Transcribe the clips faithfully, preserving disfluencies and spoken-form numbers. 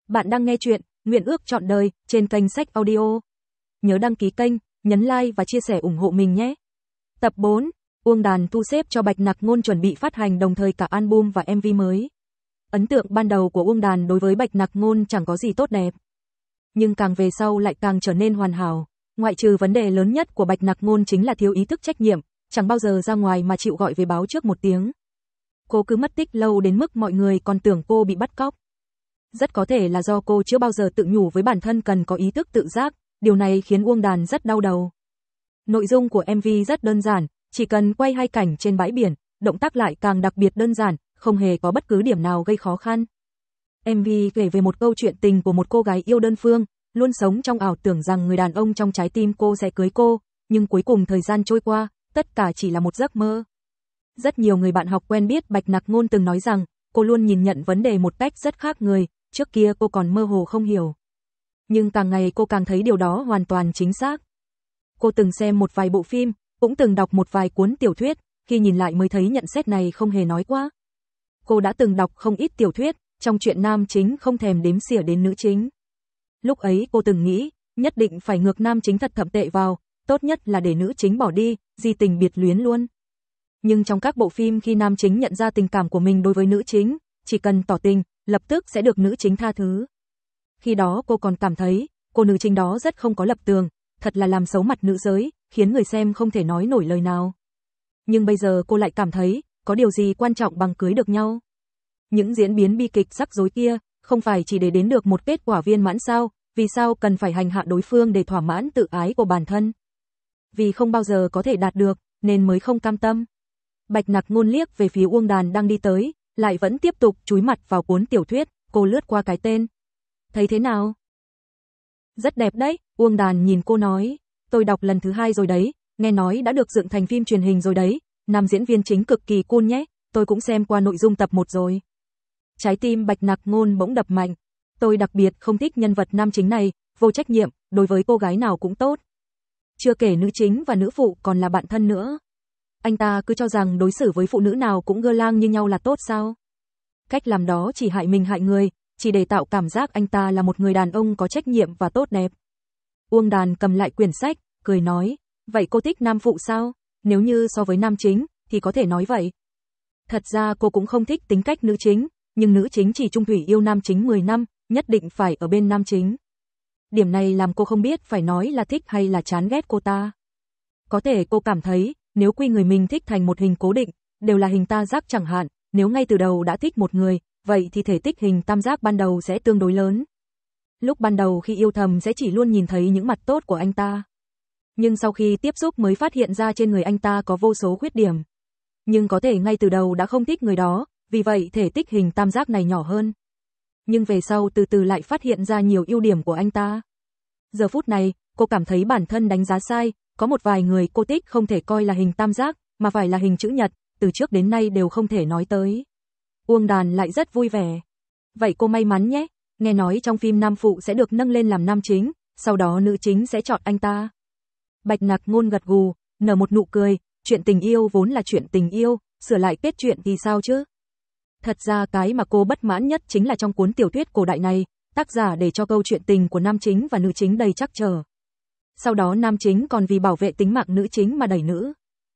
Bạn đang nghe chuyện Nguyện ước trọn đời trên kênh Sách Audio. Nhớ đăng ký kênh, nhấn like và chia sẻ ủng hộ mình nhé. Tập bốn, Uông Đàn thu xếp cho Bạch Nặc Ngôn chuẩn bị phát hành đồng thời cả album và em vê mới. Ấn tượng ban đầu của Uông Đàn đối với Bạch Nặc Ngôn chẳng có gì tốt đẹp. Nhưng càng về sau lại càng trở nên hoàn hảo. Ngoại trừ vấn đề lớn nhất của Bạch Nặc Ngôn chính là thiếu ý thức trách nhiệm, chẳng bao giờ ra ngoài mà chịu gọi về báo trước một tiếng. Cô cứ mất tích lâu đến mức mọi người còn tưởng cô bị bắt cóc. Rất có thể là do cô chưa bao giờ tự nhủ với bản thân cần có ý thức tự giác, điều này khiến Uông Đàn rất đau đầu. Nội dung của em vê rất đơn giản, chỉ cần quay hai cảnh trên bãi biển, động tác lại càng đặc biệt đơn giản, không hề có bất cứ điểm nào gây khó khăn. em vê kể về một câu chuyện tình của một cô gái yêu đơn phương, luôn sống trong ảo tưởng rằng người đàn ông trong trái tim cô sẽ cưới cô, nhưng cuối cùng thời gian trôi qua, tất cả chỉ là một giấc mơ. Rất nhiều người bạn học quen biết Bạch Nặc Ngôn từng nói rằng, cô luôn nhìn nhận vấn đề một cách rất khác người, trước kia cô còn mơ hồ không hiểu. Nhưng càng ngày cô càng thấy điều đó hoàn toàn chính xác. Cô từng xem một vài bộ phim, cũng từng đọc một vài cuốn tiểu thuyết, khi nhìn lại mới thấy nhận xét này không hề nói quá. Cô đã từng đọc không ít tiểu thuyết, trong chuyện nam chính không thèm đếm xỉa đến nữ chính. Lúc ấy cô từng nghĩ, nhất định phải ngược nam chính thật thậm tệ vào, tốt nhất là để nữ chính bỏ đi, di tình biệt luyến luôn. Nhưng trong các bộ phim khi nam chính nhận ra tình cảm của mình đối với nữ chính, chỉ cần tỏ tình, lập tức sẽ được nữ chính tha thứ. Khi đó cô còn cảm thấy, cô nữ chính đó rất không có lập tường, thật là làm xấu mặt nữ giới, khiến người xem không thể nói nổi lời nào. Nhưng bây giờ cô lại cảm thấy, có điều gì quan trọng bằng cưới được nhau. Những diễn biến bi kịch rắc rối kia, không phải chỉ để đến được một kết quả viên mãn sao, vì sao cần phải hành hạ đối phương để thỏa mãn tự ái của bản thân. Vì không bao giờ có thể đạt được, nên mới không cam tâm. Bạch Nặc Ngôn liếc về phía Uông Đàn đang đi tới, lại vẫn tiếp tục chúi mặt vào cuốn tiểu thuyết, cô lướt qua cái tên. Thấy thế nào? Rất đẹp đấy, Uông Đàn nhìn cô nói, tôi đọc lần thứ hai rồi đấy, nghe nói đã được dựng thành phim truyền hình rồi đấy, nam diễn viên chính cực kỳ cool nhé, tôi cũng xem qua nội dung tập một rồi. Trái tim Bạch Nặc Ngôn bỗng đập mạnh, tôi đặc biệt không thích nhân vật nam chính này, vô trách nhiệm, đối với cô gái nào cũng tốt. Chưa kể nữ chính và nữ phụ còn là bạn thân nữa. Anh ta cứ cho rằng đối xử với phụ nữ nào cũng gơ lang như nhau là tốt sao? Cách làm đó chỉ hại mình hại người, chỉ để tạo cảm giác anh ta là một người đàn ông có trách nhiệm và tốt đẹp. Uông Đàn cầm lại quyển sách, cười nói, vậy cô thích nam phụ sao? Nếu như so với nam chính, thì có thể nói vậy. Thật ra cô cũng không thích tính cách nữ chính, nhưng nữ chính chỉ trung thủy yêu nam chính mười năm, nhất định phải ở bên nam chính. Điểm này làm cô không biết phải nói là thích hay là chán ghét cô ta. Có thể cô cảm thấy, nếu quy người mình thích thành một hình cố định, đều là hình tam giác chẳng hạn, nếu ngay từ đầu đã thích một người, vậy thì thể tích hình tam giác ban đầu sẽ tương đối lớn. Lúc ban đầu khi yêu thầm sẽ chỉ luôn nhìn thấy những mặt tốt của anh ta. Nhưng sau khi tiếp xúc mới phát hiện ra trên người anh ta có vô số khuyết điểm. Nhưng có thể ngay từ đầu đã không thích người đó, vì vậy thể tích hình tam giác này nhỏ hơn. Nhưng về sau từ từ lại phát hiện ra nhiều ưu điểm của anh ta. Giờ phút này, cô cảm thấy bản thân đánh giá sai, có một vài người cô thích không thể coi là hình tam giác, mà phải là hình chữ nhật, từ trước đến nay đều không thể nói tới. Uông Đàn lại rất vui vẻ. Vậy cô may mắn nhé, nghe nói trong phim nam phụ sẽ được nâng lên làm nam chính, sau đó nữ chính sẽ chọn anh ta. Bạch Nặc Ngôn gật gù, nở một nụ cười, chuyện tình yêu vốn là chuyện tình yêu, sửa lại kết chuyện thì sao chứ? Thật ra cái mà cô bất mãn nhất chính là trong cuốn tiểu thuyết cổ đại này, tác giả để cho câu chuyện tình của nam chính và nữ chính đầy trắc trở. Sau đó nam chính còn vì bảo vệ tính mạng nữ chính mà đẩy nữ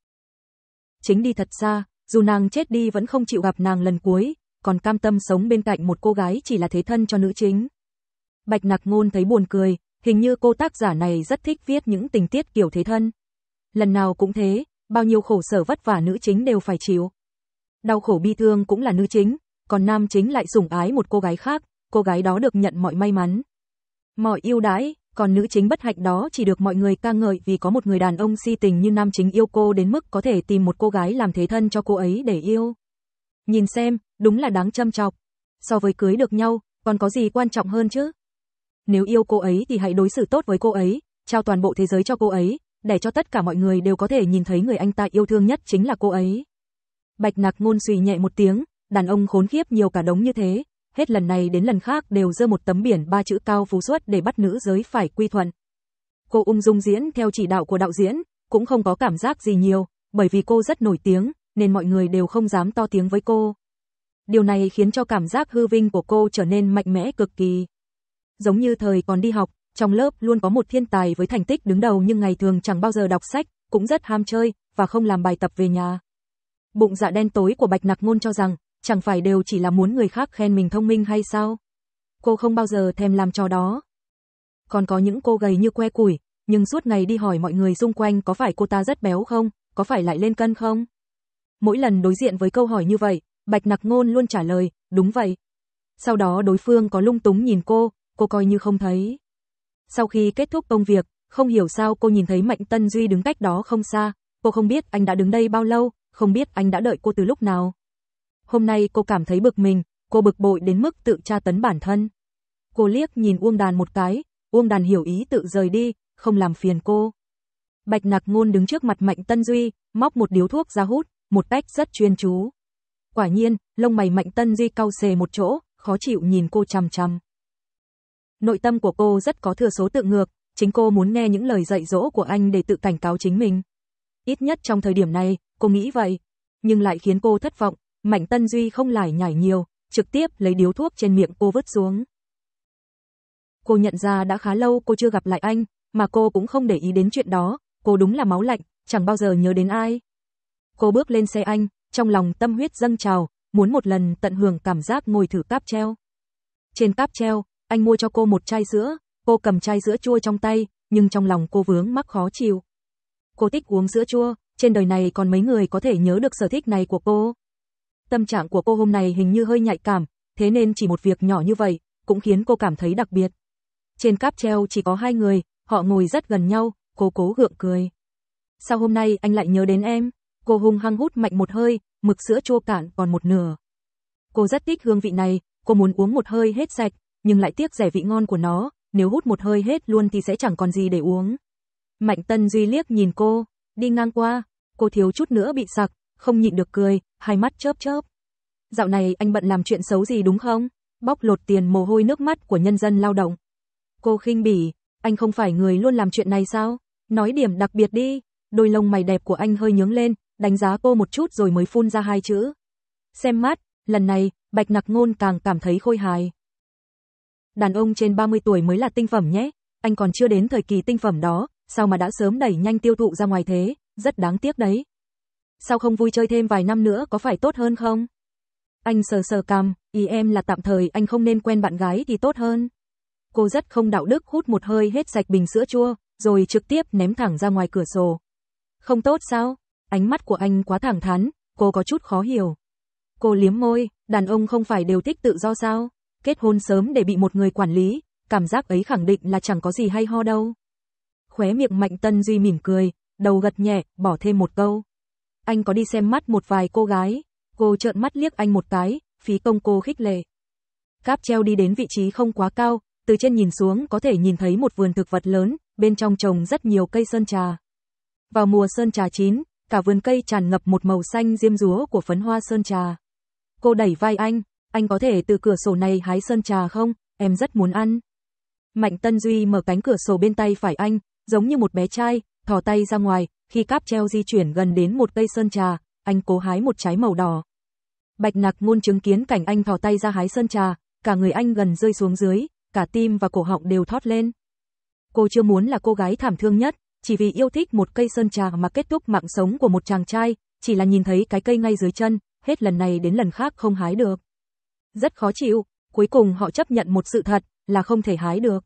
chính đi thật xa, dù nàng chết đi vẫn không chịu gặp nàng lần cuối, còn cam tâm sống bên cạnh một cô gái chỉ là thế thân cho nữ chính. Bạch Nặc Ngôn thấy buồn cười, hình như cô tác giả này rất thích viết những tình tiết kiểu thế thân. Lần nào cũng thế, bao nhiêu khổ sở vất vả nữ chính đều phải chịu. Đau khổ bi thương cũng là nữ chính, còn nam chính lại sủng ái một cô gái khác, cô gái đó được nhận mọi may mắn, mọi ưu đãi, còn nữ chính bất hạnh đó chỉ được mọi người ca ngợi vì có một người đàn ông si tình như nam chính yêu cô đến mức có thể tìm một cô gái làm thế thân cho cô ấy để yêu. Nhìn xem, đúng là đáng châm chọc. So với cưới được nhau, còn có gì quan trọng hơn chứ? Nếu yêu cô ấy thì hãy đối xử tốt với cô ấy, trao toàn bộ thế giới cho cô ấy, để cho tất cả mọi người đều có thể nhìn thấy người anh ta yêu thương nhất chính là cô ấy. Bạch Nặc Ngôn suy nhẹ một tiếng, đàn ông khốn khiếp nhiều cả đống như thế, hết lần này đến lần khác đều giơ một tấm biển ba chữ cao phú xuất để bắt nữ giới phải quy thuận. Cô ung dung diễn theo chỉ đạo của đạo diễn, cũng không có cảm giác gì nhiều, bởi vì cô rất nổi tiếng, nên mọi người đều không dám to tiếng với cô. Điều này khiến cho cảm giác hư vinh của cô trở nên mạnh mẽ cực kỳ. giống như thời còn đi học, trong lớp luôn có một thiên tài với thành tích đứng đầu nhưng ngày thường chẳng bao giờ đọc sách, cũng rất ham chơi, và không làm bài tập về nhà. Bụng dạ đen tối của Bạch Nặc Ngôn cho rằng, chẳng phải đều chỉ là muốn người khác khen mình thông minh hay sao? Cô không bao giờ thèm làm trò đó. Còn có những cô gầy như que củi, nhưng suốt ngày đi hỏi mọi người xung quanh có phải cô ta rất béo không, có phải lại lên cân không? Mỗi lần đối diện với câu hỏi như vậy, Bạch Nặc Ngôn luôn trả lời, đúng vậy. Sau đó đối phương có lung túng nhìn cô, cô coi như không thấy. Sau khi kết thúc công việc, không hiểu sao cô nhìn thấy Mạnh Tân Duy đứng cách đó không xa, cô không biết anh đã đứng đây bao lâu, không biết anh đã đợi cô từ lúc nào. Hôm nay cô cảm thấy bực mình, cô bực bội đến mức tự tra tấn bản thân. Cô liếc nhìn Uông Đàn một cái, Uông Đàn hiểu ý tự rời đi, không làm phiền cô. Bạch Nặc Ngôn đứng trước mặt Mạnh Tân Duy, móc một điếu thuốc ra hút, một cách rất chuyên chú. Quả nhiên, lông mày Mạnh Tân Duy cau xề một chỗ, khó chịu nhìn cô chằm chằm. Nội tâm của cô rất có thừa số tự ngược, chính cô muốn nghe những lời dạy dỗ của anh để tự cảnh cáo chính mình. Ít nhất trong thời điểm này, cô nghĩ vậy. Nhưng lại khiến cô thất vọng, Mạnh Tân Duy không lải nhải nhiều, trực tiếp lấy điếu thuốc trên miệng cô vứt xuống. Cô nhận ra đã khá lâu cô chưa gặp lại anh, mà cô cũng không để ý đến chuyện đó, cô đúng là máu lạnh, chẳng bao giờ nhớ đến ai. Cô bước lên xe anh, trong lòng tâm huyết dâng trào, muốn một lần tận hưởng cảm giác ngồi thử cáp treo. Trên cáp treo, anh mua cho cô một chai sữa, cô cầm chai sữa chua trong tay, nhưng trong lòng cô vướng mắc khó chịu. Cô thích uống sữa chua, trên đời này còn mấy người có thể nhớ được sở thích này của cô. Tâm trạng của cô hôm nay hình như hơi nhạy cảm, thế nên chỉ một việc nhỏ như vậy, cũng khiến cô cảm thấy đặc biệt. Trên cáp treo chỉ có hai người, họ ngồi rất gần nhau, cô cố gượng cười. Sao hôm nay anh lại nhớ đến em? Cô hung hăng hút mạnh một hơi, mực sữa chua cạn còn một nửa. Cô rất thích hương vị này, cô muốn uống một hơi hết sạch, nhưng lại tiếc rẻ vị ngon của nó, nếu hút một hơi hết luôn thì sẽ chẳng còn gì để uống. Mạnh Tân Duy liếc nhìn cô, đi ngang qua, cô thiếu chút nữa bị sặc, không nhịn được cười, hai mắt chớp chớp. Dạo này anh bận làm chuyện xấu gì đúng không? Bóc lột tiền mồ hôi nước mắt của nhân dân lao động. Cô khinh bỉ, anh không phải người luôn làm chuyện này sao? Nói điểm đặc biệt đi. Đôi lông mày đẹp của anh hơi nhướng lên, đánh giá cô một chút rồi mới phun ra hai chữ. Xem mắt, lần này, Bạch Nặc Ngôn càng cảm thấy khôi hài. Đàn ông trên ba mươi tuổi mới là tinh phẩm nhé, anh còn chưa đến thời kỳ tinh phẩm đó, sao mà đã sớm đẩy nhanh tiêu thụ ra ngoài thế, rất đáng tiếc đấy. Sao không vui chơi thêm vài năm nữa có phải tốt hơn không? Anh sờ sờ cằm, ý em là tạm thời anh không nên quen bạn gái thì tốt hơn. Cô rất không đạo đức hút một hơi hết sạch bình sữa chua, rồi trực tiếp ném thẳng ra ngoài cửa sổ. Không tốt sao? Ánh mắt của anh quá thẳng thắn, cô có chút khó hiểu. Cô liếm môi, đàn ông không phải đều thích tự do sao? Kết hôn sớm để bị một người quản lý, cảm giác ấy khẳng định là chẳng có gì hay ho đâu. Khóe miệng Mạnh Tân Duy mỉm cười, đầu gật nhẹ, bỏ thêm một câu. Anh có đi xem mắt một vài cô gái, cô trợn mắt liếc anh một cái, phí công cô khích lệ. Cáp treo đi đến vị trí không quá cao, từ trên nhìn xuống có thể nhìn thấy một vườn thực vật lớn, bên trong trồng rất nhiều cây sơn trà. Vào mùa sơn trà chín, cả vườn cây tràn ngập một màu xanh diêm dúa của phấn hoa sơn trà. Cô đẩy vai anh, anh có thể từ cửa sổ này hái sơn trà không, em rất muốn ăn. Mạnh Tân Duy mở cánh cửa sổ bên tay phải anh, giống như một bé trai, thò tay ra ngoài, khi cáp treo di chuyển gần đến một cây sơn trà, anh cố hái một trái màu đỏ. Bạch Nặc Ngôn chứng kiến cảnh anh thò tay ra hái sơn trà, cả người anh gần rơi xuống dưới, cả tim và cổ họng đều thót lên. Cô chưa muốn là cô gái thảm thương nhất, chỉ vì yêu thích một cây sơn trà mà kết thúc mạng sống của một chàng trai, chỉ là nhìn thấy cái cây ngay dưới chân, hết lần này đến lần khác không hái được. Rất khó chịu, cuối cùng họ chấp nhận một sự thật, là không thể hái được.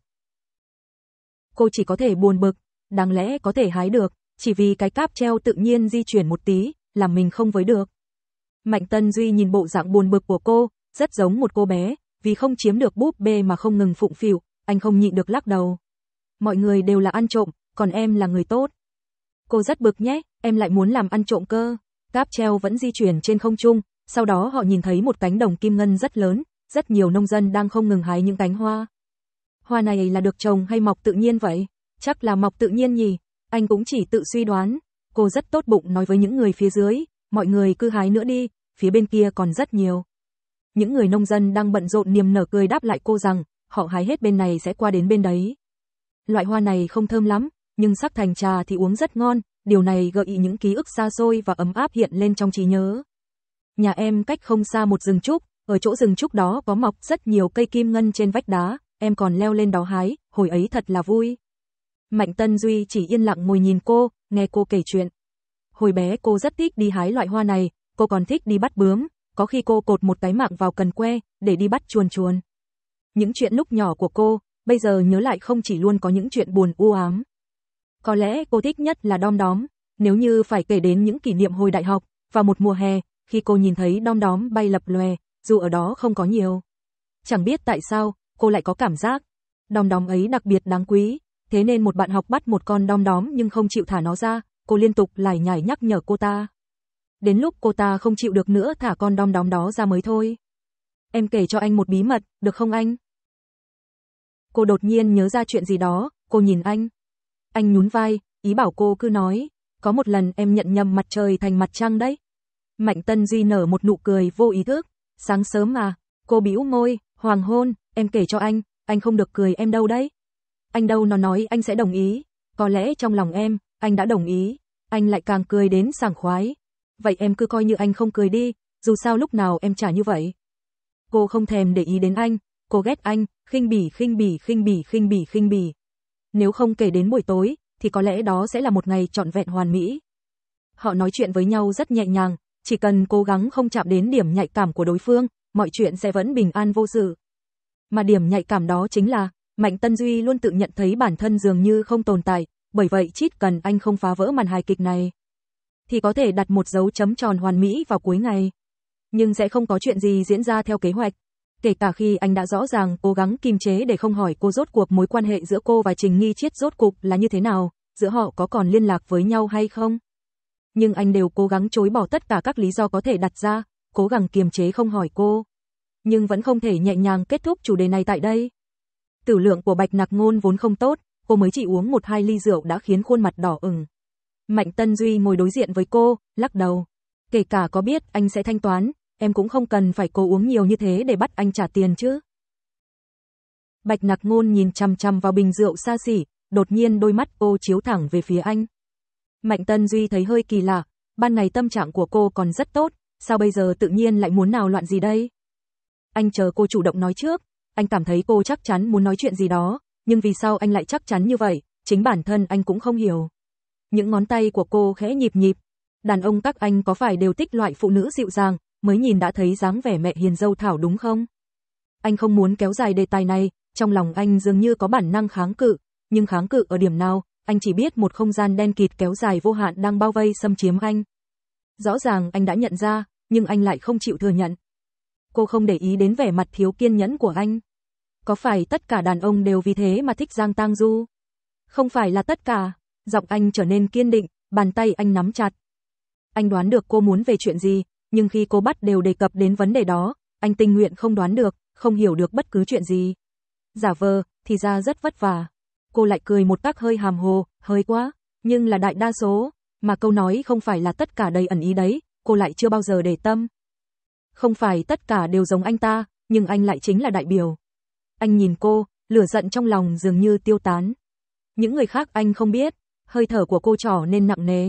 Cô chỉ có thể buồn bực, đáng lẽ có thể hái được, chỉ vì cái cáp treo tự nhiên di chuyển một tí, làm mình không với được. Mạnh Tân Duy nhìn bộ dạng buồn bực của cô, rất giống một cô bé, vì không chiếm được búp bê mà không ngừng phụng phịu, anh không nhịn được lắc đầu. Mọi người đều là ăn trộm, còn em là người tốt. Cô rất bực nhé, em lại muốn làm ăn trộm cơ. Cáp treo vẫn di chuyển trên không trung, sau đó họ nhìn thấy một cánh đồng kim ngân rất lớn, rất nhiều nông dân đang không ngừng hái những cánh hoa. Hoa này là được trồng hay mọc tự nhiên vậy? Chắc là mọc tự nhiên nhỉ, anh cũng chỉ tự suy đoán. Cô rất tốt bụng nói với những người phía dưới, mọi người cứ hái nữa đi, phía bên kia còn rất nhiều. Những người nông dân đang bận rộn niềm nở cười đáp lại cô rằng, họ hái hết bên này sẽ qua đến bên đấy. Loại hoa này không thơm lắm, nhưng sắc thành trà thì uống rất ngon, điều này gợi ý những ký ức xa xôi và ấm áp hiện lên trong trí nhớ. Nhà em cách không xa một rừng trúc, ở chỗ rừng trúc đó có mọc rất nhiều cây kim ngân trên vách đá, em còn leo lên đó hái, hồi ấy thật là vui. Mạnh Tân Duy chỉ yên lặng ngồi nhìn cô, nghe cô kể chuyện. Hồi bé cô rất thích đi hái loại hoa này, cô còn thích đi bắt bướm, có khi cô cột một cái mạng vào cần que, để đi bắt chuồn chuồn. Những chuyện lúc nhỏ của cô, bây giờ nhớ lại không chỉ luôn có những chuyện buồn u ám. Có lẽ cô thích nhất là đom đóm, nếu như phải kể đến những kỷ niệm hồi đại học, vào một mùa hè, khi cô nhìn thấy đom đóm bay lập lòe, dù ở đó không có nhiều. Chẳng biết tại sao, cô lại có cảm giác, đom đóm ấy đặc biệt đáng quý, thế nên một bạn học bắt một con đom đóm nhưng không chịu thả nó ra, cô liên tục lải nhải nhắc nhở cô ta. Đến lúc cô ta không chịu được nữa thả con đom đóm đó ra mới thôi. Em kể cho anh một bí mật, được không anh? Cô đột nhiên nhớ ra chuyện gì đó, cô nhìn anh. Anh nhún vai, ý bảo cô cứ nói, có một lần em nhận nhầm mặt trời thành mặt trăng đấy. Mạnh Tân Duy nở một nụ cười vô ý thức, sáng sớm mà, cô bĩu môi, hoàng hôn, em kể cho anh, anh không được cười em đâu đấy. Anh đâu nó nói anh sẽ đồng ý, có lẽ trong lòng em, anh đã đồng ý, anh lại càng cười đến sảng khoái. Vậy em cứ coi như anh không cười đi, dù sao lúc nào em chả như vậy. Cô không thèm để ý đến anh, cô ghét anh, khinh bỉ khinh bỉ khinh bỉ khinh bỉ khinh bỉ. Nếu không kể đến buổi tối, thì có lẽ đó sẽ là một ngày trọn vẹn hoàn mỹ. Họ nói chuyện với nhau rất nhẹ nhàng, chỉ cần cố gắng không chạm đến điểm nhạy cảm của đối phương, mọi chuyện sẽ vẫn bình an vô sự. Mà điểm nhạy cảm đó chính là, Mạnh Tân Duy luôn tự nhận thấy bản thân dường như không tồn tại, bởi vậy chỉ cần anh không phá vỡ màn hài kịch này, thì có thể đặt một dấu chấm tròn hoàn mỹ vào cuối ngày. Nhưng sẽ không có chuyện gì diễn ra theo kế hoạch. Kể cả khi anh đã rõ ràng cố gắng kiềm chế để không hỏi cô rốt cuộc mối quan hệ giữa cô và Trình Nghi Chiết rốt cuộc là như thế nào, giữa họ có còn liên lạc với nhau hay không. Nhưng anh đều cố gắng chối bỏ tất cả các lý do có thể đặt ra, cố gắng kiềm chế không hỏi cô. Nhưng vẫn không thể nhẹ nhàng kết thúc chủ đề này tại đây. Tử lượng của Bạch Nặc Ngôn vốn không tốt, cô mới chỉ uống một hai ly rượu đã khiến khuôn mặt đỏ ửng. Mạnh Tân Duy ngồi đối diện với cô, lắc đầu. Kể cả có biết anh sẽ thanh toán, em cũng không cần phải cố uống nhiều như thế để bắt anh trả tiền chứ. Bạch Nặc Ngôn nhìn chằm chằm vào bình rượu xa xỉ, đột nhiên đôi mắt cô chiếu thẳng về phía anh. Mạnh Tân Duy thấy hơi kỳ lạ, ban ngày tâm trạng của cô còn rất tốt, sao bây giờ tự nhiên lại muốn nào loạn gì đây? Anh chờ cô chủ động nói trước, anh cảm thấy cô chắc chắn muốn nói chuyện gì đó, nhưng vì sao anh lại chắc chắn như vậy, chính bản thân anh cũng không hiểu. Những ngón tay của cô khẽ nhịp nhịp, đàn ông các anh có phải đều thích loại phụ nữ dịu dàng, mới nhìn đã thấy dáng vẻ mẹ hiền dâu thảo đúng không? Anh không muốn kéo dài đề tài này, trong lòng anh dường như có bản năng kháng cự, nhưng kháng cự ở điểm nào, anh chỉ biết một không gian đen kịt kéo dài vô hạn đang bao vây xâm chiếm anh. Rõ ràng anh đã nhận ra, nhưng anh lại không chịu thừa nhận. Cô không để ý đến vẻ mặt thiếu kiên nhẫn của anh. Có phải tất cả đàn ông đều vì thế mà thích Giang Tang Du? Không phải là tất cả. Giọng anh trở nên kiên định, bàn tay anh nắm chặt. Anh đoán được cô muốn về chuyện gì, nhưng khi cô bắt đều đề cập đến vấn đề đó, anh tình nguyện không đoán được, không hiểu được bất cứ chuyện gì. Giả vờ, thì ra rất vất vả. Cô lại cười một cách hơi hàm hồ, hơi quá, nhưng là đại đa số, mà câu nói không phải là tất cả đầy ẩn ý đấy, cô lại chưa bao giờ để tâm. Không phải tất cả đều giống anh ta, nhưng anh lại chính là đại biểu. Anh nhìn cô, lửa giận trong lòng dường như tiêu tán. Những người khác anh không biết, hơi thở của cô trở nên nặng nề.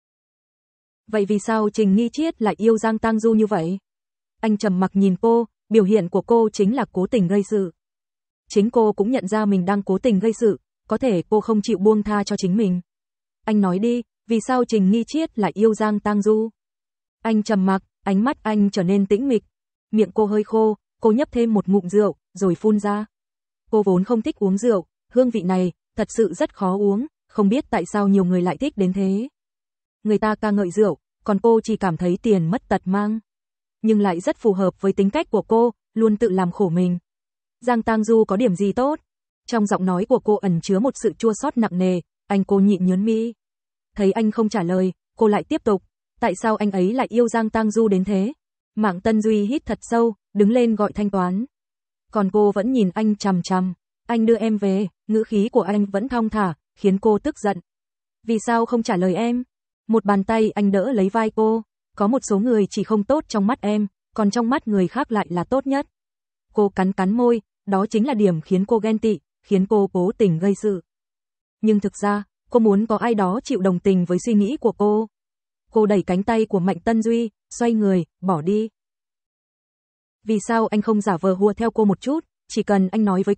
Vậy vì sao Trình Nghi Chiết lại yêu Giang Tang Du như vậy? Anh trầm mặc nhìn cô, biểu hiện của cô chính là cố tình gây sự. Chính cô cũng nhận ra mình đang cố tình gây sự, có thể cô không chịu buông tha cho chính mình. Anh nói đi, vì sao Trình Nghi Chiết lại yêu Giang Tang Du? Anh trầm mặc, ánh mắt anh trở nên tĩnh mịch. Miệng cô hơi khô, cô nhấp thêm một ngụm rượu, rồi phun ra. Cô vốn không thích uống rượu, hương vị này, thật sự rất khó uống, không biết tại sao nhiều người lại thích đến thế. Người ta ca ngợi rượu, còn cô chỉ cảm thấy tiền mất tật mang. Nhưng lại rất phù hợp với tính cách của cô, luôn tự làm khổ mình. Giang Tang Du có điểm gì tốt? Trong giọng nói của cô ẩn chứa một sự chua xót nặng nề, anh cô nhịn nhớn mi. Thấy anh không trả lời, cô lại tiếp tục. Tại sao anh ấy lại yêu Giang Tang Du đến thế? Mạc Tân Duy hít thật sâu, đứng lên gọi thanh toán. Còn cô vẫn nhìn anh chằm chằm. Anh đưa em về, ngữ khí của anh vẫn thong thả, khiến cô tức giận. Vì sao không trả lời em? Một bàn tay anh đỡ lấy vai cô. Có một số người chỉ không tốt trong mắt em, còn trong mắt người khác lại là tốt nhất. Cô cắn cắn môi, đó chính là điểm khiến cô ghen tị, khiến cô cố tình gây sự. Nhưng thực ra, cô muốn có ai đó chịu đồng tình với suy nghĩ của cô. Cô đẩy cánh tay của Mạnh Tân Duy, xoay người, bỏ đi. Vì sao anh không giả vờ hùa theo cô một chút, chỉ cần anh nói với cô,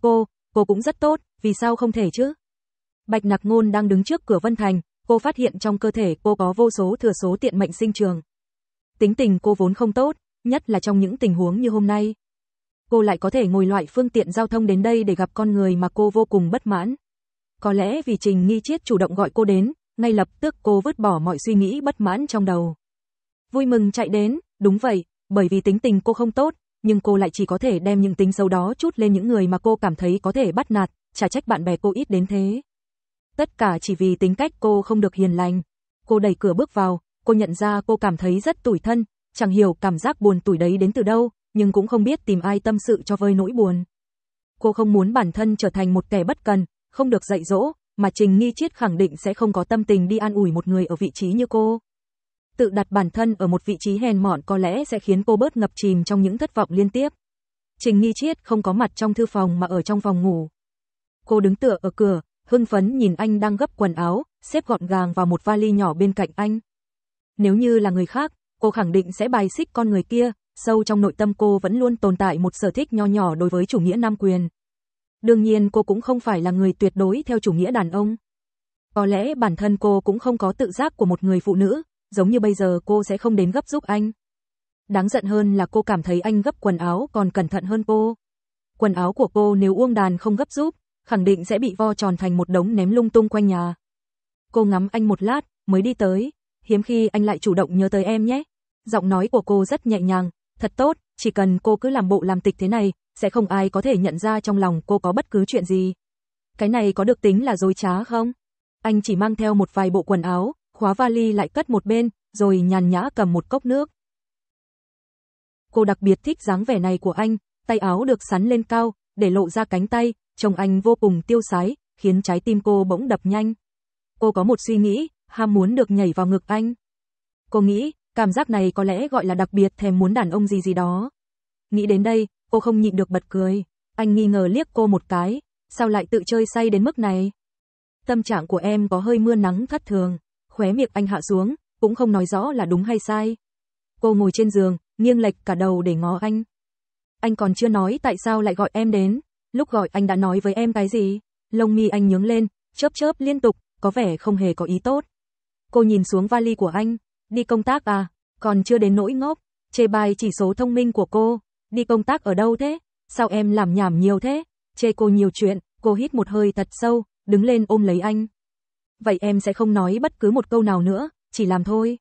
cô cũng rất tốt, vì sao không thể chứ? Bạch Nặc Ngôn đang đứng trước cửa Vân Thành, cô phát hiện trong cơ thể cô có vô số thừa số tiện mệnh sinh trường. Tính tình cô vốn không tốt, nhất là trong những tình huống như hôm nay. Cô lại có thể ngồi loại phương tiện giao thông đến đây để gặp con người mà cô vô cùng bất mãn. Có lẽ vì Trình Nghi Chiết chủ động gọi cô đến, ngay lập tức cô vứt bỏ mọi suy nghĩ bất mãn trong đầu. Vui mừng chạy đến, đúng vậy, bởi vì tính tình cô không tốt, nhưng cô lại chỉ có thể đem những tính xấu đó trút lên những người mà cô cảm thấy có thể bắt nạt, chả trách bạn bè cô ít đến thế. Tất cả chỉ vì tính cách cô không được hiền lành. Cô đẩy cửa bước vào, cô nhận ra cô cảm thấy rất tủi thân, chẳng hiểu cảm giác buồn tủi đấy đến từ đâu, nhưng cũng không biết tìm ai tâm sự cho vơi nỗi buồn. Cô không muốn bản thân trở thành một kẻ bất cần, không được dạy dỗ, mà Trình Nghi Chiết khẳng định sẽ không có tâm tình đi an ủi một người ở vị trí như cô. Tự đặt bản thân ở một vị trí hèn mọn có lẽ sẽ khiến cô bớt ngập chìm trong những thất vọng liên tiếp. Trình Nghi Chiết không có mặt trong thư phòng mà ở trong phòng ngủ. Cô đứng tựa ở cửa, hưng phấn nhìn anh đang gấp quần áo, xếp gọn gàng vào một vali nhỏ bên cạnh anh. Nếu như là người khác, cô khẳng định sẽ bài xích con người kia, sâu trong nội tâm cô vẫn luôn tồn tại một sở thích nho nhỏ đối với chủ nghĩa nam quyền. Đương nhiên cô cũng không phải là người tuyệt đối theo chủ nghĩa đàn ông. Có lẽ bản thân cô cũng không có tự giác của một người phụ nữ, giống như bây giờ cô sẽ không đến gấp giúp anh. Đáng giận hơn là cô cảm thấy anh gấp quần áo còn cẩn thận hơn cô. Quần áo của cô nếu Uông Đàn không gấp giúp, khẳng định sẽ bị vo tròn thành một đống ném lung tung quanh nhà. Cô ngắm anh một lát, mới đi tới, hiếm khi anh lại chủ động nhớ tới em nhé. Giọng nói của cô rất nhẹ nhàng, thật tốt, chỉ cần cô cứ làm bộ làm tịch thế này, sẽ không ai có thể nhận ra trong lòng cô có bất cứ chuyện gì. Cái này có được tính là dối trá không? Anh chỉ mang theo một vài bộ quần áo, khóa vali lại cất một bên, rồi nhàn nhã cầm một cốc nước. Cô đặc biệt thích dáng vẻ này của anh, tay áo được xắn lên cao, để lộ ra cánh tay, trông anh vô cùng tiêu sái, khiến trái tim cô bỗng đập nhanh. Cô có một suy nghĩ, ham muốn được nhảy vào ngực anh. Cô nghĩ, cảm giác này có lẽ gọi là đặc biệt thèm muốn đàn ông gì gì đó. Nghĩ đến đây, cô không nhịn được bật cười. Anh nghi ngờ liếc cô một cái, sao lại tự chơi say đến mức này? Tâm trạng của em có hơi mưa nắng thất thường. Khóe miệng anh hạ xuống, cũng không nói rõ là đúng hay sai. Cô ngồi trên giường, nghiêng lệch cả đầu để ngó anh. Anh còn chưa nói tại sao lại gọi em đến. Lúc gọi anh đã nói với em cái gì? Lông mi anh nhướng lên, chớp chớp liên tục, có vẻ không hề có ý tốt. Cô nhìn xuống vali của anh. Đi công tác à? Còn chưa đến nỗi ngốc. Chê bai chỉ số thông minh của cô. Đi công tác ở đâu thế? Sao em làm nhảm nhiều thế? Chê cô nhiều chuyện. Cô hít một hơi thật sâu, đứng lên ôm lấy anh. Vậy em sẽ không nói bất cứ một câu nào nữa, chỉ làm thôi.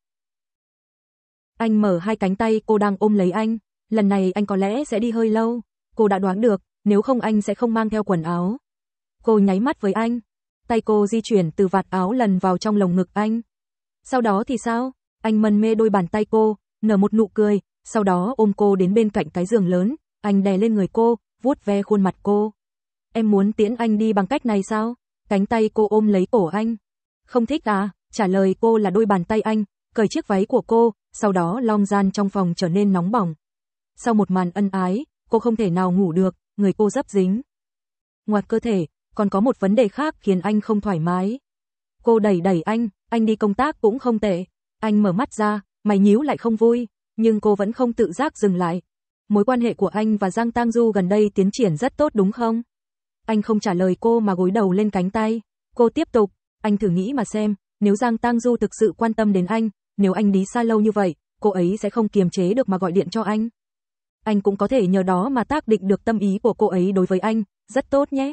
Anh mở hai cánh tay cô đang ôm lấy anh. Lần này anh có lẽ sẽ đi hơi lâu. Cô đã đoán được, nếu không anh sẽ không mang theo quần áo. Cô nháy mắt với anh. Tay cô di chuyển từ vạt áo lần vào trong lồng ngực anh. Sau đó thì sao? Anh mân mê đôi bàn tay cô, nở một nụ cười, sau đó ôm cô đến bên cạnh cái giường lớn. Anh đè lên người cô, vuốt ve khuôn mặt cô. Em muốn tiễn anh đi bằng cách này sao? Cánh tay cô ôm lấy cổ anh. Không thích à? Trả lời cô là đôi bàn tay anh, cởi chiếc váy của cô, sau đó long gian trong phòng trở nên nóng bỏng. Sau một màn ân ái, cô không thể nào ngủ được, người cô dấp dính. Ngoài cơ thể, còn có một vấn đề khác khiến anh không thoải mái. Cô đẩy đẩy anh, anh đi công tác cũng không tệ. Anh mở mắt ra, mày nhíu lại không vui, nhưng cô vẫn không tự giác dừng lại. Mối quan hệ của anh và Giang Tang Du gần đây tiến triển rất tốt đúng không? Anh không trả lời cô mà gối đầu lên cánh tay. Cô tiếp tục, anh thử nghĩ mà xem, nếu Giang Tang Du thực sự quan tâm đến anh, nếu anh đi xa lâu như vậy, cô ấy sẽ không kiềm chế được mà gọi điện cho anh. Anh cũng có thể nhờ đó mà tác định được tâm ý của cô ấy đối với anh, rất tốt nhé.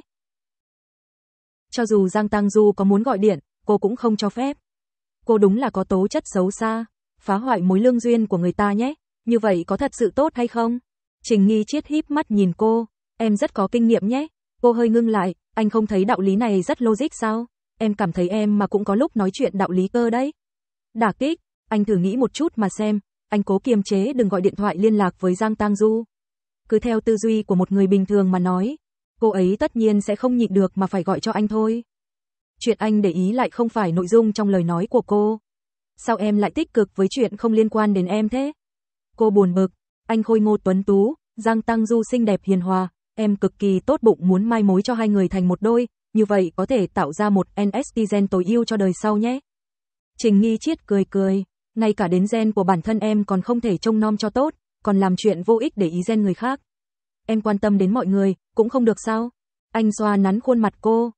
Cho dù Giang Tang Du có muốn gọi điện, cô cũng không cho phép. Cô đúng là có tố chất xấu xa, phá hoại mối lương duyên của người ta nhé, như vậy có thật sự tốt hay không? Trình Nghi Chiết híp mắt nhìn cô, em rất có kinh nghiệm nhé. Cô hơi ngưng lại, anh không thấy đạo lý này rất logic sao? Em cảm thấy em mà cũng có lúc nói chuyện đạo lý cơ đấy. Đả kích, anh thử nghĩ một chút mà xem, anh cố kiềm chế đừng gọi điện thoại liên lạc với Giang Tang Du. Cứ theo tư duy của một người bình thường mà nói, cô ấy tất nhiên sẽ không nhịn được mà phải gọi cho anh thôi. Chuyện anh để ý lại không phải nội dung trong lời nói của cô. Sao em lại tích cực với chuyện không liên quan đến em thế? Cô buồn bực, anh khôi ngô tuấn tú, Giang Tang Du xinh đẹp hiền hòa, em cực kỳ tốt bụng muốn mai mối cho hai người thành một đôi, như vậy có thể tạo ra một en ét tê gen tối ưu cho đời sau nhé. Trình Nghi Chiết cười cười, ngay cả đến gen của bản thân em còn không thể trông nom cho tốt, còn làm chuyện vô ích để ý gen người khác. Em quan tâm đến mọi người, cũng không được sao? Anh xoa nắn khuôn mặt cô.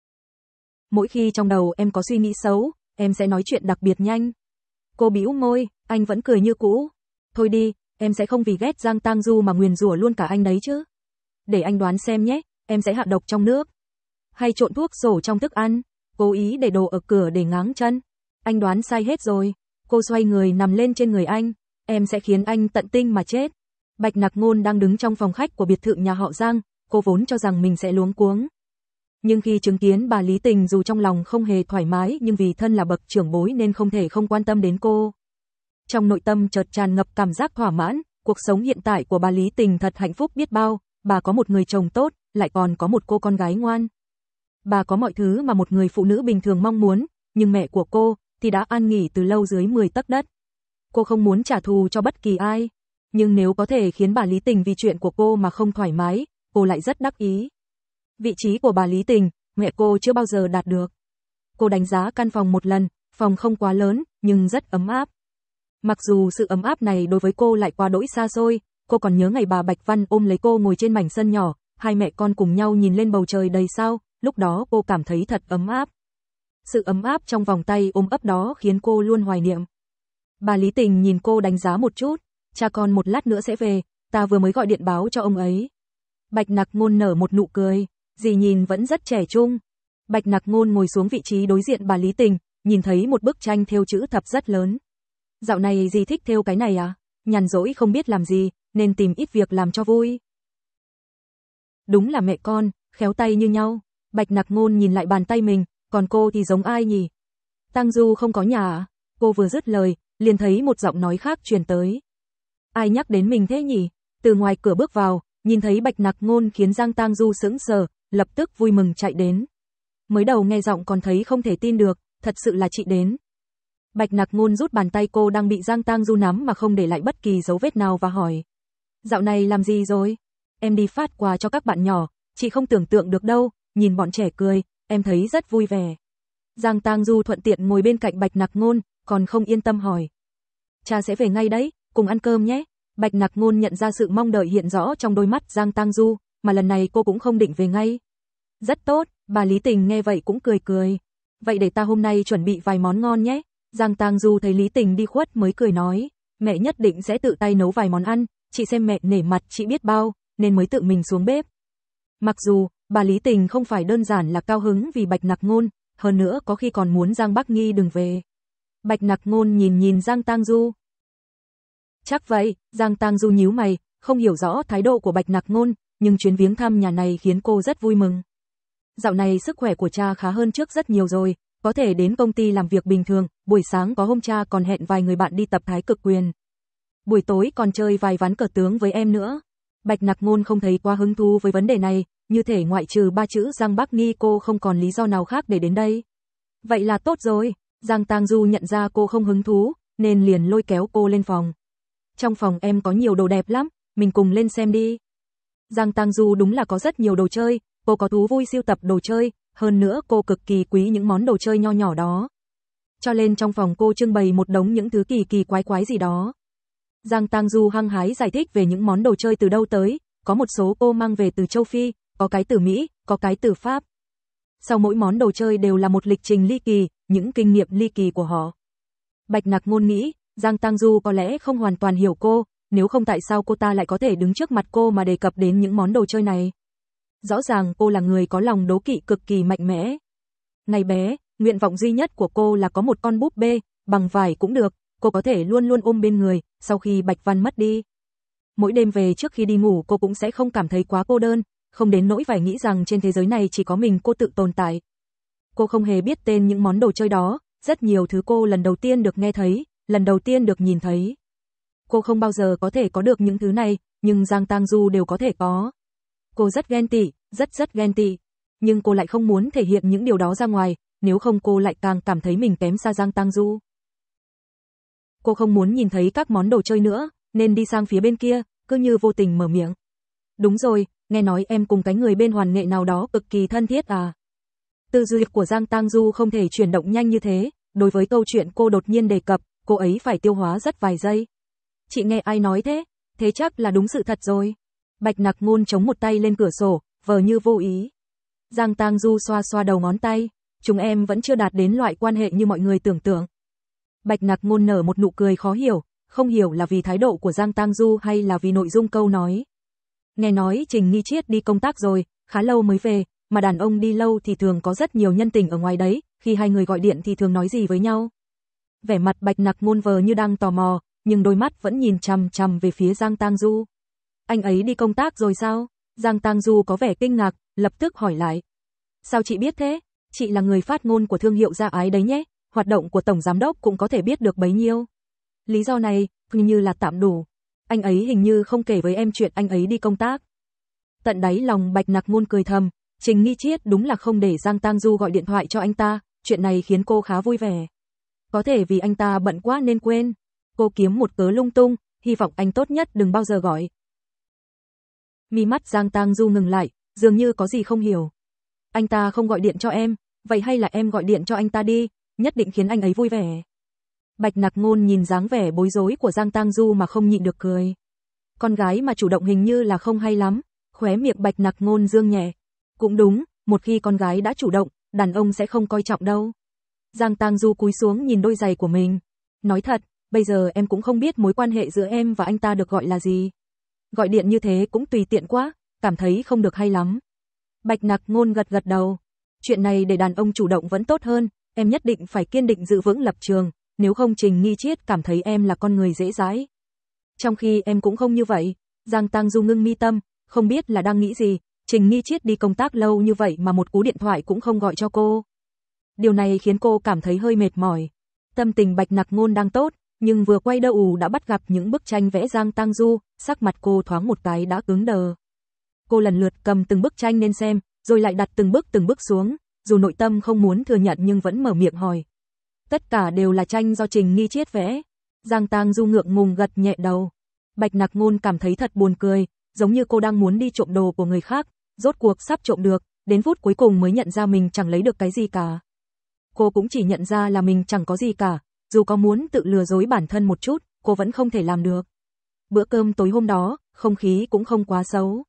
Mỗi khi trong đầu em có suy nghĩ xấu, em sẽ nói chuyện đặc biệt nhanh. Cô bĩu môi, anh vẫn cười như cũ. Thôi đi, em sẽ không vì ghét Giang Tang Du mà nguyền rủa luôn cả anh đấy chứ. Để anh đoán xem nhé, em sẽ hạ độc trong nước. Hay trộn thuốc sổ trong thức ăn, cố ý để đồ ở cửa để ngáng chân. Anh đoán sai hết rồi. Cô xoay người nằm lên trên người anh. Em sẽ khiến anh tận tinh mà chết. Bạch Nặc Ngôn đang đứng trong phòng khách của biệt thự nhà họ Giang, cô vốn cho rằng mình sẽ luống cuống. Nhưng khi chứng kiến bà Lý Tình dù trong lòng không hề thoải mái nhưng vì thân là bậc trưởng bối nên không thể không quan tâm đến cô. Trong nội tâm chợt tràn ngập cảm giác thỏa mãn, cuộc sống hiện tại của bà Lý Tình thật hạnh phúc biết bao, bà có một người chồng tốt, lại còn có một cô con gái ngoan. Bà có mọi thứ mà một người phụ nữ bình thường mong muốn, nhưng mẹ của cô thì đã an nghỉ từ lâu dưới mười tấc đất. Cô không muốn trả thù cho bất kỳ ai, nhưng nếu có thể khiến bà Lý Tình vì chuyện của cô mà không thoải mái, cô lại rất đắc ý. Vị trí của bà Lý Tình, mẹ cô chưa bao giờ đạt được. Cô đánh giá căn phòng một lần, phòng không quá lớn, nhưng rất ấm áp. Mặc dù sự ấm áp này đối với cô lại quá đỗi xa xôi, cô còn nhớ ngày bà Bạch Văn ôm lấy cô ngồi trên mảnh sân nhỏ, hai mẹ con cùng nhau nhìn lên bầu trời đầy sao, lúc đó cô cảm thấy thật ấm áp. Sự ấm áp trong vòng tay ôm ấp đó khiến cô luôn hoài niệm. Bà Lý Tình nhìn cô đánh giá một chút, cha con một lát nữa sẽ về, ta vừa mới gọi điện báo cho ông ấy. Bạch Nặc Ngôn nở một nụ cười, dì nhìn vẫn rất trẻ trung. Bạch Nặc Ngôn ngồi xuống vị trí đối diện bà Lý Tình, nhìn thấy một bức tranh thêu chữ thập rất lớn. Dạo này dì thích thêu cái này à? Nhàn rỗi không biết làm gì, nên tìm ít việc làm cho vui. Đúng là mẹ con, khéo tay như nhau. Bạch Nặc Ngôn nhìn lại bàn tay mình, còn cô thì giống ai nhỉ? Tang Du không có nhà à? Cô vừa dứt lời, liền thấy một giọng nói khác truyền tới. Ai nhắc đến mình thế nhỉ? Từ ngoài cửa bước vào, nhìn thấy Bạch Nặc Ngôn khiến Giang Tang Du sững sờ, lập tức vui mừng chạy đến. Mới đầu nghe giọng còn thấy không thể tin được, thật sự là chị đến. Bạch Nặc Ngôn rút bàn tay cô đang bị Giang Tang Du nắm mà không để lại bất kỳ dấu vết nào và hỏi. Dạo này làm gì rồi? Em đi phát quà cho các bạn nhỏ, chị không tưởng tượng được đâu, nhìn bọn trẻ cười, em thấy rất vui vẻ. Giang Tang Du thuận tiện ngồi bên cạnh Bạch Nặc Ngôn, còn không yên tâm hỏi. Cha sẽ về ngay đấy, cùng ăn cơm nhé. Bạch Nặc Ngôn nhận ra sự mong đợi hiện rõ trong đôi mắt Giang Tang Du, mà lần này cô cũng không định về ngay. Rất tốt, bà Lý Tình nghe vậy cũng cười cười. Vậy để ta hôm nay chuẩn bị vài món ngon nhé. Giang Tang Du thấy Lý Tình đi khuất mới cười nói, mẹ nhất định sẽ tự tay nấu vài món ăn, chị xem mẹ nể mặt chị biết bao, nên mới tự mình xuống bếp. Mặc dù, bà Lý Tình không phải đơn giản là cao hứng vì Bạch Nặc Ngôn, hơn nữa có khi còn muốn Giang Bắc Nghi đừng về. Bạch Nặc Ngôn nhìn nhìn Giang Tang Du. Chắc vậy, Giang Tang Du nhíu mày, không hiểu rõ thái độ của Bạch Nặc Ngôn, nhưng chuyến viếng thăm nhà này khiến cô rất vui mừng. Dạo này sức khỏe của cha khá hơn trước rất nhiều rồi, có thể đến công ty làm việc bình thường, buổi sáng có hôm cha còn hẹn vài người bạn đi tập thái cực quyền. Buổi tối còn chơi vài ván cờ tướng với em nữa. Bạch Nặc Ngôn không thấy quá hứng thú với vấn đề này, như thể ngoại trừ ba chữ Giang Bắc Nghi cô không còn lý do nào khác để đến đây. Vậy là tốt rồi, Giang Tang Du nhận ra cô không hứng thú, nên liền lôi kéo cô lên phòng. Trong phòng em có nhiều đồ đẹp lắm, mình cùng lên xem đi. Giang Tang Du đúng là có rất nhiều đồ chơi, cô có thú vui sưu tập đồ chơi, hơn nữa cô cực kỳ quý những món đồ chơi nho nhỏ đó. Cho nên trong phòng cô trưng bày một đống những thứ kỳ kỳ quái quái gì đó. Giang Tang Du hăng hái giải thích về những món đồ chơi từ đâu tới, có một số cô mang về từ châu Phi, có cái từ Mỹ, có cái từ Pháp. Sau mỗi món đồ chơi đều là một lịch trình ly kỳ, những kinh nghiệm ly kỳ của họ. Bạch Nặc Ngôn nghĩ, Giang Tang Du có lẽ không hoàn toàn hiểu cô, nếu không tại sao cô ta lại có thể đứng trước mặt cô mà đề cập đến những món đồ chơi này. Rõ ràng cô là người có lòng đố kỵ cực kỳ mạnh mẽ. Ngày bé, nguyện vọng duy nhất của cô là có một con búp bê, bằng vải cũng được, cô có thể luôn luôn ôm bên người, sau khi Bạch Văn mất đi. Mỗi đêm về trước khi đi ngủ cô cũng sẽ không cảm thấy quá cô đơn, không đến nỗi phải nghĩ rằng trên thế giới này chỉ có mình cô tự tồn tại. Cô không hề biết tên những món đồ chơi đó, rất nhiều thứ cô lần đầu tiên được nghe thấy, lần đầu tiên được nhìn thấy. Cô không bao giờ có thể có được những thứ này, nhưng Giang Tang Du đều có thể có. Cô rất ghen tị, rất rất ghen tị, nhưng cô lại không muốn thể hiện những điều đó ra ngoài, nếu không cô lại càng cảm thấy mình kém xa Giang Tang Du. Cô không muốn nhìn thấy các món đồ chơi nữa, nên đi sang phía bên kia, cứ như vô tình mở miệng. Đúng rồi, nghe nói em cùng cái người bên hoàn nghệ nào đó cực kỳ thân thiết à? Tư duy của Giang Tang Du không thể chuyển động nhanh như thế, đối với câu chuyện cô đột nhiên đề cập, cô ấy phải tiêu hóa rất vài giây. Chị nghe ai nói thế? Thế chắc là đúng sự thật rồi. Bạch Nặc Ngôn chống một tay lên cửa sổ, vờ như vô ý. Giang Tang Du xoa xoa đầu ngón tay, chúng em vẫn chưa đạt đến loại quan hệ như mọi người tưởng tượng. Bạch Nặc Ngôn nở một nụ cười khó hiểu, không hiểu là vì thái độ của Giang Tang Du hay là vì nội dung câu nói. Nghe nói Trình Nghi Triết đi công tác rồi, khá lâu mới về, mà đàn ông đi lâu thì thường có rất nhiều nhân tình ở ngoài đấy, khi hai người gọi điện thì thường nói gì với nhau. Vẻ mặt Bạch Nặc Ngôn vờ như đang tò mò, nhưng đôi mắt vẫn nhìn chằm chằm về phía Giang Tang Du. Anh ấy đi công tác rồi sao? Giang Tang Du có vẻ kinh ngạc, lập tức hỏi lại. Sao chị biết thế? Chị là người phát ngôn của thương hiệu Gia Ái đấy nhé, hoạt động của tổng giám đốc cũng có thể biết được bấy nhiêu. Lý do này, hình như là tạm đủ. Anh ấy hình như không kể với em chuyện anh ấy đi công tác. Tận đáy lòng Bạch Nặc Ngôn cười thầm, Trình Nghi Triết đúng là không để Giang Tang Du gọi điện thoại cho anh ta, chuyện này khiến cô khá vui vẻ. Có thể vì anh ta bận quá nên quên. Cô kiếm một cớ lung tung, hy vọng anh tốt nhất đừng bao giờ gọi. Mi mắt Giang Tang Du ngừng lại, dường như có gì không hiểu. Anh ta không gọi điện cho em, vậy hay là em gọi điện cho anh ta đi, nhất định khiến anh ấy vui vẻ. Bạch Nặc Ngôn nhìn dáng vẻ bối rối của Giang Tang Du mà không nhịn được cười. Con gái mà chủ động hình như là không hay lắm, khóe miệng Bạch Nặc Ngôn dương nhẹ. Cũng đúng, một khi con gái đã chủ động, đàn ông sẽ không coi trọng đâu. Giang Tang Du cúi xuống nhìn đôi giày của mình. Nói thật, bây giờ em cũng không biết mối quan hệ giữa em và anh ta được gọi là gì. Gọi điện như thế cũng tùy tiện quá, cảm thấy không được hay lắm. Bạch Nặc Ngôn gật gật đầu. Chuyện này để đàn ông chủ động vẫn tốt hơn, em nhất định phải kiên định giữ vững lập trường, nếu không Trình Nghi Triết cảm thấy em là con người dễ dãi. Trong khi em cũng không như vậy. Giang Tang Du ngưng mi tâm, không biết là đang nghĩ gì, Trình Nghi Triết đi công tác lâu như vậy mà một cú điện thoại cũng không gọi cho cô. Điều này khiến cô cảm thấy hơi mệt mỏi. Tâm tình Bạch Nặc Ngôn đang tốt, nhưng vừa quay đầu đã bắt gặp những bức tranh vẽ Giang Tang Du, sắc mặt cô thoáng một cái đã cứng đờ. Cô lần lượt cầm từng bức tranh lên xem, rồi lại đặt từng bức từng bức xuống, dù nội tâm không muốn thừa nhận nhưng vẫn mở miệng hỏi. Tất cả đều là tranh do Trình Nghi Triết vẽ. Giang Tang Du ngượng ngùng gật nhẹ đầu. Bạch Nặc Ngôn cảm thấy thật buồn cười, giống như cô đang muốn đi trộm đồ của người khác, rốt cuộc sắp trộm được, đến phút cuối cùng mới nhận ra mình chẳng lấy được cái gì cả. Cô cũng chỉ nhận ra là mình chẳng có gì cả, dù có muốn tự lừa dối bản thân một chút, cô vẫn không thể làm được. Bữa cơm tối hôm đó, không khí cũng không quá xấu.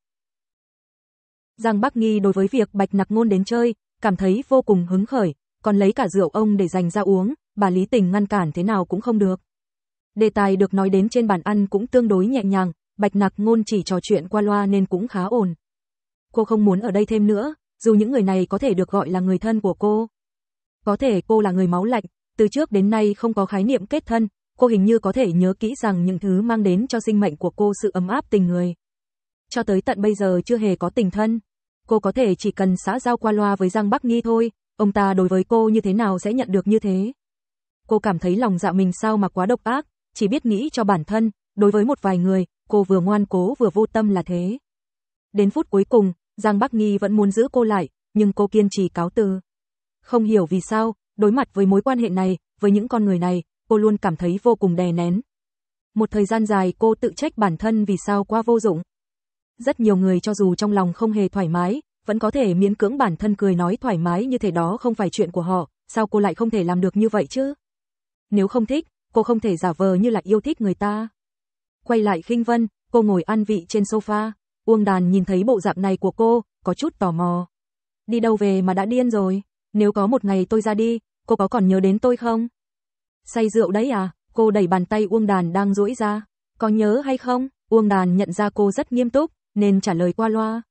Giang Bắc Nghi đối với việc Bạch Nặc Ngôn đến chơi, cảm thấy vô cùng hứng khởi, còn lấy cả rượu ông để dành ra uống, bà Lý Tình ngăn cản thế nào cũng không được. Đề tài được nói đến trên bàn ăn cũng tương đối nhẹ nhàng, Bạch Nặc Ngôn chỉ trò chuyện qua loa nên cũng khá ổn. Cô không muốn ở đây thêm nữa, dù những người này có thể được gọi là người thân của cô. Có thể cô là người máu lạnh, từ trước đến nay không có khái niệm kết thân, cô hình như có thể nhớ kỹ rằng những thứ mang đến cho sinh mệnh của cô sự ấm áp tình người. Cho tới tận bây giờ chưa hề có tình thân. Cô có thể chỉ cần xã giao qua loa với Giang Bắc Nghi thôi, ông ta đối với cô như thế nào sẽ nhận được như thế. Cô cảm thấy lòng dạ mình sao mà quá độc ác, chỉ biết nghĩ cho bản thân, đối với một vài người, cô vừa ngoan cố vừa vô tâm là thế. Đến phút cuối cùng, Giang Bắc Nghi vẫn muốn giữ cô lại, nhưng cô kiên trì cáo từ. Không hiểu vì sao, đối mặt với mối quan hệ này, với những con người này, cô luôn cảm thấy vô cùng đè nén. Một thời gian dài cô tự trách bản thân vì sao quá vô dụng. Rất nhiều người cho dù trong lòng không hề thoải mái, vẫn có thể miễn cưỡng bản thân cười nói thoải mái như thể đó không phải chuyện của họ, sao cô lại không thể làm được như vậy chứ? Nếu không thích, cô không thể giả vờ như là yêu thích người ta. Quay lại Khinh Vân, cô ngồi ăn vị trên sofa, Uông Đàn nhìn thấy bộ dạng này của cô, có chút tò mò. Đi đâu về mà đã điên rồi? Nếu có một ngày tôi ra đi, cô có còn nhớ đến tôi không? Say rượu đấy à? Cô đẩy bàn tay Uông Đàn đang duỗi ra. Có nhớ hay không? Uông Đàn nhận ra cô rất nghiêm túc, nên trả lời qua loa.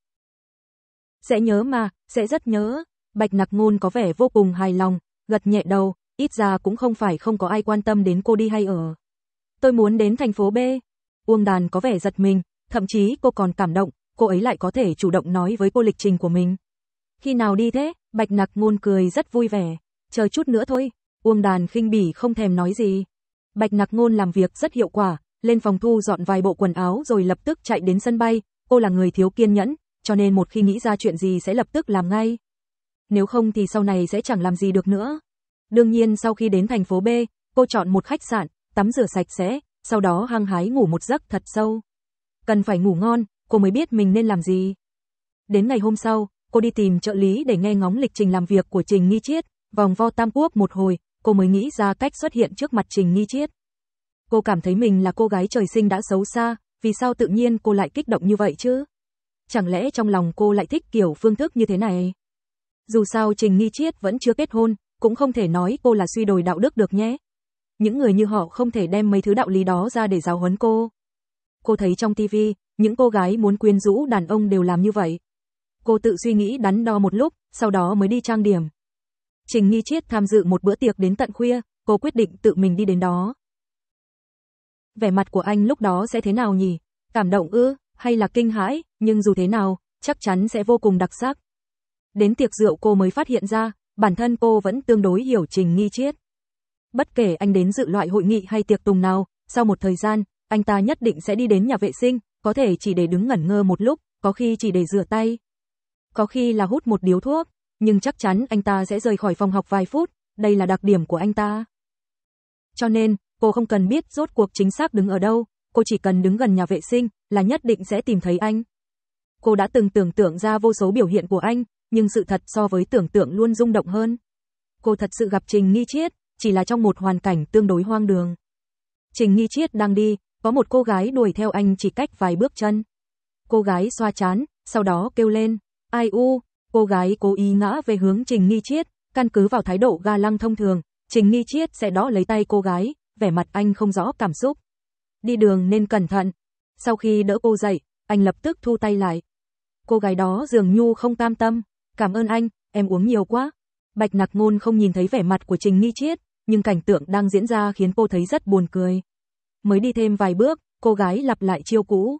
Sẽ nhớ mà, sẽ rất nhớ. Bạch Nặc Ngôn có vẻ vô cùng hài lòng, gật nhẹ đầu, ít ra cũng không phải không có ai quan tâm đến cô đi hay ở. Tôi muốn đến thành phố B. Uông Đàn có vẻ giật mình, thậm chí cô còn cảm động, cô ấy lại có thể chủ động nói với cô lịch trình của mình. Khi nào đi thế? Bạch Nặc Ngôn cười rất vui vẻ. Chờ chút nữa thôi. Uông Đàn khinh bỉ không thèm nói gì. Bạch Nặc Ngôn làm việc rất hiệu quả, lên phòng thu dọn vài bộ quần áo rồi lập tức chạy đến sân bay. Cô là người thiếu kiên nhẫn, cho nên một khi nghĩ ra chuyện gì sẽ lập tức làm ngay. Nếu không thì sau này sẽ chẳng làm gì được nữa. Đương nhiên sau khi đến thành phố B, cô chọn một khách sạn, tắm rửa sạch sẽ, sau đó hăng hái ngủ một giấc thật sâu. Cần phải ngủ ngon, cô mới biết mình nên làm gì. Đến ngày hôm sau, cô đi tìm trợ lý để nghe ngóng lịch trình làm việc của Trình Nghi Triết, vòng vo Tam Quốc một hồi, cô mới nghĩ ra cách xuất hiện trước mặt Trình Nghi Triết. Cô cảm thấy mình là cô gái trời sinh đã xấu xa, vì sao tự nhiên cô lại kích động như vậy chứ? chẳng lẽ trong lòng cô lại thích kiểu phương thức như thế này? Dù sao Trình Nghi Triết vẫn chưa kết hôn, cũng không thể nói cô là suy đồi đạo đức được nhé. Những người như họ không thể đem mấy thứ đạo lý đó ra để giáo huấn cô. Cô thấy trong tivi, những cô gái muốn quyến rũ đàn ông đều làm như vậy. Cô tự suy nghĩ đắn đo một lúc, sau đó mới đi trang điểm. Trình Nghi Triết tham dự một bữa tiệc đến tận khuya, cô quyết định tự mình đi đến đó. Vẻ mặt của anh lúc đó sẽ thế nào nhỉ? Cảm động ư, hay là kinh hãi, nhưng dù thế nào, chắc chắn sẽ vô cùng đặc sắc. Đến tiệc rượu cô mới phát hiện ra, bản thân cô vẫn tương đối hiểu Trình Nghi Triết. Bất kể anh đến dự loại hội nghị hay tiệc tùng nào, sau một thời gian, anh ta nhất định sẽ đi đến nhà vệ sinh, có thể chỉ để đứng ngẩn ngơ một lúc, có khi chỉ để rửa tay. Có khi là hút một điếu thuốc, nhưng chắc chắn anh ta sẽ rời khỏi phòng học vài phút, đây là đặc điểm của anh ta. Cho nên, cô không cần biết rốt cuộc chính xác đứng ở đâu, cô chỉ cần đứng gần nhà vệ sinh là nhất định sẽ tìm thấy anh. Cô đã từng tưởng tượng ra vô số biểu hiện của anh, nhưng sự thật so với tưởng tượng luôn rung động hơn. Cô thật sự gặp Trình Nghi Triết, chỉ là trong một hoàn cảnh tương đối hoang đường. Trình Nghi Triết đang đi, có một cô gái đuổi theo anh chỉ cách vài bước chân. Cô gái xoa trán, sau đó kêu lên, ai u, cô gái cố ý ngã về hướng Trình Nghi Triết, căn cứ vào thái độ ga lăng thông thường, Trình Nghi Triết sẽ đỡ lấy tay cô gái, vẻ mặt anh không rõ cảm xúc. Đi đường nên cẩn thận. Sau khi đỡ cô dậy, anh lập tức thu tay lại. Cô gái đó dường như không cam tâm, cảm ơn anh, em uống nhiều quá. Bạch Nặc Ngôn không nhìn thấy vẻ mặt của Trình Nghi Triết, nhưng cảnh tượng đang diễn ra khiến cô thấy rất buồn cười. Mới đi thêm vài bước, cô gái lặp lại chiêu cũ.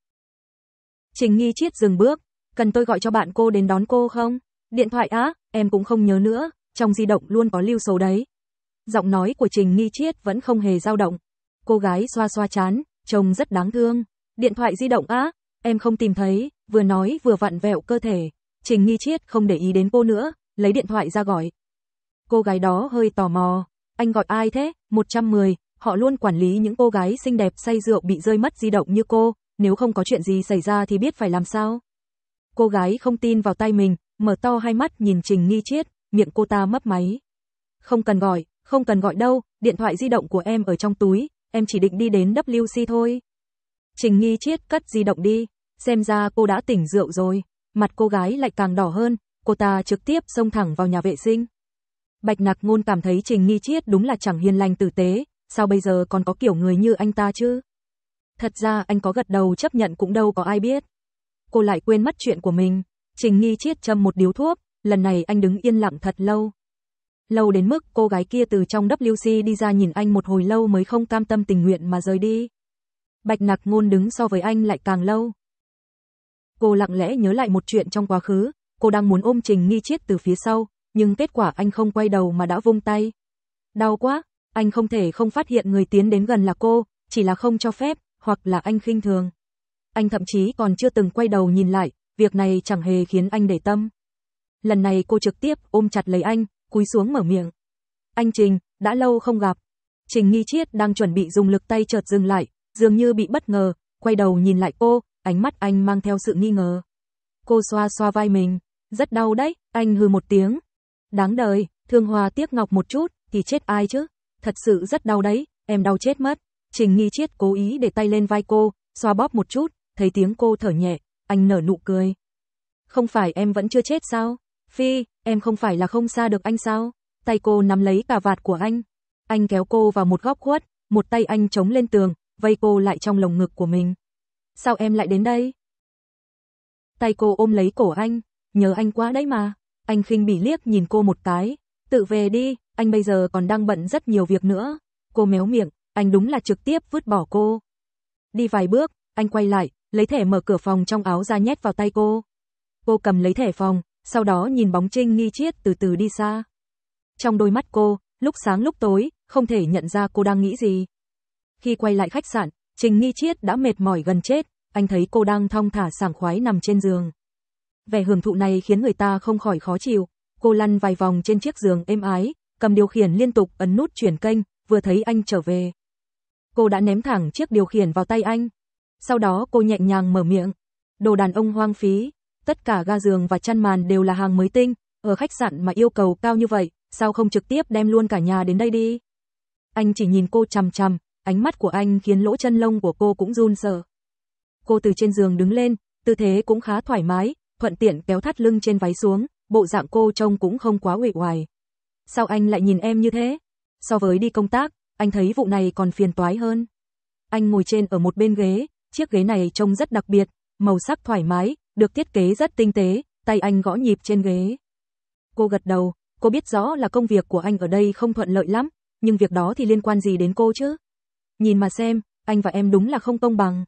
Trình Nghi Triết dừng bước, cần tôi gọi cho bạn cô đến đón cô không? Điện thoại á, em cũng không nhớ nữa, trong di động luôn có lưu số đấy. Giọng nói của Trình Nghi Triết vẫn không hề dao động. Cô gái xoa xoa trán, trông rất đáng thương. Điện thoại di động á, em không tìm thấy, vừa nói vừa vặn vẹo cơ thể. Trình Nghi Triết không để ý đến cô nữa, lấy điện thoại ra gọi. Cô gái đó hơi tò mò, anh gọi ai thế? một trăm mười, họ luôn quản lý những cô gái xinh đẹp say rượu bị rơi mất di động như cô, nếu không có chuyện gì xảy ra thì biết phải làm sao. Cô gái không tin vào tai mình, mở to hai mắt nhìn Trình Nghi Triết, miệng cô ta mấp máy. Không cần gọi, không cần gọi đâu, điện thoại di động của em ở trong túi, em chỉ định đi đến vê kép xê thôi. Trình Nghi Triết cất di động đi, xem ra cô đã tỉnh rượu rồi, mặt cô gái lại càng đỏ hơn, cô ta trực tiếp xông thẳng vào nhà vệ sinh. Bạch Nặc Ngôn cảm thấy Trình Nghi Triết đúng là chẳng hiền lành tử tế, sao bây giờ còn có kiểu người như anh ta chứ? Thật ra anh có gật đầu chấp nhận cũng đâu có ai biết. Cô lại quên mất chuyện của mình. Trình Nghi Triết châm một điếu thuốc, lần này anh đứng yên lặng thật lâu. Lâu đến mức cô gái kia từ trong vê kép xê đi ra nhìn anh một hồi lâu mới không cam tâm tình nguyện mà rời đi. Bạch Nặc Ngôn đứng so với anh lại càng lâu. Cô lặng lẽ nhớ lại một chuyện trong quá khứ, cô đang muốn ôm Trình Nghi Triết từ phía sau, nhưng kết quả anh không quay đầu mà đã vung tay. Đau quá, anh không thể không phát hiện người tiến đến gần là cô, chỉ là không cho phép, hoặc là anh khinh thường. Anh thậm chí còn chưa từng quay đầu nhìn lại, việc này chẳng hề khiến anh để tâm. Lần này cô trực tiếp ôm chặt lấy anh, cúi xuống mở miệng. Anh Trình, đã lâu không gặp. Trình Nghi Triết đang chuẩn bị dùng lực tay chợt dừng lại, dường như bị bất ngờ, quay đầu nhìn lại cô, ánh mắt anh mang theo sự nghi ngờ. Cô xoa xoa vai mình, rất đau đấy, anh hừ một tiếng. Đáng đời, thương hoa tiếc ngọc một chút, thì chết ai chứ, thật sự rất đau đấy, em đau chết mất. Trình Nghi Triết cố ý để tay lên vai cô, xoa bóp một chút, thấy tiếng cô thở nhẹ, anh nở nụ cười. Không phải em vẫn chưa chết sao? Phi, em không phải là không xa được anh sao? Tay cô nắm lấy cà vạt của anh. Anh kéo cô vào một góc khuất, một tay anh chống lên tường, vây cô lại trong lồng ngực của mình. Sao em lại đến đây? Tay cô ôm lấy cổ anh, nhớ anh quá đấy mà. Anh khinh bỉ liếc nhìn cô một cái. Tự về đi, anh bây giờ còn đang bận rất nhiều việc nữa. Cô méo miệng, anh đúng là trực tiếp vứt bỏ cô. Đi vài bước, anh quay lại, lấy thẻ mở cửa phòng trong áo ra nhét vào tay cô. Cô cầm lấy thẻ phòng, sau đó nhìn bóng Trình Nghi Triết từ từ đi xa. Trong đôi mắt cô, lúc sáng lúc tối, không thể nhận ra cô đang nghĩ gì. Khi quay lại khách sạn, Trình Nghi Triết đã mệt mỏi gần chết, anh thấy cô đang thong thả sảng khoái nằm trên giường. Vẻ hưởng thụ này khiến người ta không khỏi khó chịu, cô lăn vài vòng trên chiếc giường êm ái, cầm điều khiển liên tục ấn nút chuyển kênh, vừa thấy anh trở về. Cô đã ném thẳng chiếc điều khiển vào tay anh. Sau đó cô nhẹ nhàng mở miệng. Đồ đàn ông hoang phí, tất cả ga giường và chăn màn đều là hàng mới tinh, ở khách sạn mà yêu cầu cao như vậy, sao không trực tiếp đem luôn cả nhà đến đây đi. Anh chỉ nhìn cô chằm chằm, ánh mắt của anh khiến lỗ chân lông của cô cũng run sợ. Cô từ trên giường đứng lên, tư thế cũng khá thoải mái, thuận tiện kéo thắt lưng trên váy xuống, bộ dạng cô trông cũng không quá uể oải. Sao anh lại nhìn em như thế? So với đi công tác, anh thấy vụ này còn phiền toái hơn. Anh ngồi trên ở một bên ghế, chiếc ghế này trông rất đặc biệt, màu sắc thoải mái, được thiết kế rất tinh tế, tay anh gõ nhịp trên ghế. Cô gật đầu, cô biết rõ là công việc của anh ở đây không thuận lợi lắm, nhưng việc đó thì liên quan gì đến cô chứ? Nhìn mà xem, anh và em đúng là không công bằng.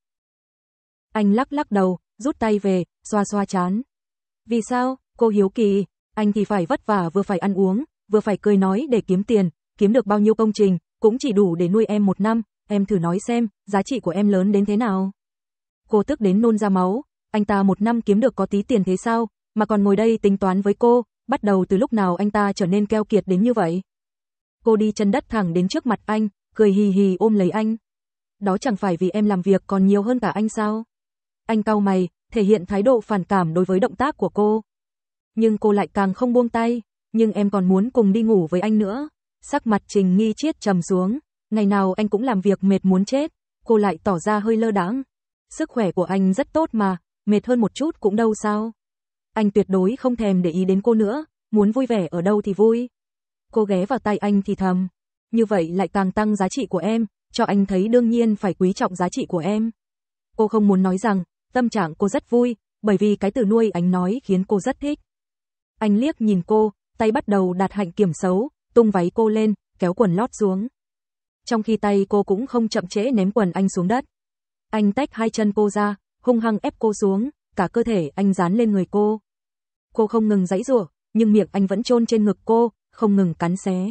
Anh lắc lắc đầu, rút tay về, xoa xoa trán. Vì sao? Cô hiếu kỳ, anh thì phải vất vả vừa phải ăn uống, vừa phải cười nói để kiếm tiền, kiếm được bao nhiêu công trình, cũng chỉ đủ để nuôi em một năm, em thử nói xem, giá trị của em lớn đến thế nào. Cô tức đến nôn ra máu, anh ta một năm kiếm được có tí tiền thế sao, mà còn ngồi đây tính toán với cô, bắt đầu từ lúc nào anh ta trở nên keo kiệt đến như vậy. Cô đi chân đất thẳng đến trước mặt anh, cười hì hì ôm lấy anh. Đó chẳng phải vì em làm việc còn nhiều hơn cả anh sao? Anh cau mày, thể hiện thái độ phản cảm đối với động tác của cô. Nhưng cô lại càng không buông tay, nhưng em còn muốn cùng đi ngủ với anh nữa. Sắc mặt Trình Nghi Chiết trầm xuống, ngày nào anh cũng làm việc mệt muốn chết, cô lại tỏ ra hơi lơ đãng. Sức khỏe của anh rất tốt mà, mệt hơn một chút cũng đâu sao. Anh tuyệt đối không thèm để ý đến cô nữa, muốn vui vẻ ở đâu thì vui. Cô ghé vào tay anh thì thầm, như vậy lại càng tăng giá trị của em, cho anh thấy đương nhiên phải quý trọng giá trị của em. Cô không muốn nói rằng, tâm trạng cô rất vui, bởi vì cái từ nuôi anh nói khiến cô rất thích. Anh liếc nhìn cô, tay bắt đầu đặt hạnh kiểm xấu, tung váy cô lên, kéo quần lót xuống. Trong khi tay cô cũng không chậm trễ ném quần anh xuống đất. Anh tách hai chân cô ra, hung hăng ép cô xuống, cả cơ thể anh dán lên người cô. Cô không ngừng giãy giụa, nhưng miệng anh vẫn chôn trên ngực cô, không ngừng cắn xé.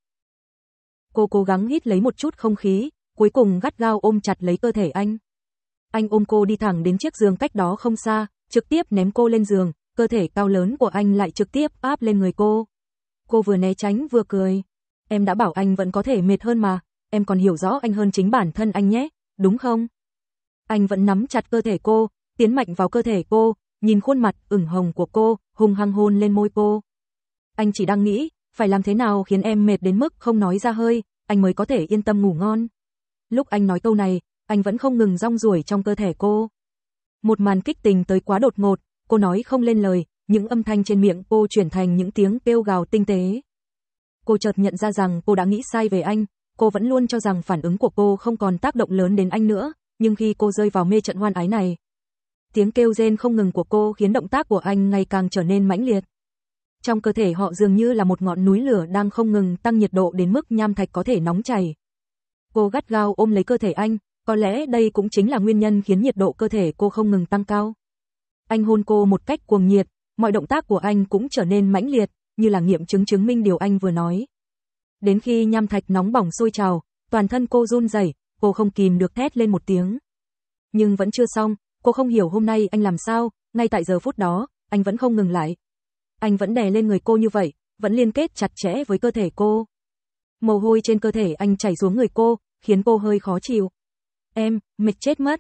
Cô cố gắng hít lấy một chút không khí, cuối cùng gắt gao ôm chặt lấy cơ thể anh. Anh ôm cô đi thẳng đến chiếc giường cách đó không xa, trực tiếp ném cô lên giường, cơ thể cao lớn của anh lại trực tiếp áp lên người cô. Cô vừa né tránh vừa cười. Em đã bảo anh vẫn có thể mệt hơn mà, em còn hiểu rõ anh hơn chính bản thân anh nhé, đúng không? Anh vẫn nắm chặt cơ thể cô, tiến mạnh vào cơ thể cô, nhìn khuôn mặt ửng hồng của cô, hung hăng hôn lên môi cô. Anh chỉ đang nghĩ, phải làm thế nào khiến em mệt đến mức không nói ra hơi, anh mới có thể yên tâm ngủ ngon. Lúc anh nói câu này, anh vẫn không ngừng rong ruổi trong cơ thể cô. Một màn kích tình tới quá đột ngột, cô nói không lên lời, những âm thanh trên miệng cô chuyển thành những tiếng kêu gào tinh tế. Cô chợt nhận ra rằng cô đã nghĩ sai về anh, cô vẫn luôn cho rằng phản ứng của cô không còn tác động lớn đến anh nữa, nhưng khi cô rơi vào mê trận hoan ái này, tiếng kêu rên không ngừng của cô khiến động tác của anh ngày càng trở nên mãnh liệt. Trong cơ thể họ dường như là một ngọn núi lửa đang không ngừng tăng nhiệt độ đến mức nham thạch có thể nóng chảy. Cô gắt gao ôm lấy cơ thể anh, có lẽ đây cũng chính là nguyên nhân khiến nhiệt độ cơ thể cô không ngừng tăng cao. Anh hôn cô một cách cuồng nhiệt, mọi động tác của anh cũng trở nên mãnh liệt, như là nghiệm chứng chứng minh điều anh vừa nói. Đến khi nham thạch nóng bỏng sôi trào, toàn thân cô run rẩy, cô không kìm được thét lên một tiếng. Nhưng vẫn chưa xong, cô không hiểu hôm nay anh làm sao, ngay tại giờ phút đó, anh vẫn không ngừng lại. Anh vẫn đè lên người cô như vậy, vẫn liên kết chặt chẽ với cơ thể cô. Mồ hôi trên cơ thể anh chảy xuống người cô, khiến cô hơi khó chịu. Em, mệt chết mất.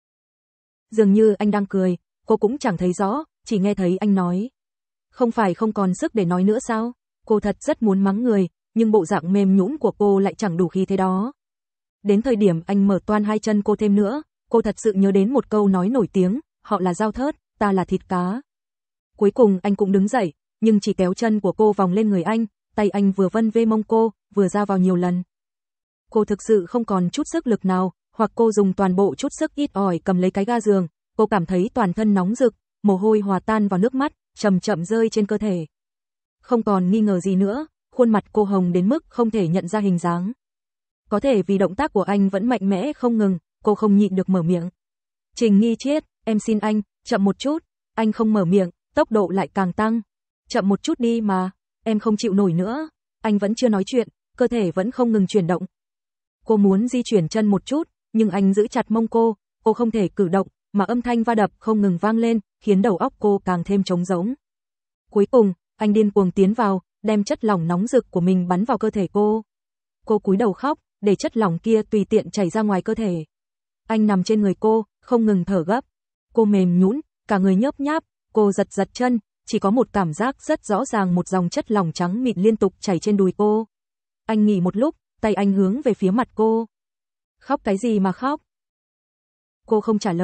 Dường như anh đang cười, cô cũng chẳng thấy rõ, chỉ nghe thấy anh nói. Không phải không còn sức để nói nữa sao? Cô thật rất muốn mắng người, nhưng bộ dạng mềm nhũn của cô lại chẳng đủ khí thế đó. Đến thời điểm anh mở toan hai chân cô thêm nữa, cô thật sự nhớ đến một câu nói nổi tiếng, họ là dao thớt, ta là thịt cá. Cuối cùng anh cũng đứng dậy, nhưng chỉ kéo chân của cô vòng lên người anh, tay anh vừa vân vê mông cô, vừa ra vào nhiều lần. Cô thực sự không còn chút sức lực nào, hoặc cô dùng toàn bộ chút sức ít ỏi cầm lấy cái ga giường, cô cảm thấy toàn thân nóng rực, mồ hôi hòa tan vào nước mắt, chậm chậm rơi trên cơ thể. Không còn nghi ngờ gì nữa, khuôn mặt cô hồng đến mức không thể nhận ra hình dáng. Có thể vì động tác của anh vẫn mạnh mẽ không ngừng, cô không nhịn được mở miệng. Trình Nghi Chiết, em xin anh, chậm một chút, anh không mở miệng, tốc độ lại càng tăng. Chậm một chút đi mà, em không chịu nổi nữa. Anh vẫn chưa nói chuyện, cơ thể vẫn không ngừng chuyển động. Cô muốn di chuyển chân một chút, nhưng anh giữ chặt mông cô, cô không thể cử động, mà âm thanh va đập không ngừng vang lên, khiến đầu óc cô càng thêm trống rỗng. Cuối cùng, anh điên cuồng tiến vào, đem chất lỏng nóng rực của mình bắn vào cơ thể cô. Cô cúi đầu khóc, để chất lỏng kia tùy tiện chảy ra ngoài cơ thể. Anh nằm trên người cô, không ngừng thở gấp. Cô mềm nhũn, cả người nhớp nháp, cô giật giật chân, chỉ có một cảm giác rất rõ ràng, một dòng chất lỏng trắng mịn liên tục chảy trên đùi cô. Anh nghỉ một lúc, tay anh hướng về phía mặt cô. Khóc cái gì mà khóc? Cô không trả lời,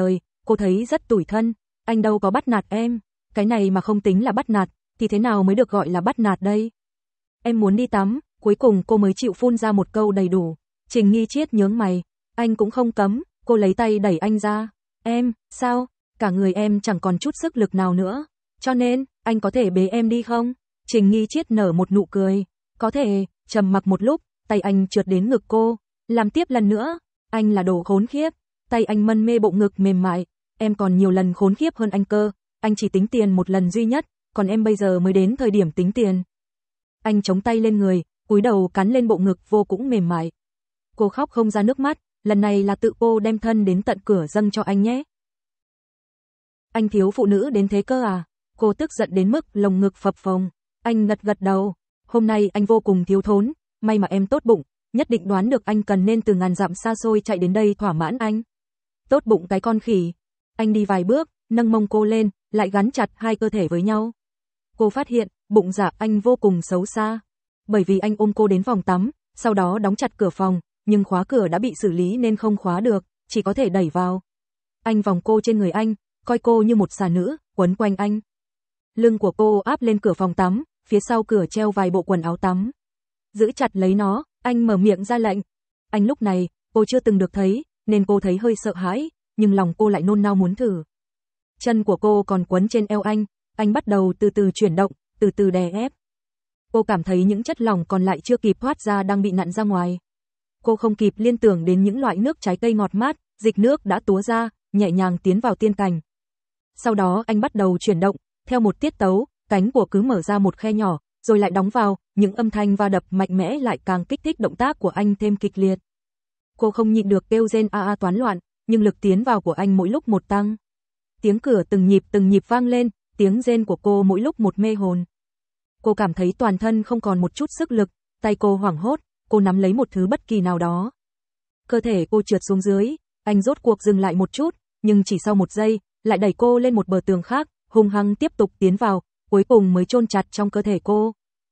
cô thấy rất tủi thân. Anh đâu có bắt nạt em, cái này mà không tính là bắt nạt, thì thế nào mới được gọi là bắt nạt đây? Em muốn đi tắm, cuối cùng cô mới chịu phun ra một câu đầy đủ. Trình Nghi Triết nhướng mày, anh cũng không cấm, cô lấy tay đẩy anh ra. Em, sao? Cả người em chẳng còn chút sức lực nào nữa, cho nên, anh có thể bế em đi không? Trình Nghi Triết nở một nụ cười, có thể. Trầm mặc một lúc, tay anh trượt đến ngực cô, làm tiếp lần nữa, anh là đồ khốn khiếp. Tay anh mân mê bộ ngực mềm mại, em còn nhiều lần khốn khiếp hơn anh cơ, anh chỉ tính tiền một lần duy nhất, còn em bây giờ mới đến thời điểm tính tiền. Anh chống tay lên người, cúi đầu cắn lên bộ ngực vô cũng mềm mại. Cô khóc không ra nước mắt, lần này là tự cô đem thân đến tận cửa dâng cho anh nhé. Anh thiếu phụ nữ đến thế cơ à? Cô tức giận đến mức lồng ngực phập phồng. Anh gật gật đầu, hôm nay anh vô cùng thiếu thốn, may mà em tốt bụng, nhất định đoán được anh cần nên từ ngàn dặm xa xôi chạy đến đây thỏa mãn anh. Tốt bụng cái con khỉ. Anh đi vài bước, nâng mông cô lên, lại gắn chặt hai cơ thể với nhau. Cô phát hiện, bụng dạ anh vô cùng xấu xa. Bởi vì anh ôm cô đến phòng tắm, sau đó đóng chặt cửa phòng, nhưng khóa cửa đã bị xử lý nên không khóa được, chỉ có thể đẩy vào. Anh vòng cô trên người anh, coi cô như một xà nữ, quấn quanh anh. Lưng của cô áp lên cửa phòng tắm, phía sau cửa treo vài bộ quần áo tắm. Giữ chặt lấy nó, anh mở miệng ra lệnh. Anh lúc này, cô chưa từng được thấy, nên cô thấy hơi sợ hãi, nhưng lòng cô lại nôn nao muốn thử. Chân của cô còn quấn trên eo anh, anh bắt đầu từ từ chuyển động, từ từ đè ép. Cô cảm thấy những chất lỏng còn lại chưa kịp thoát ra đang bị nặn ra ngoài. Cô không kịp liên tưởng đến những loại nước trái cây ngọt mát, dịch nước đã túa ra, nhẹ nhàng tiến vào tiên cảnh. Sau đó anh bắt đầu chuyển động, theo một tiết tấu, cánh của cứ mở ra một khe nhỏ, rồi lại đóng vào, những âm thanh va đập mạnh mẽ lại càng kích thích động tác của anh thêm kịch liệt. Cô không nhịn được kêu rên a a toán loạn, nhưng lực tiến vào của anh mỗi lúc một tăng. Tiếng cửa từng nhịp từng nhịp vang lên, tiếng rên của cô mỗi lúc một mê hồn. Cô cảm thấy toàn thân không còn một chút sức lực, tay cô hoảng hốt, cô nắm lấy một thứ bất kỳ nào đó. Cơ thể cô trượt xuống dưới, anh rốt cuộc dừng lại một chút, nhưng chỉ sau một giây, lại đẩy cô lên một bờ tường khác, hung hăng tiếp tục tiến vào, cuối cùng mới chôn chặt trong cơ thể cô.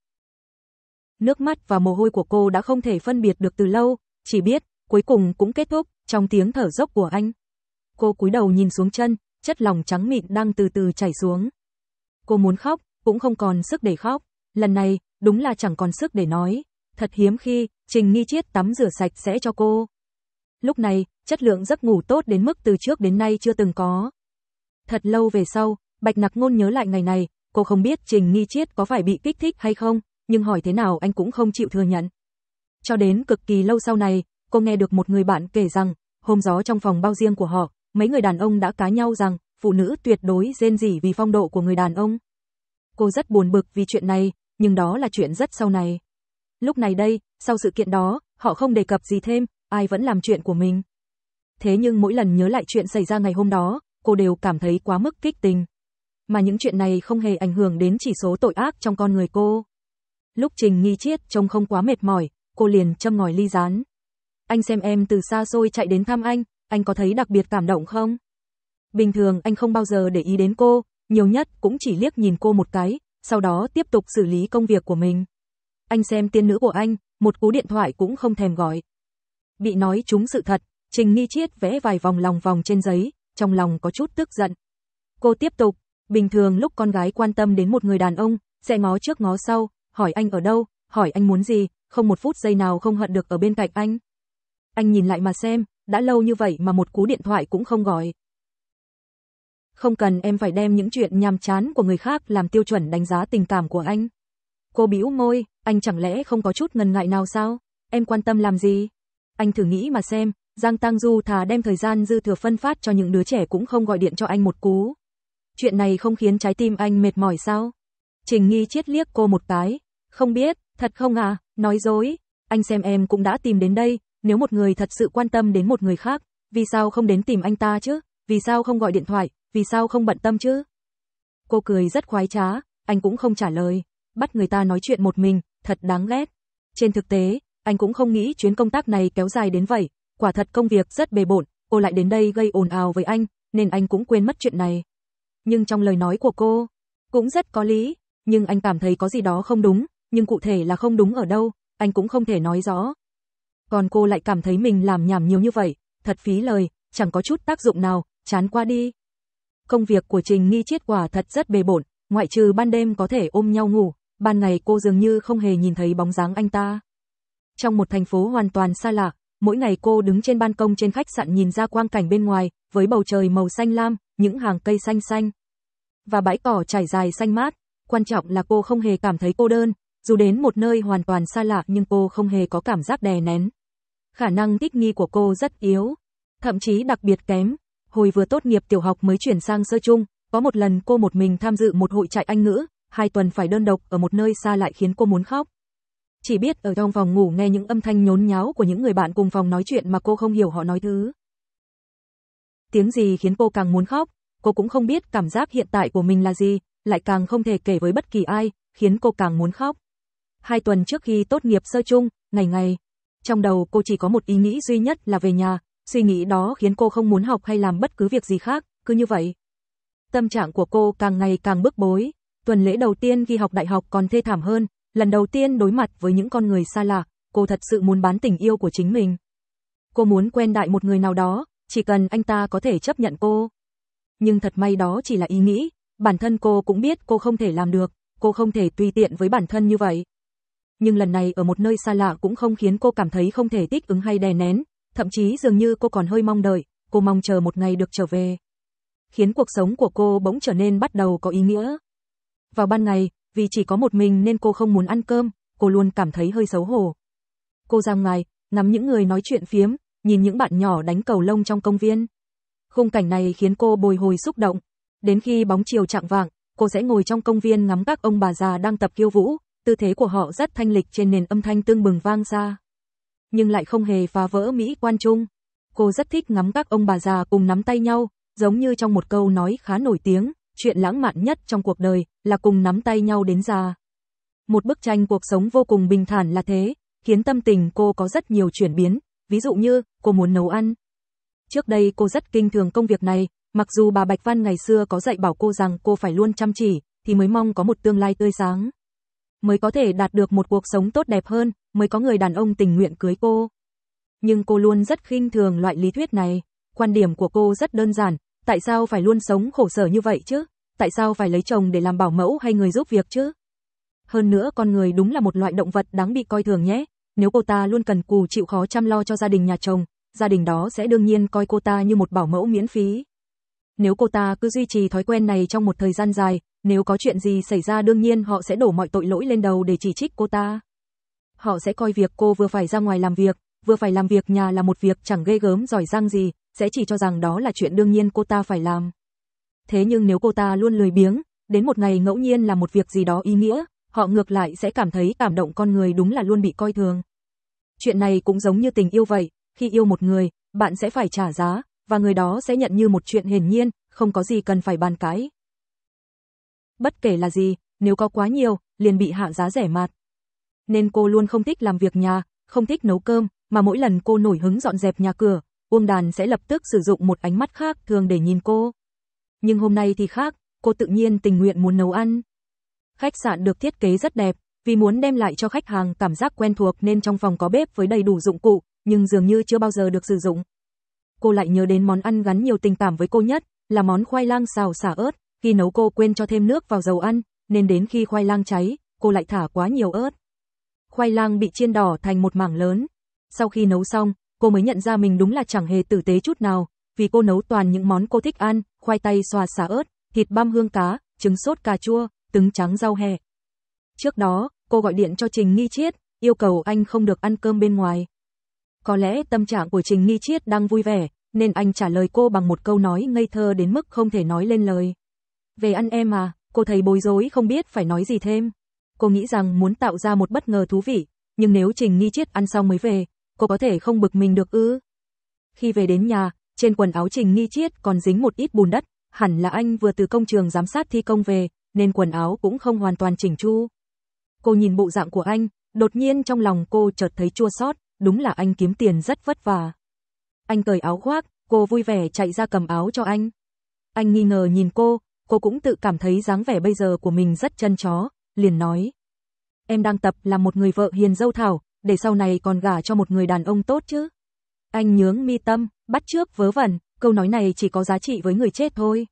Nước mắt và mồ hôi của cô đã không thể phân biệt được từ lâu, chỉ biết, cuối cùng cũng kết thúc, trong tiếng thở dốc của anh. Cô cúi đầu nhìn xuống chân, chất lỏng trắng mịn đang từ từ chảy xuống. Cô muốn khóc, cũng không còn sức để khóc, lần này, đúng là chẳng còn sức để nói. Thật hiếm khi, Trình Nghi Triết tắm rửa sạch sẽ cho cô. Lúc này, chất lượng giấc ngủ tốt đến mức từ trước đến nay chưa từng có. Thật lâu về sau, Bạch Nặc Ngôn nhớ lại ngày này, cô không biết Trình Nghi Triết có phải bị kích thích hay không, nhưng hỏi thế nào anh cũng không chịu thừa nhận. Cho đến cực kỳ lâu sau này, cô nghe được một người bạn kể rằng, hôm đó trong phòng bao riêng của họ, mấy người đàn ông đã cá nhau rằng, phụ nữ tuyệt đối rên rỉ vì phong độ của người đàn ông. Cô rất buồn bực vì chuyện này, nhưng đó là chuyện rất sau này. Lúc này đây, sau sự kiện đó, họ không đề cập gì thêm, ai vẫn làm chuyện của mình. Thế nhưng mỗi lần nhớ lại chuyện xảy ra ngày hôm đó, cô đều cảm thấy quá mức kích tình. Mà những chuyện này không hề ảnh hưởng đến chỉ số tội ác trong con người cô. Lúc Trình Nghi Triết trông không quá mệt mỏi, cô liền châm ngòi ly rán. Anh xem em từ xa xôi chạy đến thăm anh, anh có thấy đặc biệt cảm động không? Bình thường anh không bao giờ để ý đến cô, nhiều nhất cũng chỉ liếc nhìn cô một cái, sau đó tiếp tục xử lý công việc của mình. Anh xem tiên nữ của anh, một cú điện thoại cũng không thèm gọi. Bị nói trúng sự thật, Trình Nghi Triết vẽ vài vòng lòng vòng trên giấy, trong lòng có chút tức giận. Cô tiếp tục, bình thường lúc con gái quan tâm đến một người đàn ông, sẽ ngó trước ngó sau, hỏi anh ở đâu, hỏi anh muốn gì, không một phút giây nào không hận được ở bên cạnh anh. Anh nhìn lại mà xem, đã lâu như vậy mà một cú điện thoại cũng không gọi. Không cần em phải đem những chuyện nhàm chán của người khác làm tiêu chuẩn đánh giá tình cảm của anh. Cô bĩu môi, anh chẳng lẽ không có chút ngần ngại nào sao? Em quan tâm làm gì? Anh thử nghĩ mà xem, Giang Tang Du thà đem thời gian dư thừa phân phát cho những đứa trẻ cũng không gọi điện cho anh một cú. Chuyện này không khiến trái tim anh mệt mỏi sao? Trình Nghi Triết liếc cô một cái, không biết, thật không à, nói dối, anh xem em cũng đã tìm đến đây, nếu một người thật sự quan tâm đến một người khác, vì sao không đến tìm anh ta chứ, vì sao không gọi điện thoại, vì sao không bận tâm chứ? Cô cười rất khoái trá, anh cũng không trả lời, bắt người ta nói chuyện một mình, thật đáng ghét. Trên thực tế, anh cũng không nghĩ chuyến công tác này kéo dài đến vậy, quả thật công việc rất bề bộn, cô lại đến đây gây ồn ào với anh, nên anh cũng quên mất chuyện này. Nhưng trong lời nói của cô, cũng rất có lý, nhưng anh cảm thấy có gì đó không đúng, nhưng cụ thể là không đúng ở đâu, anh cũng không thể nói rõ. Còn cô lại cảm thấy mình làm nhảm nhiều như vậy, thật phí lời, chẳng có chút tác dụng nào, chán qua đi. Công việc của Trình Nghi Chiết quả thật rất bề bộn, ngoại trừ ban đêm có thể ôm nhau ngủ, ban ngày cô dường như không hề nhìn thấy bóng dáng anh ta. Trong một thành phố hoàn toàn xa lạ, mỗi ngày cô đứng trên ban công trên khách sạn nhìn ra quang cảnh bên ngoài, với bầu trời màu xanh lam, những hàng cây xanh xanh và bãi cỏ trải dài xanh mát. Quan trọng là cô không hề cảm thấy cô đơn, dù đến một nơi hoàn toàn xa lạ nhưng cô không hề có cảm giác đè nén. Khả năng thích nghi của cô rất yếu, thậm chí đặc biệt kém. Hồi vừa tốt nghiệp tiểu học mới chuyển sang sơ trung, có một lần cô một mình tham dự một hội trại Anh ngữ, hai tuần phải đơn độc ở một nơi xa lại khiến cô muốn khóc. Chỉ biết ở trong phòng ngủ nghe những âm thanh nhốn nháo của những người bạn cùng phòng nói chuyện mà cô không hiểu họ nói thứ. Tiếng gì khiến cô càng muốn khóc, cô cũng không biết cảm giác hiện tại của mình là gì, lại càng không thể kể với bất kỳ ai, khiến cô càng muốn khóc. Hai tuần trước khi tốt nghiệp sơ trung, ngày ngày, trong đầu cô chỉ có một ý nghĩ duy nhất là về nhà, suy nghĩ đó khiến cô không muốn học hay làm bất cứ việc gì khác, cứ như vậy. Tâm trạng của cô càng ngày càng bức bối, tuần lễ đầu tiên khi học đại học còn thê thảm hơn, lần đầu tiên đối mặt với những con người xa lạ, cô thật sự muốn bán tình yêu của chính mình. Cô muốn quen đại một người nào đó, chỉ cần anh ta có thể chấp nhận cô. Nhưng thật may đó chỉ là ý nghĩ, bản thân cô cũng biết cô không thể làm được, cô không thể tùy tiện với bản thân như vậy. Nhưng lần này ở một nơi xa lạ cũng không khiến cô cảm thấy không thể thích ứng hay đè nén, thậm chí dường như cô còn hơi mong đợi, cô mong chờ một ngày được trở về. Khiến cuộc sống của cô bỗng trở nên bắt đầu có ý nghĩa. Vào ban ngày, vì chỉ có một mình nên cô không muốn ăn cơm, cô luôn cảm thấy hơi xấu hổ. Cô ra ngoài, ngắm những người nói chuyện phiếm, nhìn những bạn nhỏ đánh cầu lông trong công viên. Khung cảnh này khiến cô bồi hồi xúc động. Đến khi bóng chiều chạng vạng, cô sẽ ngồi trong công viên ngắm các ông bà già đang tập khiêu vũ, tư thế của họ rất thanh lịch trên nền âm thanh tưng bừng vang ra. Nhưng lại không hề phá vỡ mỹ quan chung. Cô rất thích ngắm các ông bà già cùng nắm tay nhau, giống như trong một câu nói khá nổi tiếng, chuyện lãng mạn nhất trong cuộc đời là cùng nắm tay nhau đến già. Một bức tranh cuộc sống vô cùng bình thản là thế, khiến tâm tình cô có rất nhiều chuyển biến, ví dụ như, cô muốn nấu ăn. Trước đây cô rất kinh thường công việc này, mặc dù bà Bạch Văn ngày xưa có dạy bảo cô rằng cô phải luôn chăm chỉ, thì mới mong có một tương lai tươi sáng. Mới có thể đạt được một cuộc sống tốt đẹp hơn, mới có người đàn ông tình nguyện cưới cô. Nhưng cô luôn rất khinh thường loại lý thuyết này, quan điểm của cô rất đơn giản, tại sao phải luôn sống khổ sở như vậy chứ? Tại sao phải lấy chồng để làm bảo mẫu hay người giúp việc chứ? Hơn nữa con người đúng là một loại động vật đáng bị coi thường nhé, nếu cô ta luôn cần cù chịu khó chăm lo cho gia đình nhà chồng, gia đình đó sẽ đương nhiên coi cô ta như một bảo mẫu miễn phí. Nếu cô ta cứ duy trì thói quen này trong một thời gian dài, nếu có chuyện gì xảy ra đương nhiên họ sẽ đổ mọi tội lỗi lên đầu để chỉ trích cô ta. Họ sẽ coi việc cô vừa phải ra ngoài làm việc, vừa phải làm việc nhà là một việc chẳng ghê gớm giỏi giang gì, sẽ chỉ cho rằng đó là chuyện đương nhiên cô ta phải làm. Thế nhưng nếu cô ta luôn lười biếng, đến một ngày ngẫu nhiên làm một việc gì đó ý nghĩa, họ ngược lại sẽ cảm thấy cảm động, con người đúng là luôn bị coi thường. Chuyện này cũng giống như tình yêu vậy, khi yêu một người, bạn sẽ phải trả giá, và người đó sẽ nhận như một chuyện hiển nhiên, không có gì cần phải bàn cãi. Bất kể là gì, nếu có quá nhiều, liền bị hạ giá rẻ mạt. Nên cô luôn không thích làm việc nhà, không thích nấu cơm, mà mỗi lần cô nổi hứng dọn dẹp nhà cửa, Uông Đàn sẽ lập tức sử dụng một ánh mắt khác thường để nhìn cô. Nhưng hôm nay thì khác, cô tự nhiên tình nguyện muốn nấu ăn. Khách sạn được thiết kế rất đẹp, vì muốn đem lại cho khách hàng cảm giác quen thuộc nên trong phòng có bếp với đầy đủ dụng cụ, nhưng dường như chưa bao giờ được sử dụng. Cô lại nhớ đến món ăn gắn nhiều tình cảm với cô nhất, là món khoai lang xào xả ớt, khi nấu cô quên cho thêm nước vào dầu ăn, nên đến khi khoai lang cháy, cô lại thả quá nhiều ớt. Khoai lang bị chiên đỏ thành một mảng lớn. Sau khi nấu xong, cô mới nhận ra mình đúng là chẳng hề tử tế chút nào, vì cô nấu toàn những món cô thích ăn, khoai tây xoa xả ớt, thịt băm hương cá, trứng sốt cà chua, trứng trắng rau hẹ. Trước đó, cô gọi điện cho Trình Nghi Chiết, yêu cầu anh không được ăn cơm bên ngoài. Có lẽ tâm trạng của Trình Nghi Chiết đang vui vẻ, nên anh trả lời cô bằng một câu nói ngây thơ đến mức không thể nói lên lời. Về ăn em à, cô thấy bối rối không biết phải nói gì thêm. Cô nghĩ rằng muốn tạo ra một bất ngờ thú vị, nhưng nếu Trình Nghi Chiết ăn xong mới về, cô có thể không bực mình được ư? Khi về đến nhà, trên quần áo Trình Nghi Chiết còn dính một ít bùn đất, hẳn là anh vừa từ công trường giám sát thi công về, nên quần áo cũng không hoàn toàn chỉnh chu. Cô nhìn bộ dạng của anh, đột nhiên trong lòng cô chợt thấy chua xót, đúng là anh kiếm tiền rất vất vả. Anh cởi áo khoác, cô vui vẻ chạy ra cầm áo cho anh. Anh nghi ngờ nhìn cô, cô cũng tự cảm thấy dáng vẻ bây giờ của mình rất chân chó, liền nói. Em đang tập làm một người vợ hiền dâu thảo, để sau này còn gả cho một người đàn ông tốt chứ. Anh nhướng mi tâm, bắt chước vớ vẩn, Câu nói này chỉ có giá trị với người chết thôi.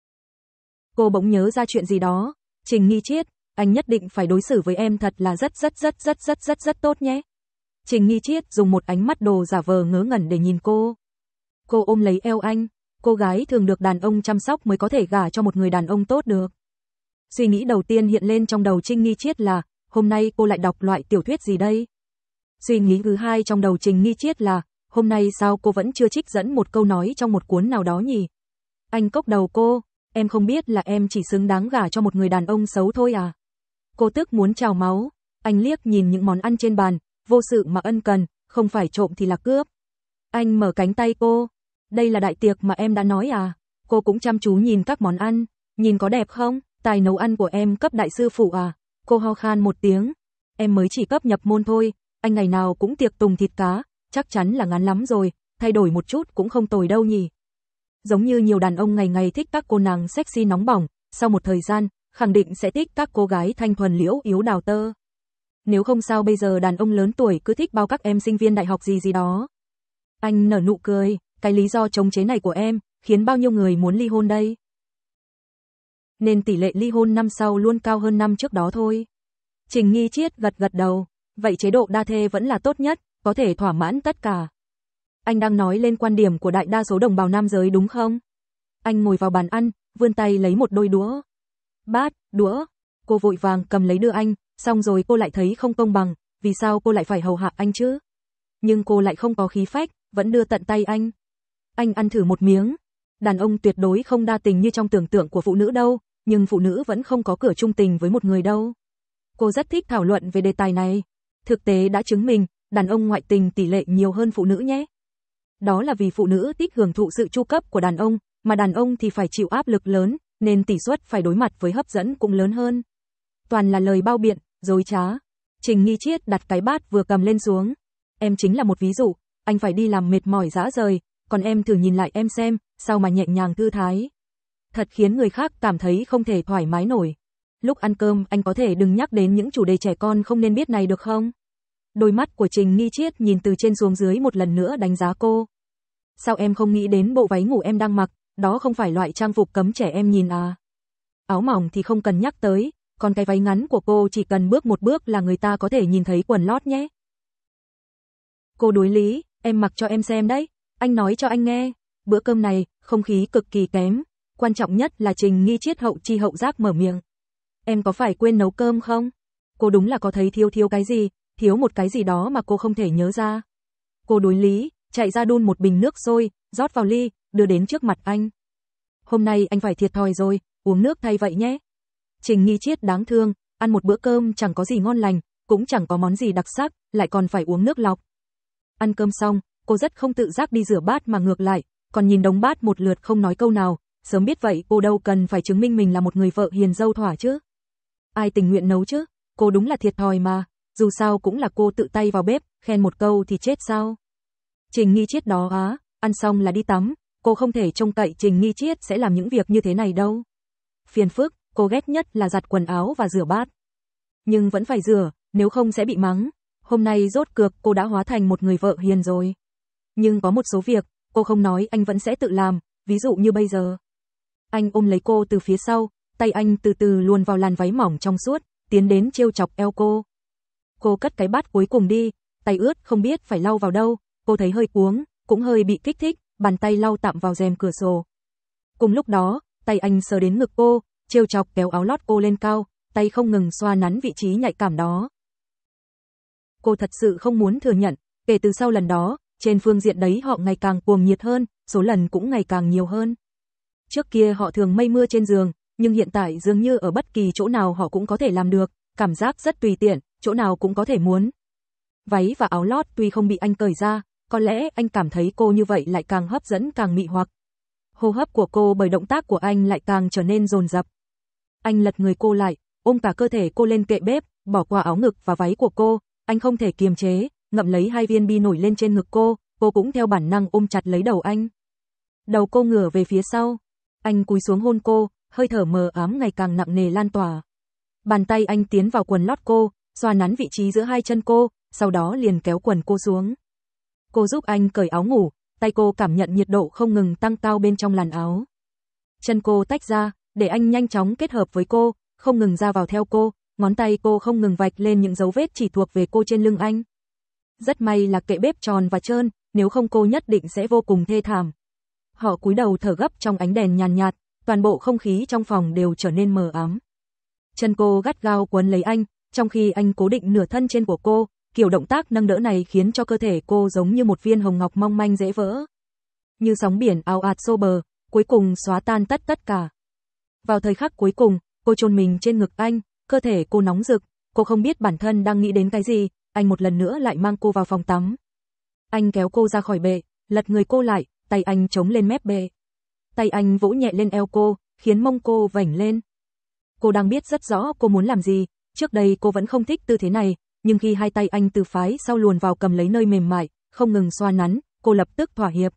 Cô bỗng nhớ ra chuyện gì đó. Trình Nghi Triết, anh nhất định phải đối xử với em thật là rất rất rất rất rất rất rất tốt nhé. Trình Nghi Triết dùng một ánh mắt đồ giả vờ ngớ ngẩn để nhìn cô. Cô ôm lấy eo anh. Cô gái thường được đàn ông chăm sóc mới có thể gả cho một người đàn ông tốt được. Suy nghĩ đầu tiên hiện lên trong đầu Trình Nghi Triết là, hôm nay cô lại đọc loại tiểu thuyết gì đây? Suy nghĩ thứ hai trong đầu Trình Nghi Triết là, hôm nay sao cô vẫn chưa trích dẫn một câu nói trong một cuốn nào đó nhỉ? Anh cốc đầu cô, em không biết là em chỉ xứng đáng gả cho một người đàn ông xấu thôi à? Cô tức muốn trào máu. Anh liếc nhìn những món ăn trên bàn, vô sự mà ân cần, không phải trộm thì là cướp. Anh mở cánh tay cô. Đây là đại tiệc mà em đã nói à? Cô cũng chăm chú nhìn các món ăn. Nhìn có đẹp không? Tài nấu ăn của em cấp đại sư phụ à? Cô ho khan một tiếng. Em mới chỉ cấp nhập môn thôi. Anh ngày nào cũng tiệc tùng thịt cá. Chắc chắn là ngán lắm rồi. Thay đổi một chút cũng không tồi đâu nhỉ. Giống như nhiều đàn ông ngày ngày thích các cô nàng sexy nóng bỏng. Sau một thời gian, khẳng định sẽ thích các cô gái thanh thuần liễu yếu đào tơ. Nếu không sao bây giờ đàn ông lớn tuổi cứ thích bao các em sinh viên đại học gì gì đó. Anh nở nụ cười, cái lý do chống chế này của em, khiến bao nhiêu người muốn ly hôn đây. Nên tỷ lệ ly hôn năm sau luôn cao hơn năm trước đó thôi. Trình Nghi Triết gật gật đầu, vậy chế độ đa thê vẫn là tốt nhất, có thể thỏa mãn tất cả. Anh đang nói lên quan điểm của đại đa số đồng bào nam giới đúng không? Anh ngồi vào bàn ăn, vươn tay lấy một đôi đũa. Bát, đũa, cô vội vàng cầm lấy đưa anh, xong rồi cô lại thấy không công bằng, vì sao cô lại phải hầu hạ anh chứ? Nhưng cô lại không có khí phách, vẫn đưa tận tay anh. Anh ăn thử một miếng. Đàn ông tuyệt đối không đa tình như trong tưởng tượng của phụ nữ đâu, nhưng phụ nữ vẫn không có cửa chung tình với một người đâu. Cô rất thích thảo luận về đề tài này. Thực tế đã chứng minh, đàn ông ngoại tình tỷ lệ nhiều hơn phụ nữ nhé. Đó là vì phụ nữ thích hưởng thụ sự chu cấp của đàn ông, mà đàn ông thì phải chịu áp lực lớn, nên tỷ suất phải đối mặt với hấp dẫn cũng lớn hơn. Toàn là lời bao biện, dối trá. Trình Nghi Triết đặt cái bát vừa cầm lên xuống. Em chính là một ví dụ, anh phải đi làm mệt mỏi rã rời, còn em thử nhìn lại em xem, sao mà nhẹ nhàng thư thái. Thật khiến người khác cảm thấy không thể thoải mái nổi. Lúc ăn cơm anh có thể đừng nhắc đến những chủ đề trẻ con không nên biết này được không? Đôi mắt của Trình Nghi Triết nhìn từ trên xuống dưới một lần nữa đánh giá cô. Sao em không nghĩ đến bộ váy ngủ em đang mặc, đó không phải loại trang phục cấm trẻ em nhìn à? Áo mỏng thì không cần nhắc tới, còn cái váy ngắn của cô chỉ cần bước một bước là người ta có thể nhìn thấy quần lót nhé. Cô đối lý, em mặc cho em xem đấy, anh nói cho anh nghe. Bữa cơm này, không khí cực kỳ kém, quan trọng nhất là Trình Nghi Triết hậu chi hậu giác mở miệng. Em có phải quên nấu cơm không? Cô đúng là có thấy thiếu thiếu cái gì, thiếu một cái gì đó mà cô không thể nhớ ra. Cô đối lý, chạy ra đun một bình nước sôi, rót vào ly, đưa đến trước mặt anh. Hôm nay anh phải thiệt thòi rồi, uống nước thay vậy nhé. Trình Nghi Triết đáng thương, ăn một bữa cơm chẳng có gì ngon lành, cũng chẳng có món gì đặc sắc, lại còn phải uống nước lọc. Ăn cơm xong, cô rất không tự giác đi rửa bát mà ngược lại, còn nhìn đống bát một lượt không nói câu nào, sớm biết vậy cô đâu cần phải chứng minh mình là một người vợ hiền dâu thỏa chứ. Ai tình nguyện nấu chứ, cô đúng là thiệt thòi mà, dù sao cũng là cô tự tay vào bếp, khen một câu thì chết sao. Trình Nghi Triết đó á, ăn xong là đi tắm, cô không thể trông cậy Trình Nghi Triết sẽ làm những việc như thế này đâu. Phiền phức, cô ghét nhất là giặt quần áo và rửa bát. Nhưng vẫn phải rửa, nếu không sẽ bị mắng. Hôm nay rốt cược cô đã hóa thành một người vợ hiền rồi. Nhưng có một số việc, cô không nói anh vẫn sẽ tự làm, ví dụ như bây giờ. Anh ôm lấy cô từ phía sau, tay anh từ từ luồn vào làn váy mỏng trong suốt, tiến đến trêu chọc eo cô. Cô cất cái bát cuối cùng đi, tay ướt không biết phải lau vào đâu, cô thấy hơi cuống, cũng hơi bị kích thích, bàn tay lau tạm vào rèm cửa sổ. Cùng lúc đó, tay anh sờ đến ngực cô, trêu chọc kéo áo lót cô lên cao, tay không ngừng xoa nắn vị trí nhạy cảm đó. Cô thật sự không muốn thừa nhận, kể từ sau lần đó, trên phương diện đấy họ ngày càng cuồng nhiệt hơn, số lần cũng ngày càng nhiều hơn. Trước kia họ thường mây mưa trên giường, nhưng hiện tại dường như ở bất kỳ chỗ nào họ cũng có thể làm được, cảm giác rất tùy tiện, chỗ nào cũng có thể muốn. Váy và áo lót tuy không bị anh cởi ra, có lẽ anh cảm thấy cô như vậy lại càng hấp dẫn càng mị hoặc. Hô hấp của cô bởi động tác của anh lại càng trở nên dồn dập. Anh lật người cô lại, ôm cả cơ thể cô lên kệ bếp, bỏ qua áo ngực và váy của cô, anh không thể kiềm chế, ngậm lấy hai viên bi nổi lên trên ngực cô, cô cũng theo bản năng ôm chặt lấy đầu anh. Đầu cô ngửa về phía sau, anh cúi xuống hôn cô, hơi thở mờ ám ngày càng nặng nề lan tỏa. Bàn tay anh tiến vào quần lót cô, xoa nắn vị trí giữa hai chân cô, sau đó liền kéo quần cô xuống. Cô giúp anh cởi áo ngủ, tay cô cảm nhận nhiệt độ không ngừng tăng cao bên trong làn áo. Chân cô tách ra, để anh nhanh chóng kết hợp với cô, không ngừng ra vào theo cô, ngón tay cô không ngừng vạch lên những dấu vết chỉ thuộc về cô trên lưng anh. Rất may là kệ bếp tròn và trơn, nếu không cô nhất định sẽ vô cùng thê thảm. Họ cúi đầu thở gấp trong ánh đèn nhàn nhạt, toàn bộ không khí trong phòng đều trở nên mờ ám. Chân cô gắt gao quấn lấy anh, trong khi anh cố định nửa thân trên của cô, kiểu động tác nâng đỡ này khiến cho cơ thể cô giống như một viên hồng ngọc mong manh dễ vỡ. Như sóng biển ào ạt xô bờ, cuối cùng xóa tan tất tất cả. Vào thời khắc cuối cùng, cô chôn mình trên ngực anh, cơ thể cô nóng rực, cô không biết bản thân đang nghĩ đến cái gì, anh một lần nữa lại mang cô vào phòng tắm. Anh kéo cô ra khỏi bệ, lật người cô lại, tay anh chống lên mép bệ. Tay anh vỗ nhẹ lên eo cô, khiến mông cô vểnh lên. Cô đang biết rất rõ cô muốn làm gì, trước đây cô vẫn không thích tư thế này, nhưng khi hai tay anh từ phái sau luồn vào cầm lấy nơi mềm mại, không ngừng xoa nắn, cô lập tức thỏa hiệp.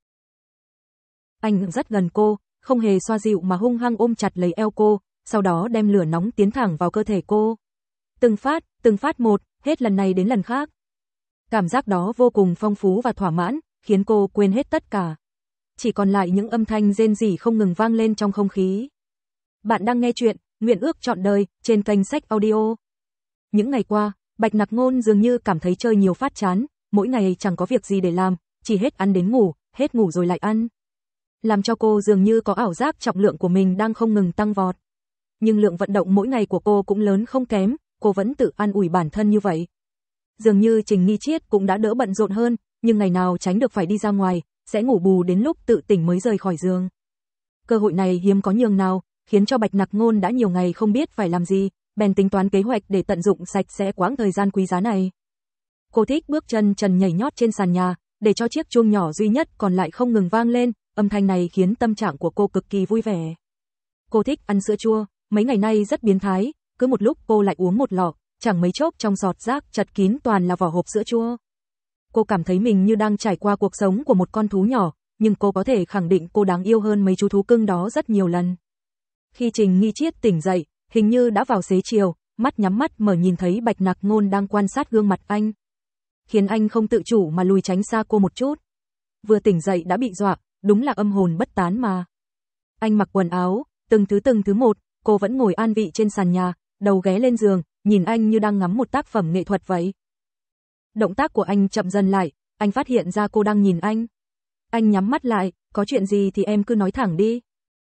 Anh rất gần cô, không hề xoa dịu mà hung hăng ôm chặt lấy eo cô, sau đó đem lửa nóng tiến thẳng vào cơ thể cô. Từng phát, từng phát một, hết lần này đến lần khác. Cảm giác đó vô cùng phong phú và thỏa mãn, khiến cô quên hết tất cả. Chỉ còn lại những âm thanh rên rỉ không ngừng vang lên trong không khí. Bạn đang nghe chuyện Nguyện ước trọn đời trên kênh Sách Audio. Những ngày qua, Bạch Nặc Ngôn dường như cảm thấy chơi nhiều phát chán, mỗi ngày chẳng có việc gì để làm, chỉ hết ăn đến ngủ, hết ngủ rồi lại ăn. Làm cho cô dường như có ảo giác trọng lượng của mình đang không ngừng tăng vọt. Nhưng lượng vận động mỗi ngày của cô cũng lớn không kém, cô vẫn tự an ủi bản thân như vậy. Dường như Trình Nghi Triết cũng đã đỡ bận rộn hơn, nhưng ngày nào tránh được phải đi ra ngoài, sẽ ngủ bù đến lúc tự tỉnh mới rời khỏi giường. Cơ hội này hiếm có nhường nào, khiến cho Bạch Nặc Ngôn đã nhiều ngày không biết phải làm gì, bèn tính toán kế hoạch để tận dụng sạch sẽ quãng thời gian quý giá này. Cô thích bước chân trần nhảy nhót trên sàn nhà, để cho chiếc chuông nhỏ duy nhất còn lại không ngừng vang lên, âm thanh này khiến tâm trạng của cô cực kỳ vui vẻ. Cô thích ăn sữa chua, mấy ngày nay rất biến thái, cứ một lúc cô lại uống một lọ, chẳng mấy chốc trong giọt rác chật kín toàn là vỏ hộp sữa chua. Cô cảm thấy mình như đang trải qua cuộc sống của một con thú nhỏ, nhưng cô có thể khẳng định cô đáng yêu hơn mấy chú thú cưng đó rất nhiều lần. Khi Trình Nghi Triết tỉnh dậy, hình như đã vào xế chiều, mắt nhắm mắt mở nhìn thấy Bạch Nặc Ngôn đang quan sát gương mặt anh. Khiến anh không tự chủ mà lùi tránh xa cô một chút. Vừa tỉnh dậy đã bị dọa, đúng là âm hồn bất tán mà. Anh mặc quần áo, từng thứ từng thứ một, cô vẫn ngồi an vị trên sàn nhà, đầu ghé lên giường, nhìn anh như đang ngắm một tác phẩm nghệ thuật vậy. Động tác của anh chậm dần lại, anh phát hiện ra cô đang nhìn anh. Anh nhắm mắt lại, có chuyện gì thì em cứ nói thẳng đi.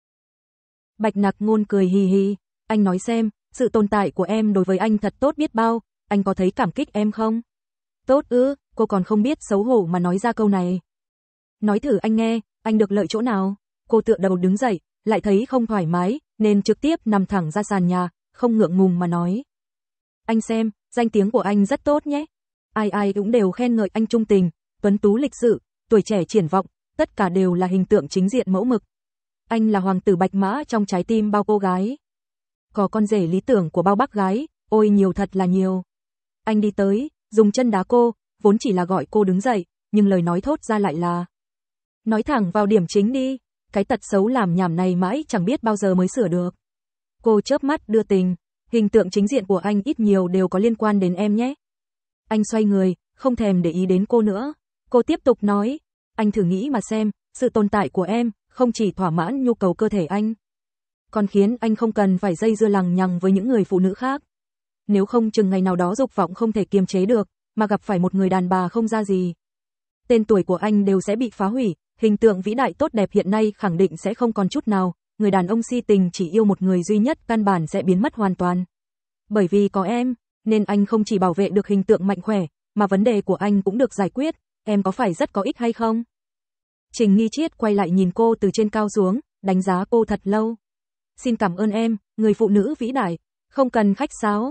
Bạch Nặc Ngôn cười hì hì, anh nói xem, sự tồn tại của em đối với anh thật tốt biết bao, anh có thấy cảm kích em không? Tốt ư, cô còn không biết xấu hổ mà nói ra câu này. Nói thử anh nghe, anh được lợi chỗ nào? Cô tựa đầu đứng dậy, lại thấy không thoải mái, nên trực tiếp nằm thẳng ra sàn nhà, không ngượng ngùng mà nói. Anh xem, danh tiếng của anh rất tốt nhé. Ai ai cũng đều khen ngợi anh trung tình, tuấn tú lịch sự, tuổi trẻ triển vọng, tất cả đều là hình tượng chính diện mẫu mực. Anh là hoàng tử bạch mã trong trái tim bao cô gái. Có con rể lý tưởng của bao bác gái, ôi nhiều thật là nhiều. Anh đi tới, dùng chân đá cô, vốn chỉ là gọi cô đứng dậy, nhưng lời nói thốt ra lại là: nói thẳng vào điểm chính đi, cái tật xấu làm nhảm này mãi chẳng biết bao giờ mới sửa được. Cô chớp mắt đưa tình, hình tượng chính diện của anh ít nhiều đều có liên quan đến em nhé. Anh xoay người, không thèm để ý đến cô nữa. Cô tiếp tục nói, anh thử nghĩ mà xem, sự tồn tại của em không chỉ thỏa mãn nhu cầu cơ thể anh, còn khiến anh không cần phải dây dưa lằng nhằng với những người phụ nữ khác. Nếu không chừng ngày nào đó dục vọng không thể kiềm chế được, mà gặp phải một người đàn bà không ra gì. Tên tuổi của anh đều sẽ bị phá hủy, hình tượng vĩ đại tốt đẹp hiện nay khẳng định sẽ không còn chút nào, người đàn ông si tình chỉ yêu một người duy nhất căn bản sẽ biến mất hoàn toàn. Bởi vì có em, nên anh không chỉ bảo vệ được hình tượng mạnh khỏe, mà vấn đề của anh cũng được giải quyết, em có phải rất có ích hay không? Trình Nghi Triết quay lại nhìn cô từ trên cao xuống, đánh giá cô thật lâu. Xin cảm ơn em, người phụ nữ vĩ đại, không cần khách sáo.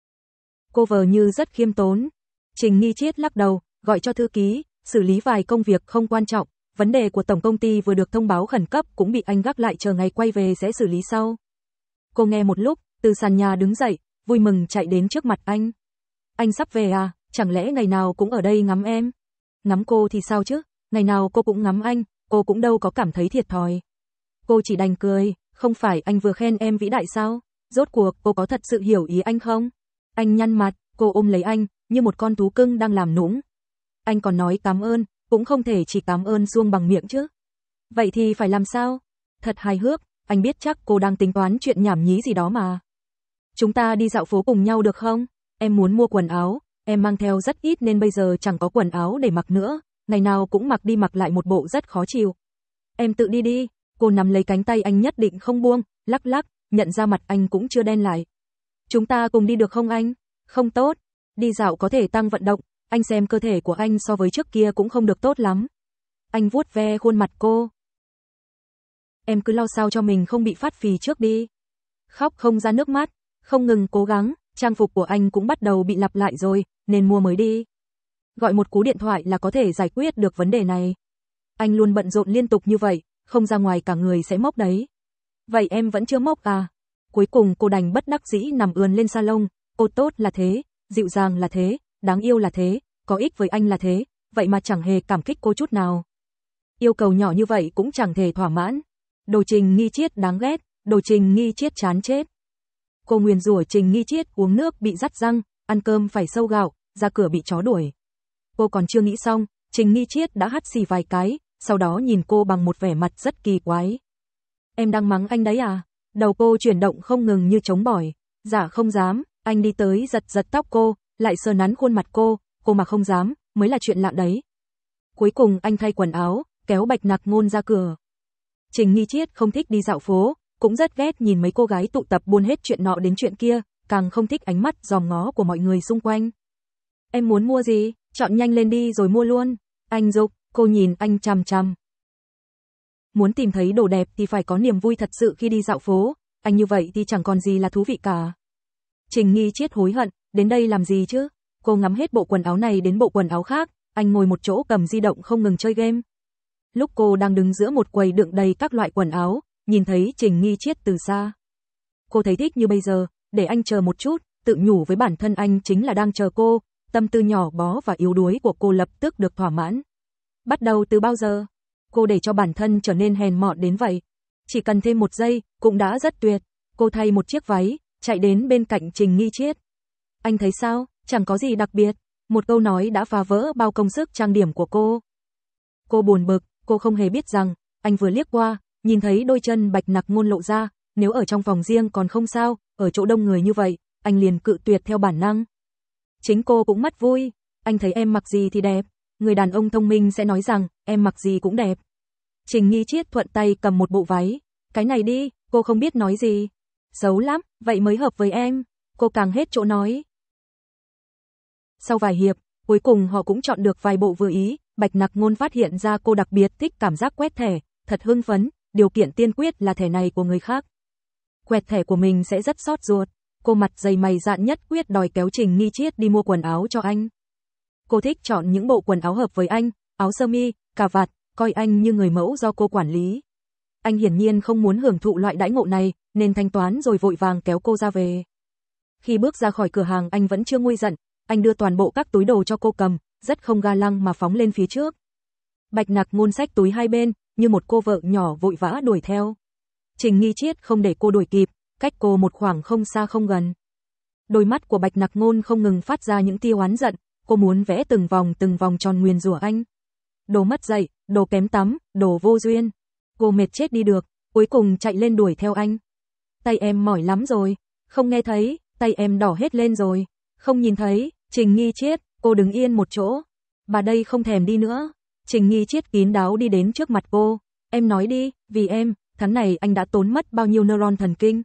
Cô vờ như rất khiêm tốn. Trình Nghi Triết lắc đầu, gọi cho thư ký, xử lý vài công việc không quan trọng, vấn đề của tổng công ty vừa được thông báo khẩn cấp cũng bị anh gác lại chờ ngày quay về sẽ xử lý sau. Cô nghe một lúc, từ sàn nhà đứng dậy, vui mừng chạy đến trước mặt anh. Anh sắp về à, chẳng lẽ ngày nào cũng ở đây ngắm em? Ngắm cô thì sao chứ, ngày nào cô cũng ngắm anh, cô cũng đâu có cảm thấy thiệt thòi. Cô chỉ đành cười, không phải anh vừa khen em vĩ đại sao? Rốt cuộc cô có thật sự hiểu ý anh không? Anh nhăn mặt, cô ôm lấy anh, như một con thú cưng đang làm nũng. Anh còn nói cảm ơn, cũng không thể chỉ cảm ơn suông bằng miệng chứ. Vậy thì phải làm sao? Thật hài hước, anh biết chắc cô đang tính toán chuyện nhảm nhí gì đó mà. Chúng ta đi dạo phố cùng nhau được không? Em muốn mua quần áo, em mang theo rất ít nên bây giờ chẳng có quần áo để mặc nữa, ngày nào cũng mặc đi mặc lại một bộ rất khó chịu. Em tự đi đi, cô nắm lấy cánh tay anh nhất định không buông, lắc lắc, nhận ra mặt anh cũng chưa đen lại. Chúng ta cùng đi được không anh? Không tốt, đi dạo có thể tăng vận động, anh xem cơ thể của anh so với trước kia cũng không được tốt lắm. Anh vuốt ve khuôn mặt cô. Em cứ lo sao cho mình không bị phát phì trước đi. Khóc không ra nước mắt, không ngừng cố gắng, trang phục của anh cũng bắt đầu bị lặp lại rồi, nên mua mới đi. Gọi một cú điện thoại là có thể giải quyết được vấn đề này. Anh luôn bận rộn liên tục như vậy, không ra ngoài cả người sẽ mốc đấy. Vậy em vẫn chưa mốc à? Cuối cùng cô đành bất đắc dĩ nằm ườn lên salon, cô tốt là thế, dịu dàng là thế, đáng yêu là thế, có ích với anh là thế, vậy mà chẳng hề cảm kích cô chút nào. Yêu cầu nhỏ như vậy cũng chẳng thể thỏa mãn. Đồ Trình Nghi Chiết đáng ghét, đồ Trình Nghi Chiết chán chết. Cô nguyền rủa Trình Nghi Chiết uống nước bị rắt răng, ăn cơm phải sâu gạo, ra cửa bị chó đuổi. Cô còn chưa nghĩ xong, Trình Nghi Chiết đã hắt xì vài cái, sau đó nhìn cô bằng một vẻ mặt rất kỳ quái. Em đang mắng anh đấy à? Đầu cô chuyển động không ngừng như trống bỏi. Dạ không dám, anh đi tới giật giật tóc cô, lại sờ nắn khuôn mặt cô, cô mà không dám, mới là chuyện lạ đấy. Cuối cùng anh thay quần áo, kéo Bạch Nặc Ngôn ra cửa. Trình Nghi Chiết không thích đi dạo phố, cũng rất ghét nhìn mấy cô gái tụ tập buôn hết chuyện nọ đến chuyện kia, càng không thích ánh mắt dòm ngó của mọi người xung quanh. Em muốn mua gì? Chọn nhanh lên đi rồi mua luôn. Anh giục, cô nhìn anh chằm chằm. Muốn tìm thấy đồ đẹp thì phải có niềm vui thật sự khi đi dạo phố, anh như vậy thì chẳng còn gì là thú vị cả. Trình Nghi Chiết hối hận, đến đây làm gì chứ? Cô ngắm hết bộ quần áo này đến bộ quần áo khác, anh ngồi một chỗ cầm di động không ngừng chơi game. Lúc cô đang đứng giữa một quầy đựng đầy các loại quần áo, nhìn thấy Trình Nghi Chiết từ xa. Cô thấy thích như bây giờ, để anh chờ một chút, tự nhủ với bản thân anh chính là đang chờ cô, tâm tư nhỏ bó và yếu đuối của cô lập tức được thỏa mãn. Bắt đầu từ bao giờ? Cô để cho bản thân trở nên hèn mọn đến vậy. Chỉ cần thêm một giây, cũng đã rất tuyệt. Cô thay một chiếc váy, chạy đến bên cạnh Trình Nghi Chiết. Anh thấy sao? Chẳng có gì đặc biệt. Một câu nói đã phá vỡ bao công sức trang điểm của cô. Cô buồn bực, cô không hề biết rằng, anh vừa liếc qua, nhìn thấy đôi chân Bạch Nặc Ngôn lộ ra, nếu ở trong phòng riêng còn không sao, ở chỗ đông người như vậy, anh liền cự tuyệt theo bản năng. Chính cô cũng mất vui, anh thấy em mặc gì thì đẹp, người đàn ông thông minh sẽ nói rằng, em mặc gì cũng đẹp. Trình Nghi Chiết thuận tay cầm một bộ váy, cái này đi, cô không biết nói gì. Xấu lắm, vậy mới hợp với em, cô càng hết chỗ nói. Sau vài hiệp, cuối cùng họ cũng chọn được vài bộ vừa ý, Bạch Nặc Ngôn phát hiện ra cô đặc biệt thích cảm giác quét thẻ, thật hưng phấn, điều kiện tiên quyết là thẻ này của người khác. Quẹt thẻ của mình sẽ rất xót ruột, cô mặt dày mày dạn nhất quyết đòi kéo Trình Nghi Chiết đi mua quần áo cho anh. Cô thích chọn những bộ quần áo hợp với anh, áo sơ mi, cà vạt, coi anh như người mẫu do cô quản lý. Anh hiển nhiên không muốn hưởng thụ loại đãi ngộ này, nên thanh toán rồi vội vàng kéo cô ra về. Khi bước ra khỏi cửa hàng anh vẫn chưa nguôi giận, anh đưa toàn bộ các túi đồ cho cô cầm, rất không ga lăng mà phóng lên phía trước. Bạch Nặc Ngôn xách túi hai bên, như một cô vợ nhỏ vội vã đuổi theo. Trình Nghi Chiết không để cô đuổi kịp, cách cô một khoảng không xa không gần. Đôi mắt của Bạch Nặc Ngôn không ngừng phát ra những tia oán giận, cô muốn vẽ từng vòng từng vòng tròn nguyền rủa anh. Đồ mất dạy, đồ kém tắm, đồ vô duyên. Cô mệt chết đi được, cuối cùng chạy lên đuổi theo anh. Tay em mỏi lắm rồi, không nghe thấy, tay em đỏ hết lên rồi, không nhìn thấy. Trình Nghi Chiết, cô đứng yên một chỗ. Bà đây không thèm đi nữa. Trình Nghi Chiết kín đáo đi đến trước mặt cô. Em nói đi, vì em, tháng này anh đã tốn mất bao nhiêu neuron thần kinh.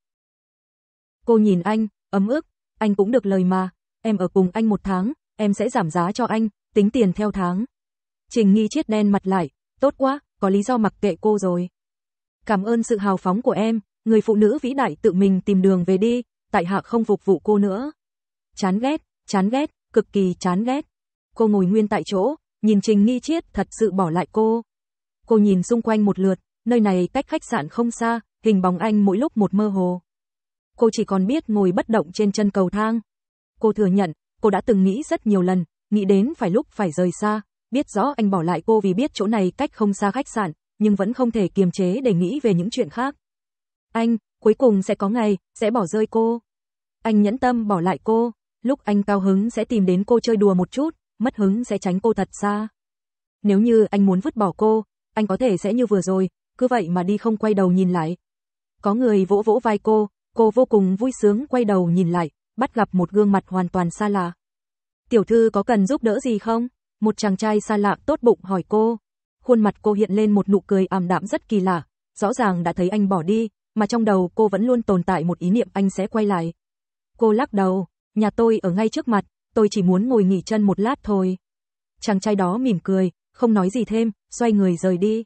Cô nhìn anh, ấm ức, anh cũng được lời mà. Em ở cùng anh một tháng, em sẽ giảm giá cho anh, tính tiền theo tháng. Trình Nghi Chiết đen mặt lại, tốt quá, có lý do mặc kệ cô rồi. Cảm ơn sự hào phóng của em, người phụ nữ vĩ đại tự mình tìm đường về đi, tại hạ không phục vụ cô nữa. Chán ghét, chán ghét, cực kỳ chán ghét. Cô ngồi nguyên tại chỗ, nhìn Trình Nghi Chiết thật sự bỏ lại cô. Cô nhìn xung quanh một lượt, nơi này cách khách sạn không xa, hình bóng anh mỗi lúc một mơ hồ. Cô chỉ còn biết ngồi bất động trên chân cầu thang. Cô thừa nhận, cô đã từng nghĩ rất nhiều lần, nghĩ đến phải lúc phải rời xa, biết rõ anh bỏ lại cô vì biết chỗ này cách không xa khách sạn, nhưng vẫn không thể kiềm chế để nghĩ về những chuyện khác. Anh, cuối cùng sẽ có ngày, sẽ bỏ rơi cô. Anh nhẫn tâm bỏ lại cô, lúc anh cao hứng sẽ tìm đến cô chơi đùa một chút, mất hứng sẽ tránh cô thật xa. Nếu như anh muốn vứt bỏ cô, anh có thể sẽ như vừa rồi, cứ vậy mà đi không quay đầu nhìn lại. Có người vỗ vỗ vai cô, cô vô cùng vui sướng quay đầu nhìn lại, bắt gặp một gương mặt hoàn toàn xa lạ. Tiểu thư có cần giúp đỡ gì không? Một chàng trai xa lạ tốt bụng hỏi cô. Khuôn mặt cô hiện lên một nụ cười ảm đạm rất kỳ lạ, rõ ràng đã thấy anh bỏ đi, mà trong đầu cô vẫn luôn tồn tại một ý niệm anh sẽ quay lại. Cô lắc đầu, nhà tôi ở ngay trước mặt, tôi chỉ muốn ngồi nghỉ chân một lát thôi. Chàng trai đó mỉm cười, không nói gì thêm, xoay người rời đi.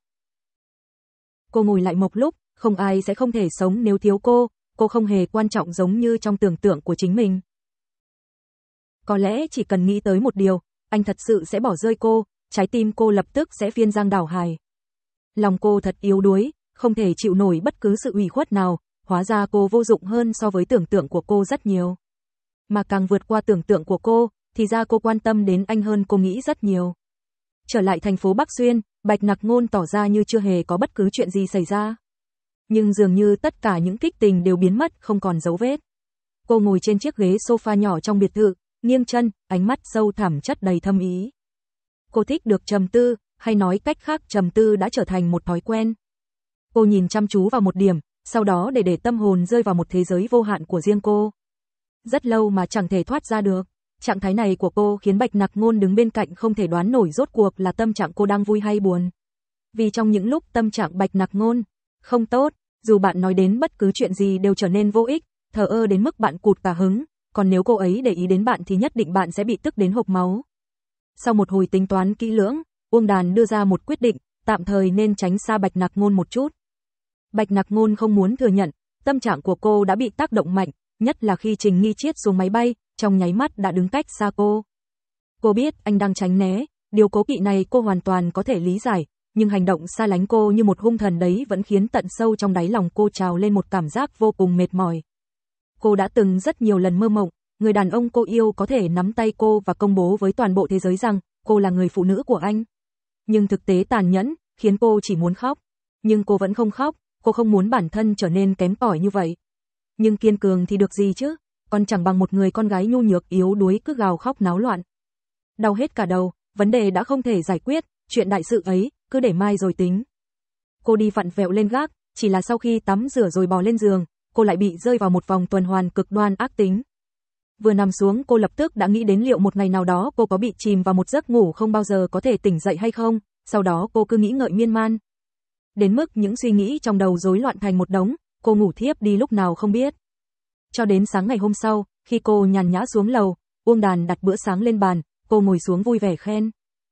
Cô ngồi lại một lúc, không ai sẽ không thể sống nếu thiếu cô, cô không hề quan trọng giống như trong tưởng tượng của chính mình. Có lẽ chỉ cần nghĩ tới một điều, anh thật sự sẽ bỏ rơi cô, trái tim cô lập tức sẽ phiên giang đảo hải. Lòng cô thật yếu đuối, không thể chịu nổi bất cứ sự ủy khuất nào, hóa ra cô vô dụng hơn so với tưởng tượng của cô rất nhiều. Mà càng vượt qua tưởng tượng của cô, thì ra cô quan tâm đến anh hơn cô nghĩ rất nhiều. Trở lại thành phố Bắc Xuyên, Bạch Nặc Ngôn tỏ ra như chưa hề có bất cứ chuyện gì xảy ra. Nhưng dường như tất cả những kích tình đều biến mất không còn dấu vết. Cô ngồi trên chiếc ghế sofa nhỏ trong biệt thự, nghiêng chân, ánh mắt sâu thẳm chất đầy thâm ý. Cô thích được trầm tư, hay nói cách khác trầm tư đã trở thành một thói quen. Cô nhìn chăm chú vào một điểm, sau đó để để tâm hồn rơi vào một thế giới vô hạn của riêng cô. Rất lâu mà chẳng thể thoát ra được. Trạng thái này của cô khiến Bạch Nặc Ngôn đứng bên cạnh không thể đoán nổi rốt cuộc là tâm trạng cô đang vui hay buồn. Vì trong những lúc tâm trạng Bạch Nặc Ngôn không tốt, dù bạn nói đến bất cứ chuyện gì đều trở nên vô ích, thờ ơ đến mức bạn cụt cả hứng, còn nếu cô ấy để ý đến bạn thì nhất định bạn sẽ bị tức đến hộc máu. Sau một hồi tính toán kỹ lưỡng, Uông Đàn đưa ra một quyết định, tạm thời nên tránh xa Bạch Nặc Ngôn một chút. Bạch Nặc Ngôn không muốn thừa nhận, tâm trạng của cô đã bị tác động mạnh, nhất là khi Trình Nghi Chiết xuống máy bay, trong nháy mắt đã đứng cách xa cô. Cô biết anh đang tránh né, điều cố kỵ này cô hoàn toàn có thể lý giải, nhưng hành động xa lánh cô như một hung thần đấy vẫn khiến tận sâu trong đáy lòng cô trào lên một cảm giác vô cùng mệt mỏi. Cô đã từng rất nhiều lần mơ mộng, người đàn ông cô yêu có thể nắm tay cô và công bố với toàn bộ thế giới rằng cô là người phụ nữ của anh. Nhưng thực tế tàn nhẫn, khiến cô chỉ muốn khóc. Nhưng cô vẫn không khóc, cô không muốn bản thân trở nên kém cỏi như vậy. Nhưng kiên cường thì được gì chứ, còn chẳng bằng một người con gái nhu nhược yếu đuối cứ gào khóc náo loạn. Đau hết cả đầu, vấn đề đã không thể giải quyết, chuyện đại sự ấy, cứ để mai rồi tính. Cô đi vặn vẹo lên gác, chỉ là sau khi tắm rửa rồi bò lên giường, cô lại bị rơi vào một vòng tuần hoàn cực đoan ác tính. Vừa nằm xuống cô lập tức đã nghĩ đến liệu một ngày nào đó cô có bị chìm vào một giấc ngủ không bao giờ có thể tỉnh dậy hay không, sau đó cô cứ nghĩ ngợi miên man. Đến mức những suy nghĩ trong đầu rối loạn thành một đống, cô ngủ thiếp đi lúc nào không biết. Cho đến sáng ngày hôm sau, khi cô nhàn nhã xuống lầu, Uông Đàn đặt bữa sáng lên bàn, cô ngồi xuống vui vẻ khen.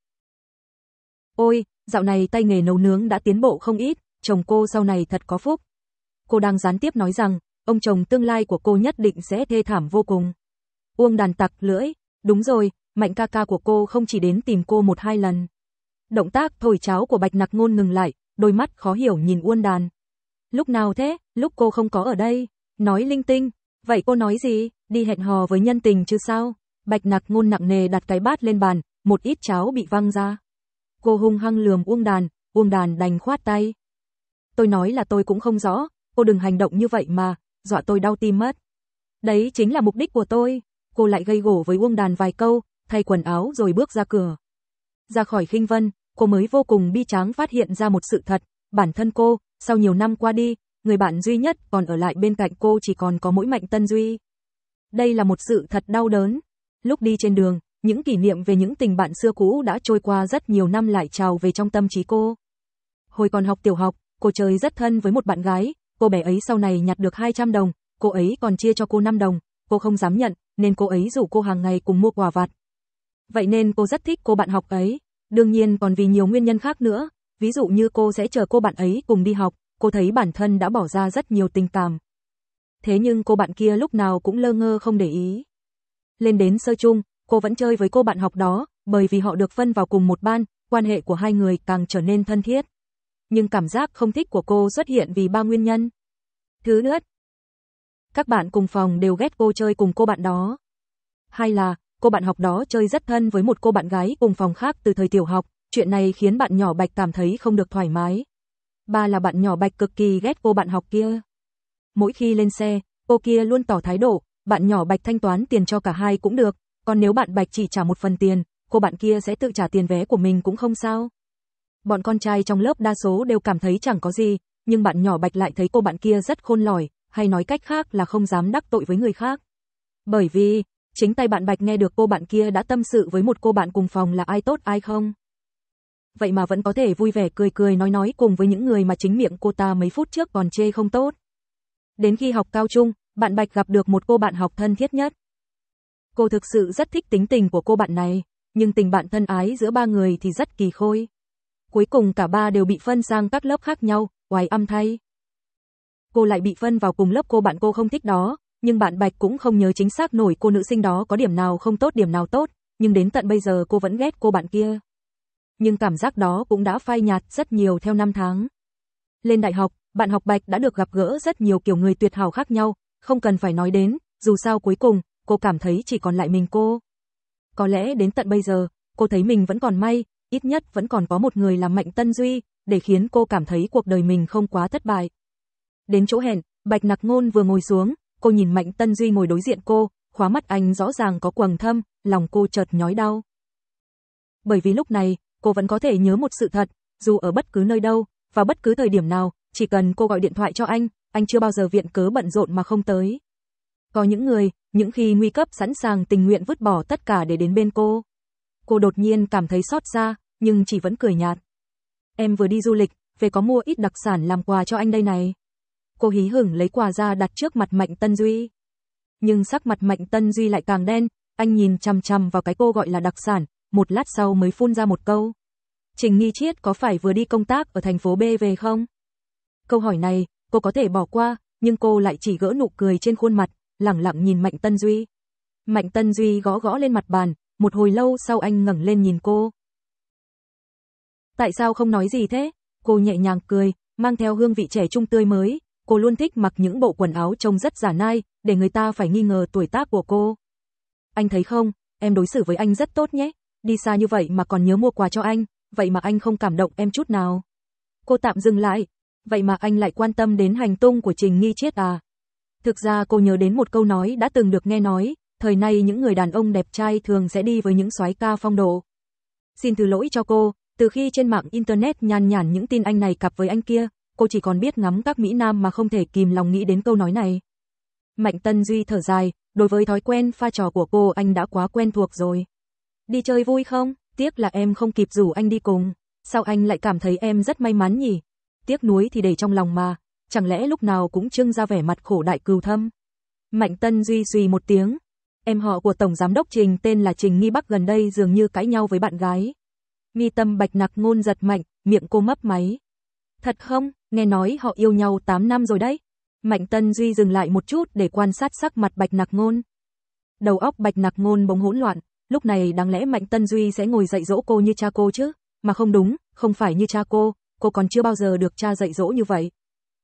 Ôi, dạo này tay nghề nấu nướng đã tiến bộ không ít, chồng cô sau này thật có phúc. Cô đang gián tiếp nói rằng, ông chồng tương lai của cô nhất định sẽ thê thảm vô cùng. Uông Đàn tặc lưỡi, đúng rồi, Mạnh ca ca của cô không chỉ đến tìm cô một hai lần. Động tác thổi cháo của Bạch Nặc Ngôn ngừng lại, đôi mắt khó hiểu nhìn Uông Đàn. Lúc nào thế, lúc cô không có ở đây, nói linh tinh, vậy cô nói gì, đi hẹn hò với nhân tình chứ sao? Bạch Nặc Ngôn nặng nề đặt cái bát lên bàn, một ít cháo bị văng ra. Cô hung hăng lườm Uông Đàn, Uông Đàn đành khoát tay. Tôi nói là tôi cũng không rõ, cô đừng hành động như vậy mà, dọa tôi đau tim mất. Đấy chính là mục đích của tôi. Cô lại gây gổ với Uông Đàn vài câu, thay quần áo rồi bước ra cửa. Ra khỏi Khinh Vân, cô mới vô cùng bi tráng phát hiện ra một sự thật, bản thân cô, sau nhiều năm qua đi, người bạn duy nhất còn ở lại bên cạnh cô chỉ còn có mỗi Mạnh Tân Duy. Đây là một sự thật đau đớn. Lúc đi trên đường, những kỷ niệm về những tình bạn xưa cũ đã trôi qua rất nhiều năm lại trào về trong tâm trí cô. Hồi còn học tiểu học, cô chơi rất thân với một bạn gái, cô bé ấy sau này nhặt được hai trăm đồng, cô ấy còn chia cho cô năm đồng, cô không dám nhận, nên cô ấy rủ cô hàng ngày cùng mua quà vặt. Vậy nên cô rất thích cô bạn học ấy, đương nhiên còn vì nhiều nguyên nhân khác nữa, ví dụ như cô sẽ chờ cô bạn ấy cùng đi học, cô thấy bản thân đã bỏ ra rất nhiều tình cảm. Thế nhưng cô bạn kia lúc nào cũng lơ ngơ không để ý. Lên đến sơ chung, cô vẫn chơi với cô bạn học đó, bởi vì họ được phân vào cùng một ban, quan hệ của hai người càng trở nên thân thiết. Nhưng cảm giác không thích của cô xuất hiện vì ba nguyên nhân. Thứ nhất, các bạn cùng phòng đều ghét cô chơi cùng cô bạn đó. Hai là, cô bạn học đó chơi rất thân với một cô bạn gái cùng phòng khác từ thời tiểu học, chuyện này khiến bạn nhỏ Bạch cảm thấy không được thoải mái. Ba là bạn nhỏ Bạch cực kỳ ghét cô bạn học kia. Mỗi khi lên xe, cô kia luôn tỏ thái độ, bạn nhỏ Bạch thanh toán tiền cho cả hai cũng được, còn nếu bạn Bạch chỉ trả một phần tiền, cô bạn kia sẽ tự trả tiền vé của mình cũng không sao. Bọn con trai trong lớp đa số đều cảm thấy chẳng có gì, nhưng bạn nhỏ Bạch lại thấy cô bạn kia rất khôn lỏi, hay nói cách khác là không dám đắc tội với người khác. Bởi vì, chính tay bạn Bạch nghe được cô bạn kia đã tâm sự với một cô bạn cùng phòng là ai tốt ai không. Vậy mà vẫn có thể vui vẻ cười cười nói nói cùng với những người mà chính miệng cô ta mấy phút trước còn chê không tốt. Đến khi học cao trung, bạn Bạch gặp được một cô bạn học thân thiết nhất. Cô thực sự rất thích tính tình của cô bạn này, nhưng tình bạn thân ái giữa ba người thì rất kỳ khôi. Cuối cùng cả ba đều bị phân sang các lớp khác nhau, oái âm thay. Cô lại bị phân vào cùng lớp cô bạn cô không thích đó, nhưng bạn Bạch cũng không nhớ chính xác nổi cô nữ sinh đó có điểm nào không tốt điểm nào tốt, nhưng đến tận bây giờ cô vẫn ghét cô bạn kia. Nhưng cảm giác đó cũng đã phai nhạt rất nhiều theo năm tháng. Lên đại học, bạn học Bạch đã được gặp gỡ rất nhiều kiểu người tuyệt hảo khác nhau, không cần phải nói đến, dù sao cuối cùng, cô cảm thấy chỉ còn lại mình cô. Có lẽ đến tận bây giờ, cô thấy mình vẫn còn may, ít nhất vẫn còn có một người là Mạnh Tân Duy, để khiến cô cảm thấy cuộc đời mình không quá thất bại. Đến chỗ hẹn, Bạch Nặc Ngôn vừa ngồi xuống, cô nhìn Mạnh Tân Duy ngồi đối diện cô, khóa mắt anh rõ ràng có quầng thâm, lòng cô chợt nhói đau. Bởi vì lúc này, cô vẫn có thể nhớ một sự thật, dù ở bất cứ nơi đâu, vào bất cứ thời điểm nào, chỉ cần cô gọi điện thoại cho anh, anh chưa bao giờ viện cớ bận rộn mà không tới. Có những người, những khi nguy cấp sẵn sàng tình nguyện vứt bỏ tất cả để đến bên cô. Cô đột nhiên cảm thấy xót xa, nhưng chỉ vẫn cười nhạt. Em vừa đi du lịch, về có mua ít đặc sản làm quà cho anh đây này. Cô hí hửng lấy quà ra đặt trước mặt Mạnh Tân Duy. Nhưng sắc mặt Mạnh Tân Duy lại càng đen, anh nhìn chằm chằm vào cái cô gọi là đặc sản, một lát sau mới phun ra một câu. Trình Nghi Triết có phải vừa đi công tác ở thành phố B về không? Câu hỏi này, cô có thể bỏ qua, nhưng cô lại chỉ gỡ nụ cười trên khuôn mặt, lẳng lặng nhìn Mạnh Tân Duy. Mạnh Tân Duy gõ gõ lên mặt bàn, một hồi lâu sau anh ngẩng lên nhìn cô. Tại sao không nói gì thế? Cô nhẹ nhàng cười, mang theo hương vị trẻ trung tươi mới. Cô luôn thích mặc những bộ quần áo trông rất giả nai, để người ta phải nghi ngờ tuổi tác của cô. Anh thấy không, em đối xử với anh rất tốt nhé. Đi xa như vậy mà còn nhớ mua quà cho anh, vậy mà anh không cảm động em chút nào. Cô tạm dừng lại, vậy mà anh lại quan tâm đến hành tung của Trình Nghi Triết à? Thực ra cô nhớ đến một câu nói đã từng được nghe nói, thời nay những người đàn ông đẹp trai thường sẽ đi với những soái ca phong độ. Xin thứ lỗi cho cô, từ khi trên mạng internet nhàn nhản những tin anh này cặp với anh kia, cô chỉ còn biết ngắm các mỹ nam mà không thể kìm lòng nghĩ đến câu nói này. Mạnh Tân Duy thở dài, đối với thói quen pha trò của cô anh đã quá quen thuộc rồi. Đi chơi vui không? Tiếc là em không kịp rủ anh đi cùng. Sao anh lại cảm thấy em rất may mắn nhỉ? Tiếc nuối thì để trong lòng mà, chẳng lẽ lúc nào cũng trưng ra vẻ mặt khổ đại cừu thâm. Mạnh Tân Duy suy một tiếng. Em họ của Tổng Giám đốc Trình tên là Trình Nghi Bắc gần đây dường như cãi nhau với bạn gái. Mi tâm Bạch Nặc Ngôn giật mạnh, miệng cô mấp máy. Thật không? Nghe nói họ yêu nhau tám năm rồi đấy. Mạnh Tân Duy dừng lại một chút để quan sát sắc mặt Bạch Nặc Ngôn. Đầu óc Bạch Nặc Ngôn bỗng hỗn loạn, lúc này đáng lẽ Mạnh Tân Duy sẽ ngồi dạy dỗ cô như cha cô chứ, mà không đúng, không phải như cha cô, cô còn chưa bao giờ được cha dạy dỗ như vậy.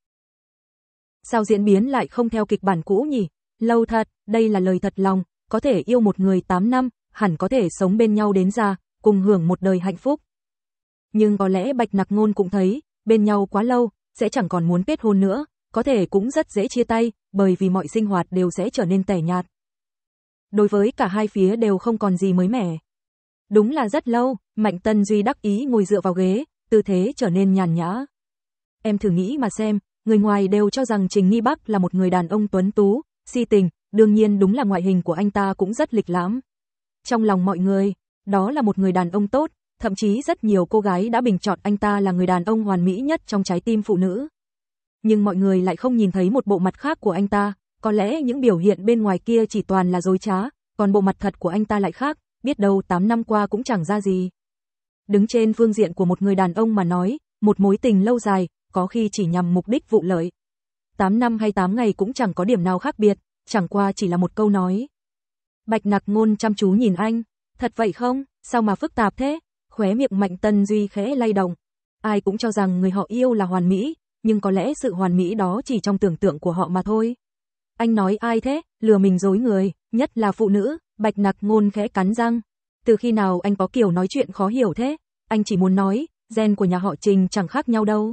Sao diễn biến lại không theo kịch bản cũ nhỉ? Lâu thật, đây là lời thật lòng, có thể yêu một người tám năm, hẳn có thể sống bên nhau đến già, cùng hưởng một đời hạnh phúc. Nhưng có lẽ Bạch Nặc Ngôn cũng thấy, bên nhau quá lâu, sẽ chẳng còn muốn kết hôn nữa, có thể cũng rất dễ chia tay, bởi vì mọi sinh hoạt đều sẽ trở nên tẻ nhạt. Đối với cả hai phía đều không còn gì mới mẻ. Đúng là rất lâu, Mạnh Tân Duy đắc ý ngồi dựa vào ghế, tư thế trở nên nhàn nhã. Em thử nghĩ mà xem, người ngoài đều cho rằng Trình Nghi Bắc là một người đàn ông tuấn tú, si tình, đương nhiên đúng là ngoại hình của anh ta cũng rất lịch lãm. Trong lòng mọi người, đó là một người đàn ông tốt, thậm chí rất nhiều cô gái đã bình chọn anh ta là người đàn ông hoàn mỹ nhất trong trái tim phụ nữ. Nhưng mọi người lại không nhìn thấy một bộ mặt khác của anh ta, có lẽ những biểu hiện bên ngoài kia chỉ toàn là dối trá, còn bộ mặt thật của anh ta lại khác, biết đâu tám năm qua cũng chẳng ra gì. Đứng trên phương diện của một người đàn ông mà nói, một mối tình lâu dài, có khi chỉ nhằm mục đích vụ lợi. tám năm hay tám ngày cũng chẳng có điểm nào khác biệt, chẳng qua chỉ là một câu nói. Bạch Nặc Ngôn chăm chú nhìn anh, thật vậy không, sao mà phức tạp thế? Khóe miệng Mạnh Tân Duy khẽ lay động. Ai cũng cho rằng người họ yêu là hoàn mỹ, nhưng có lẽ sự hoàn mỹ đó chỉ trong tưởng tượng của họ mà thôi. Anh nói ai thế, lừa mình dối người, nhất là phụ nữ. Bạch Nặc Ngôn khẽ cắn răng. Từ khi nào anh có kiểu nói chuyện khó hiểu thế? Anh chỉ muốn nói, gen của nhà họ Trình chẳng khác nhau đâu.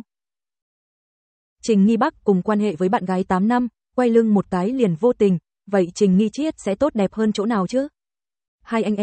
Trình Nghi Bắc cùng quan hệ với bạn gái tám năm, quay lưng một cái liền vô tình, vậy Trình Nghi Triết sẽ tốt đẹp hơn chỗ nào chứ? Hai anh em họ,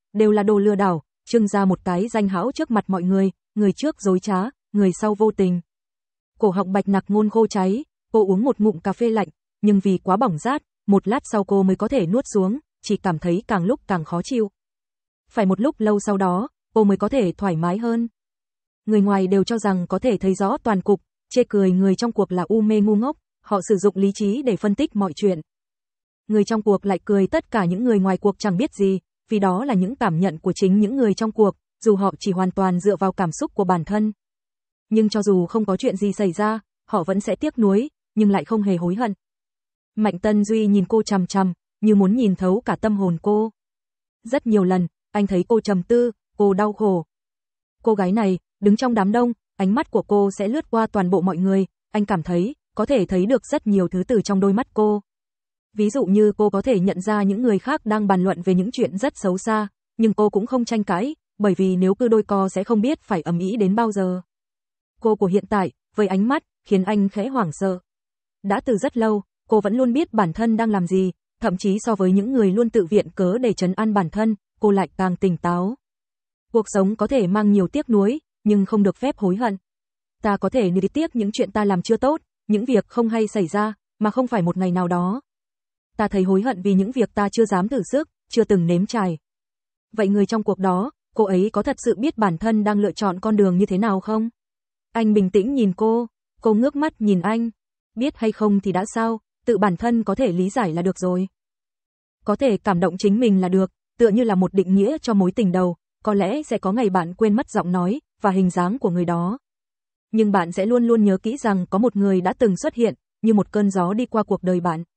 đều là đồ lừa đảo, trưng ra một cái danh hão trước mặt mọi người, người trước dối trá, người sau vô tình. Cổ họng Bạch Nặc Ngôn khô cháy, cô uống một ngụm cà phê lạnh, nhưng vì quá bỏng rát, một lát sau cô mới có thể nuốt xuống, chỉ cảm thấy càng lúc càng khó chịu. Phải một lúc lâu sau đó, cô mới có thể thoải mái hơn. Người ngoài đều cho rằng có thể thấy rõ toàn cục, chê cười người trong cuộc là u mê ngu ngốc, họ sử dụng lý trí để phân tích mọi chuyện. Người trong cuộc lại cười tất cả những người ngoài cuộc chẳng biết gì, vì đó là những cảm nhận của chính những người trong cuộc, dù họ chỉ hoàn toàn dựa vào cảm xúc của bản thân. Nhưng cho dù không có chuyện gì xảy ra, họ vẫn sẽ tiếc nuối, nhưng lại không hề hối hận. Mạnh Tân Duy nhìn cô chằm chằm, như muốn nhìn thấu cả tâm hồn cô. Rất nhiều lần, anh thấy cô trầm tư, cô đau khổ. Cô gái này, đứng trong đám đông, ánh mắt của cô sẽ lướt qua toàn bộ mọi người, anh cảm thấy, có thể thấy được rất nhiều thứ từ trong đôi mắt cô. Ví dụ như cô có thể nhận ra những người khác đang bàn luận về những chuyện rất xấu xa, nhưng cô cũng không tranh cãi, bởi vì nếu cứ đôi co sẽ không biết phải ầm ĩ đến bao giờ. Cô của hiện tại, với ánh mắt, khiến anh khẽ hoảng sợ. Đã từ rất lâu, cô vẫn luôn biết bản thân đang làm gì, thậm chí so với những người luôn tự viện cớ để trấn an bản thân, cô lại càng tỉnh táo. Cuộc sống có thể mang nhiều tiếc nuối, nhưng không được phép hối hận. Ta có thể nuối tiếc những chuyện ta làm chưa tốt, những việc không hay xảy ra, mà không phải một ngày nào đó. Ta thấy hối hận vì những việc ta chưa dám thử sức, chưa từng nếm trải. Vậy người trong cuộc đó, cô ấy có thật sự biết bản thân đang lựa chọn con đường như thế nào không? Anh bình tĩnh nhìn cô, cô ngước mắt nhìn anh. Biết hay không thì đã sao, tự bản thân có thể lý giải là được rồi. Có thể cảm động chính mình là được, tựa như là một định nghĩa cho mối tình đầu, có lẽ sẽ có ngày bạn quên mất giọng nói và hình dáng của người đó. Nhưng bạn sẽ luôn luôn nhớ kỹ rằng có một người đã từng xuất hiện, như một cơn gió đi qua cuộc đời bạn.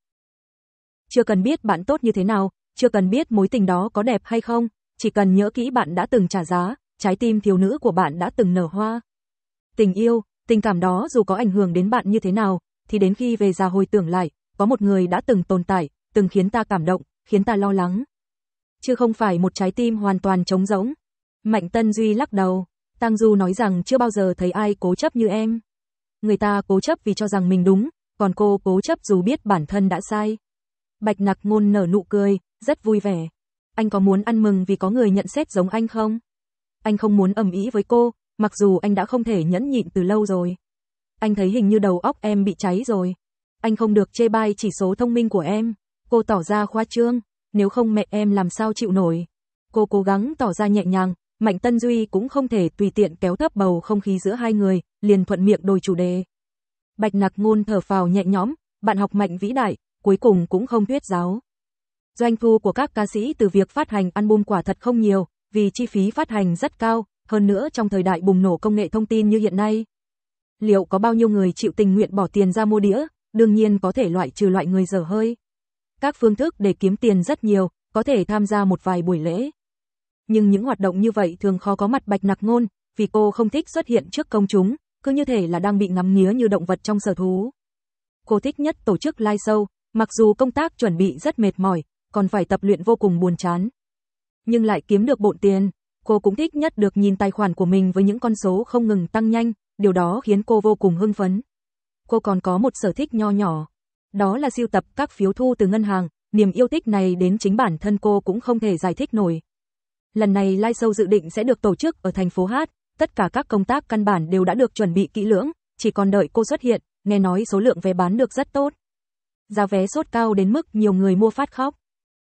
Chưa cần biết bạn tốt như thế nào, chưa cần biết mối tình đó có đẹp hay không, chỉ cần nhớ kỹ bạn đã từng trả giá, trái tim thiếu nữ của bạn đã từng nở hoa. Tình yêu, tình cảm đó dù có ảnh hưởng đến bạn như thế nào, thì đến khi về già hồi tưởng lại, có một người đã từng tồn tại, từng khiến ta cảm động, khiến ta lo lắng. Chứ không phải một trái tim hoàn toàn trống rỗng. Mạnh Tân Duy lắc đầu, Tang Du nói rằng chưa bao giờ thấy ai cố chấp như em. Người ta cố chấp vì cho rằng mình đúng, còn cô cố chấp dù biết bản thân đã sai. Bạch Nặc Ngôn nở nụ cười, rất vui vẻ. Anh có muốn ăn mừng vì có người nhận xét giống anh không? Anh không muốn ầm ĩ với cô, mặc dù anh đã không thể nhẫn nhịn từ lâu rồi. Anh thấy hình như đầu óc em bị cháy rồi. Anh không được chê bai chỉ số thông minh của em. Cô tỏ ra khoa trương, nếu không mẹ em làm sao chịu nổi. Cô cố gắng tỏ ra nhẹ nhàng, Mạnh Tân Duy cũng không thể tùy tiện kéo thấp bầu không khí giữa hai người, liền thuận miệng đổi chủ đề. Bạch Nặc Ngôn thở phào nhẹ nhõm, bạn học Mạnh vĩ đại, cuối cùng cũng không thuyết giáo. Doanh thu của các ca sĩ từ việc phát hành album quả thật không nhiều, vì chi phí phát hành rất cao, hơn nữa trong thời đại bùng nổ công nghệ thông tin như hiện nay. Liệu có bao nhiêu người chịu tình nguyện bỏ tiền ra mua đĩa, đương nhiên có thể loại trừ loại người dở hơi. Các phương thức để kiếm tiền rất nhiều, có thể tham gia một vài buổi lễ. Nhưng những hoạt động như vậy thường khó có mặt Bạch Nặc Ngôn, vì cô không thích xuất hiện trước công chúng, cứ như thể là đang bị ngắm nghía như động vật trong sở thú. Cô thích nhất tổ chức live show, mặc dù công tác chuẩn bị rất mệt mỏi, còn phải tập luyện vô cùng buồn chán. Nhưng lại kiếm được bộn tiền, cô cũng thích nhất được nhìn tài khoản của mình với những con số không ngừng tăng nhanh, điều đó khiến cô vô cùng hưng phấn. Cô còn có một sở thích nho nhỏ, đó là sưu tập các phiếu thu từ ngân hàng, niềm yêu thích này đến chính bản thân cô cũng không thể giải thích nổi. Lần này live show dự định sẽ được tổ chức ở thành phố Hát, tất cả các công tác căn bản đều đã được chuẩn bị kỹ lưỡng, chỉ còn đợi cô xuất hiện, nghe nói số lượng vé bán được rất tốt. Giá vé sốt cao đến mức nhiều người mua phát khóc.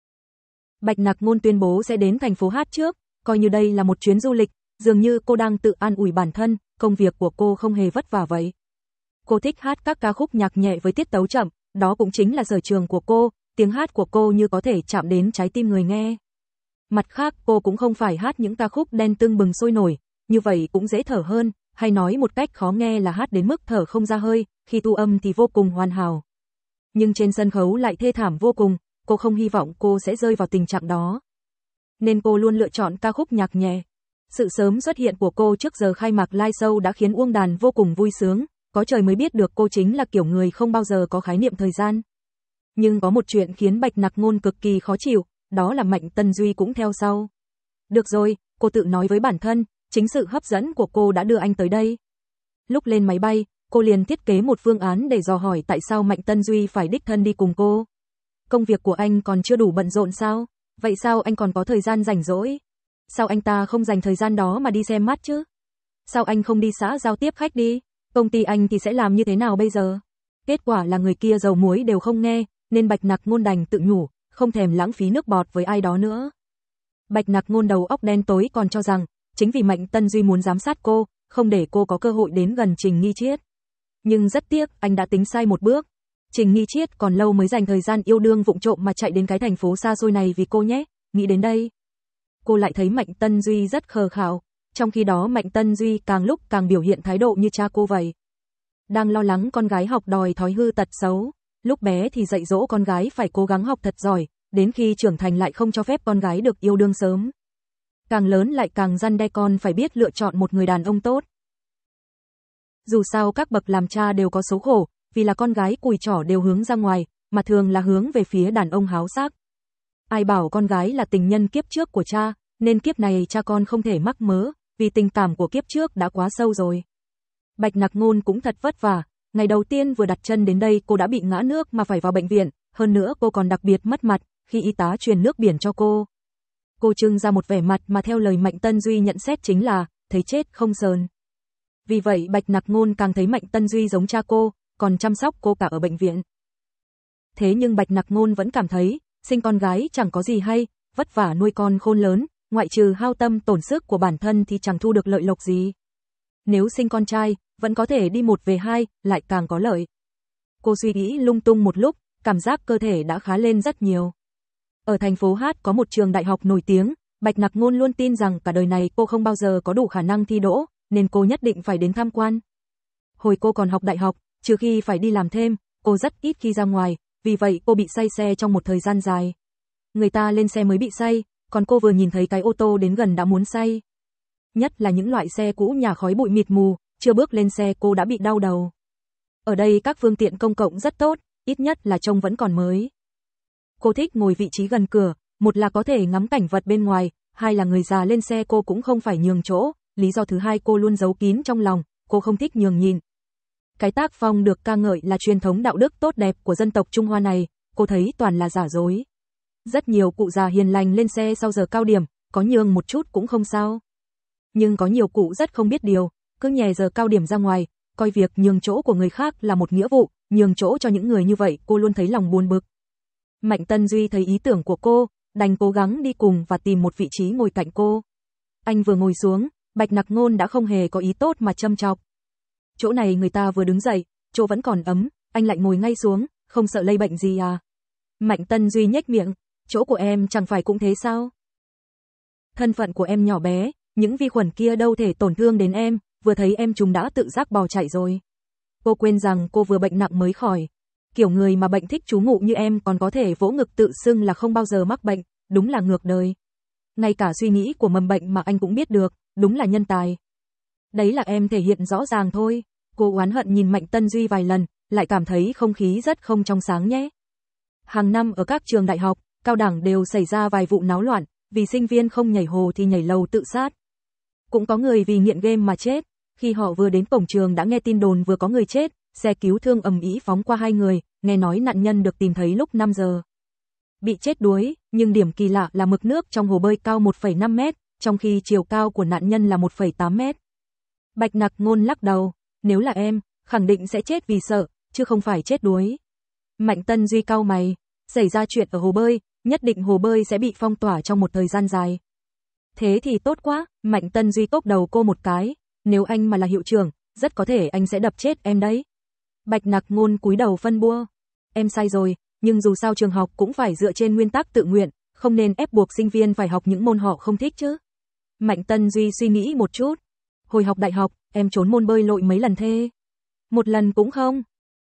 Bạch Nặc Ngôn tuyên bố sẽ đến thành phố Hát trước, coi như đây là một chuyến du lịch, dường như cô đang tự an ủi bản thân, công việc của cô không hề vất vả vậy. Cô thích hát các ca khúc nhạc nhẹ với tiết tấu chậm, đó cũng chính là sở trường của cô, tiếng hát của cô như có thể chạm đến trái tim người nghe. Mặt khác cô cũng không phải hát những ca khúc đen tưng bừng sôi nổi, như vậy cũng dễ thở hơn, hay nói một cách khó nghe là hát đến mức thở không ra hơi, khi thu âm thì vô cùng hoàn hảo. Nhưng trên sân khấu lại thê thảm vô cùng, cô không hy vọng cô sẽ rơi vào tình trạng đó. Nên cô luôn lựa chọn ca khúc nhạc nhẹ. Sự sớm xuất hiện của cô trước giờ khai mạc live show đã khiến Uông Đàn vô cùng vui sướng, có trời mới biết được cô chính là kiểu người không bao giờ có khái niệm thời gian. Nhưng có một chuyện khiến Bạch Nặc Ngôn cực kỳ khó chịu, đó là Mạnh Tân Duy cũng theo sau. Được rồi, cô tự nói với bản thân, chính sự hấp dẫn của cô đã đưa anh tới đây. Lúc lên máy bay, cô liền thiết kế một phương án để dò hỏi tại sao Mạnh Tân Duy phải đích thân đi cùng cô. Công việc của anh còn chưa đủ bận rộn sao? Vậy sao anh còn có thời gian rảnh rỗi? Sao anh ta không dành thời gian đó mà đi xem mắt chứ? Sao anh không đi xã giao tiếp khách đi? Công ty anh thì sẽ làm như thế nào bây giờ? Kết quả là người kia dầu muối đều không nghe, nên Bạch Nặc Ngôn đành tự nhủ, không thèm lãng phí nước bọt với ai đó nữa. Bạch Nặc Ngôn đầu óc đen tối còn cho rằng, chính vì Mạnh Tân Duy muốn giám sát cô, không để cô có cơ hội đến gần Trình Nghi Chiết. Nhưng rất tiếc, anh đã tính sai một bước. Trình Nghi Chiết còn lâu mới dành thời gian yêu đương vụng trộm mà chạy đến cái thành phố xa xôi này vì cô nhé. Nghĩ đến đây, cô lại thấy Mạnh Tân Duy rất khờ khạo, trong khi đó Mạnh Tân Duy càng lúc càng biểu hiện thái độ như cha cô vậy. Đang lo lắng con gái học đòi thói hư tật xấu, lúc bé thì dạy dỗ con gái phải cố gắng học thật giỏi, đến khi trưởng thành lại không cho phép con gái được yêu đương sớm. Càng lớn lại càng răn đe con phải biết lựa chọn một người đàn ông tốt. Dù sao các bậc làm cha đều có số khổ, vì là con gái cùi chỏ đều hướng ra ngoài, mà thường là hướng về phía đàn ông háo sắc. Ai bảo con gái là tình nhân kiếp trước của cha, nên kiếp này cha con không thể mắc mớ, vì tình cảm của kiếp trước đã quá sâu rồi. Bạch Nặc Ngôn cũng thật vất vả, ngày đầu tiên vừa đặt chân đến đây cô đã bị ngã nước mà phải vào bệnh viện, hơn nữa cô còn đặc biệt mất mặt khi y tá truyền nước biển cho cô. Cô trưng ra một vẻ mặt mà theo lời Mạnh Tân Duy nhận xét chính là, thấy chết không sờn. Vì vậy Bạch Nặc Ngôn càng thấy Mạnh Tân Duy giống cha cô, còn chăm sóc cô cả ở bệnh viện. Thế nhưng Bạch Nặc Ngôn vẫn cảm thấy, sinh con gái chẳng có gì hay, vất vả nuôi con khôn lớn, ngoại trừ hao tâm tổn sức của bản thân thì chẳng thu được lợi lộc gì. Nếu sinh con trai, vẫn có thể đi một về hai, lại càng có lợi. Cô suy nghĩ lung tung một lúc, cảm giác cơ thể đã khá lên rất nhiều. Ở thành phố Hát có một trường đại học nổi tiếng, Bạch Nặc Ngôn luôn tin rằng cả đời này cô không bao giờ có đủ khả năng thi đỗ, nên cô nhất định phải đến tham quan. Hồi cô còn học đại học, trừ khi phải đi làm thêm, cô rất ít khi ra ngoài, vì vậy cô bị say xe trong một thời gian dài. Người ta lên xe mới bị say, còn cô vừa nhìn thấy cái ô tô đến gần đã muốn say. Nhất là những loại xe cũ nhà khói bụi mịt mù, chưa bước lên xe cô đã bị đau đầu. Ở đây các phương tiện công cộng rất tốt, ít nhất là trông vẫn còn mới. Cô thích ngồi vị trí gần cửa, một là có thể ngắm cảnh vật bên ngoài, hai là người già lên xe cô cũng không phải nhường chỗ, lý do thứ hai cô luôn giấu kín trong lòng, cô không thích nhường nhịn. Cái tác phong được ca ngợi là truyền thống đạo đức tốt đẹp của dân tộc Trung Hoa này, cô thấy toàn là giả dối. Rất nhiều cụ già hiền lành lên xe sau giờ cao điểm, có nhường một chút cũng không sao. Nhưng có nhiều cụ rất không biết điều, cứ nhè giờ cao điểm ra ngoài, coi việc nhường chỗ của người khác là một nghĩa vụ, nhường chỗ cho những người như vậy cô luôn thấy lòng buồn bực. Mạnh Tân Duy thấy ý tưởng của cô, đành cố gắng đi cùng và tìm một vị trí ngồi cạnh cô. Anh vừa ngồi xuống, Bạch Nặc Ngôn đã không hề có ý tốt mà châm chọc. Chỗ này người ta vừa đứng dậy, chỗ vẫn còn ấm, anh lại ngồi ngay xuống, không sợ lây bệnh gì à? Mạnh Tân Duy nhếch miệng, chỗ của em chẳng phải cũng thế sao? Thân phận của em nhỏ bé, những vi khuẩn kia đâu thể tổn thương đến em, vừa thấy em chúng đã tự giác bò chạy rồi. Cô quên rằng cô vừa bệnh nặng mới khỏi. Kiểu người mà bệnh thích trú ngụ như em còn có thể vỗ ngực tự xưng là không bao giờ mắc bệnh, đúng là ngược đời. Ngay cả suy nghĩ của mầm bệnh mà anh cũng biết được, đúng là nhân tài. Đấy là em thể hiện rõ ràng thôi. Cô oán hận nhìn Mạnh Tân Duy vài lần, lại cảm thấy không khí rất không trong sáng nhé. Hàng năm ở các trường đại học, cao đẳng đều xảy ra vài vụ náo loạn, vì sinh viên không nhảy hồ thì nhảy lầu tự sát. Cũng có người vì nghiện game mà chết, khi họ vừa đến cổng trường đã nghe tin đồn vừa có người chết, xe cứu thương ầm ĩ phóng qua hai người, nghe nói nạn nhân được tìm thấy lúc năm giờ. Bị chết đuối, nhưng điểm kỳ lạ là mực nước trong hồ bơi cao một phẩy năm mét, trong khi chiều cao của nạn nhân là một phẩy tám mét. Bạch Nặc Ngôn lắc đầu, nếu là em, khẳng định sẽ chết vì sợ, chứ không phải chết đuối. Mạnh Tân Duy cau mày, xảy ra chuyện ở hồ bơi, nhất định hồ bơi sẽ bị phong tỏa trong một thời gian dài. Thế thì tốt quá, Mạnh Tân Duy cốc đầu cô một cái, nếu anh mà là hiệu trưởng, rất có thể anh sẽ đập chết em đấy. Bạch Nặc Ngôn cúi đầu phân bua, em sai rồi, nhưng dù sao trường học cũng phải dựa trên nguyên tắc tự nguyện, không nên ép buộc sinh viên phải học những môn họ không thích chứ. Mạnh Tân Duy suy nghĩ một chút, hồi học đại học, em trốn môn bơi lội mấy lần thế? Một lần cũng không.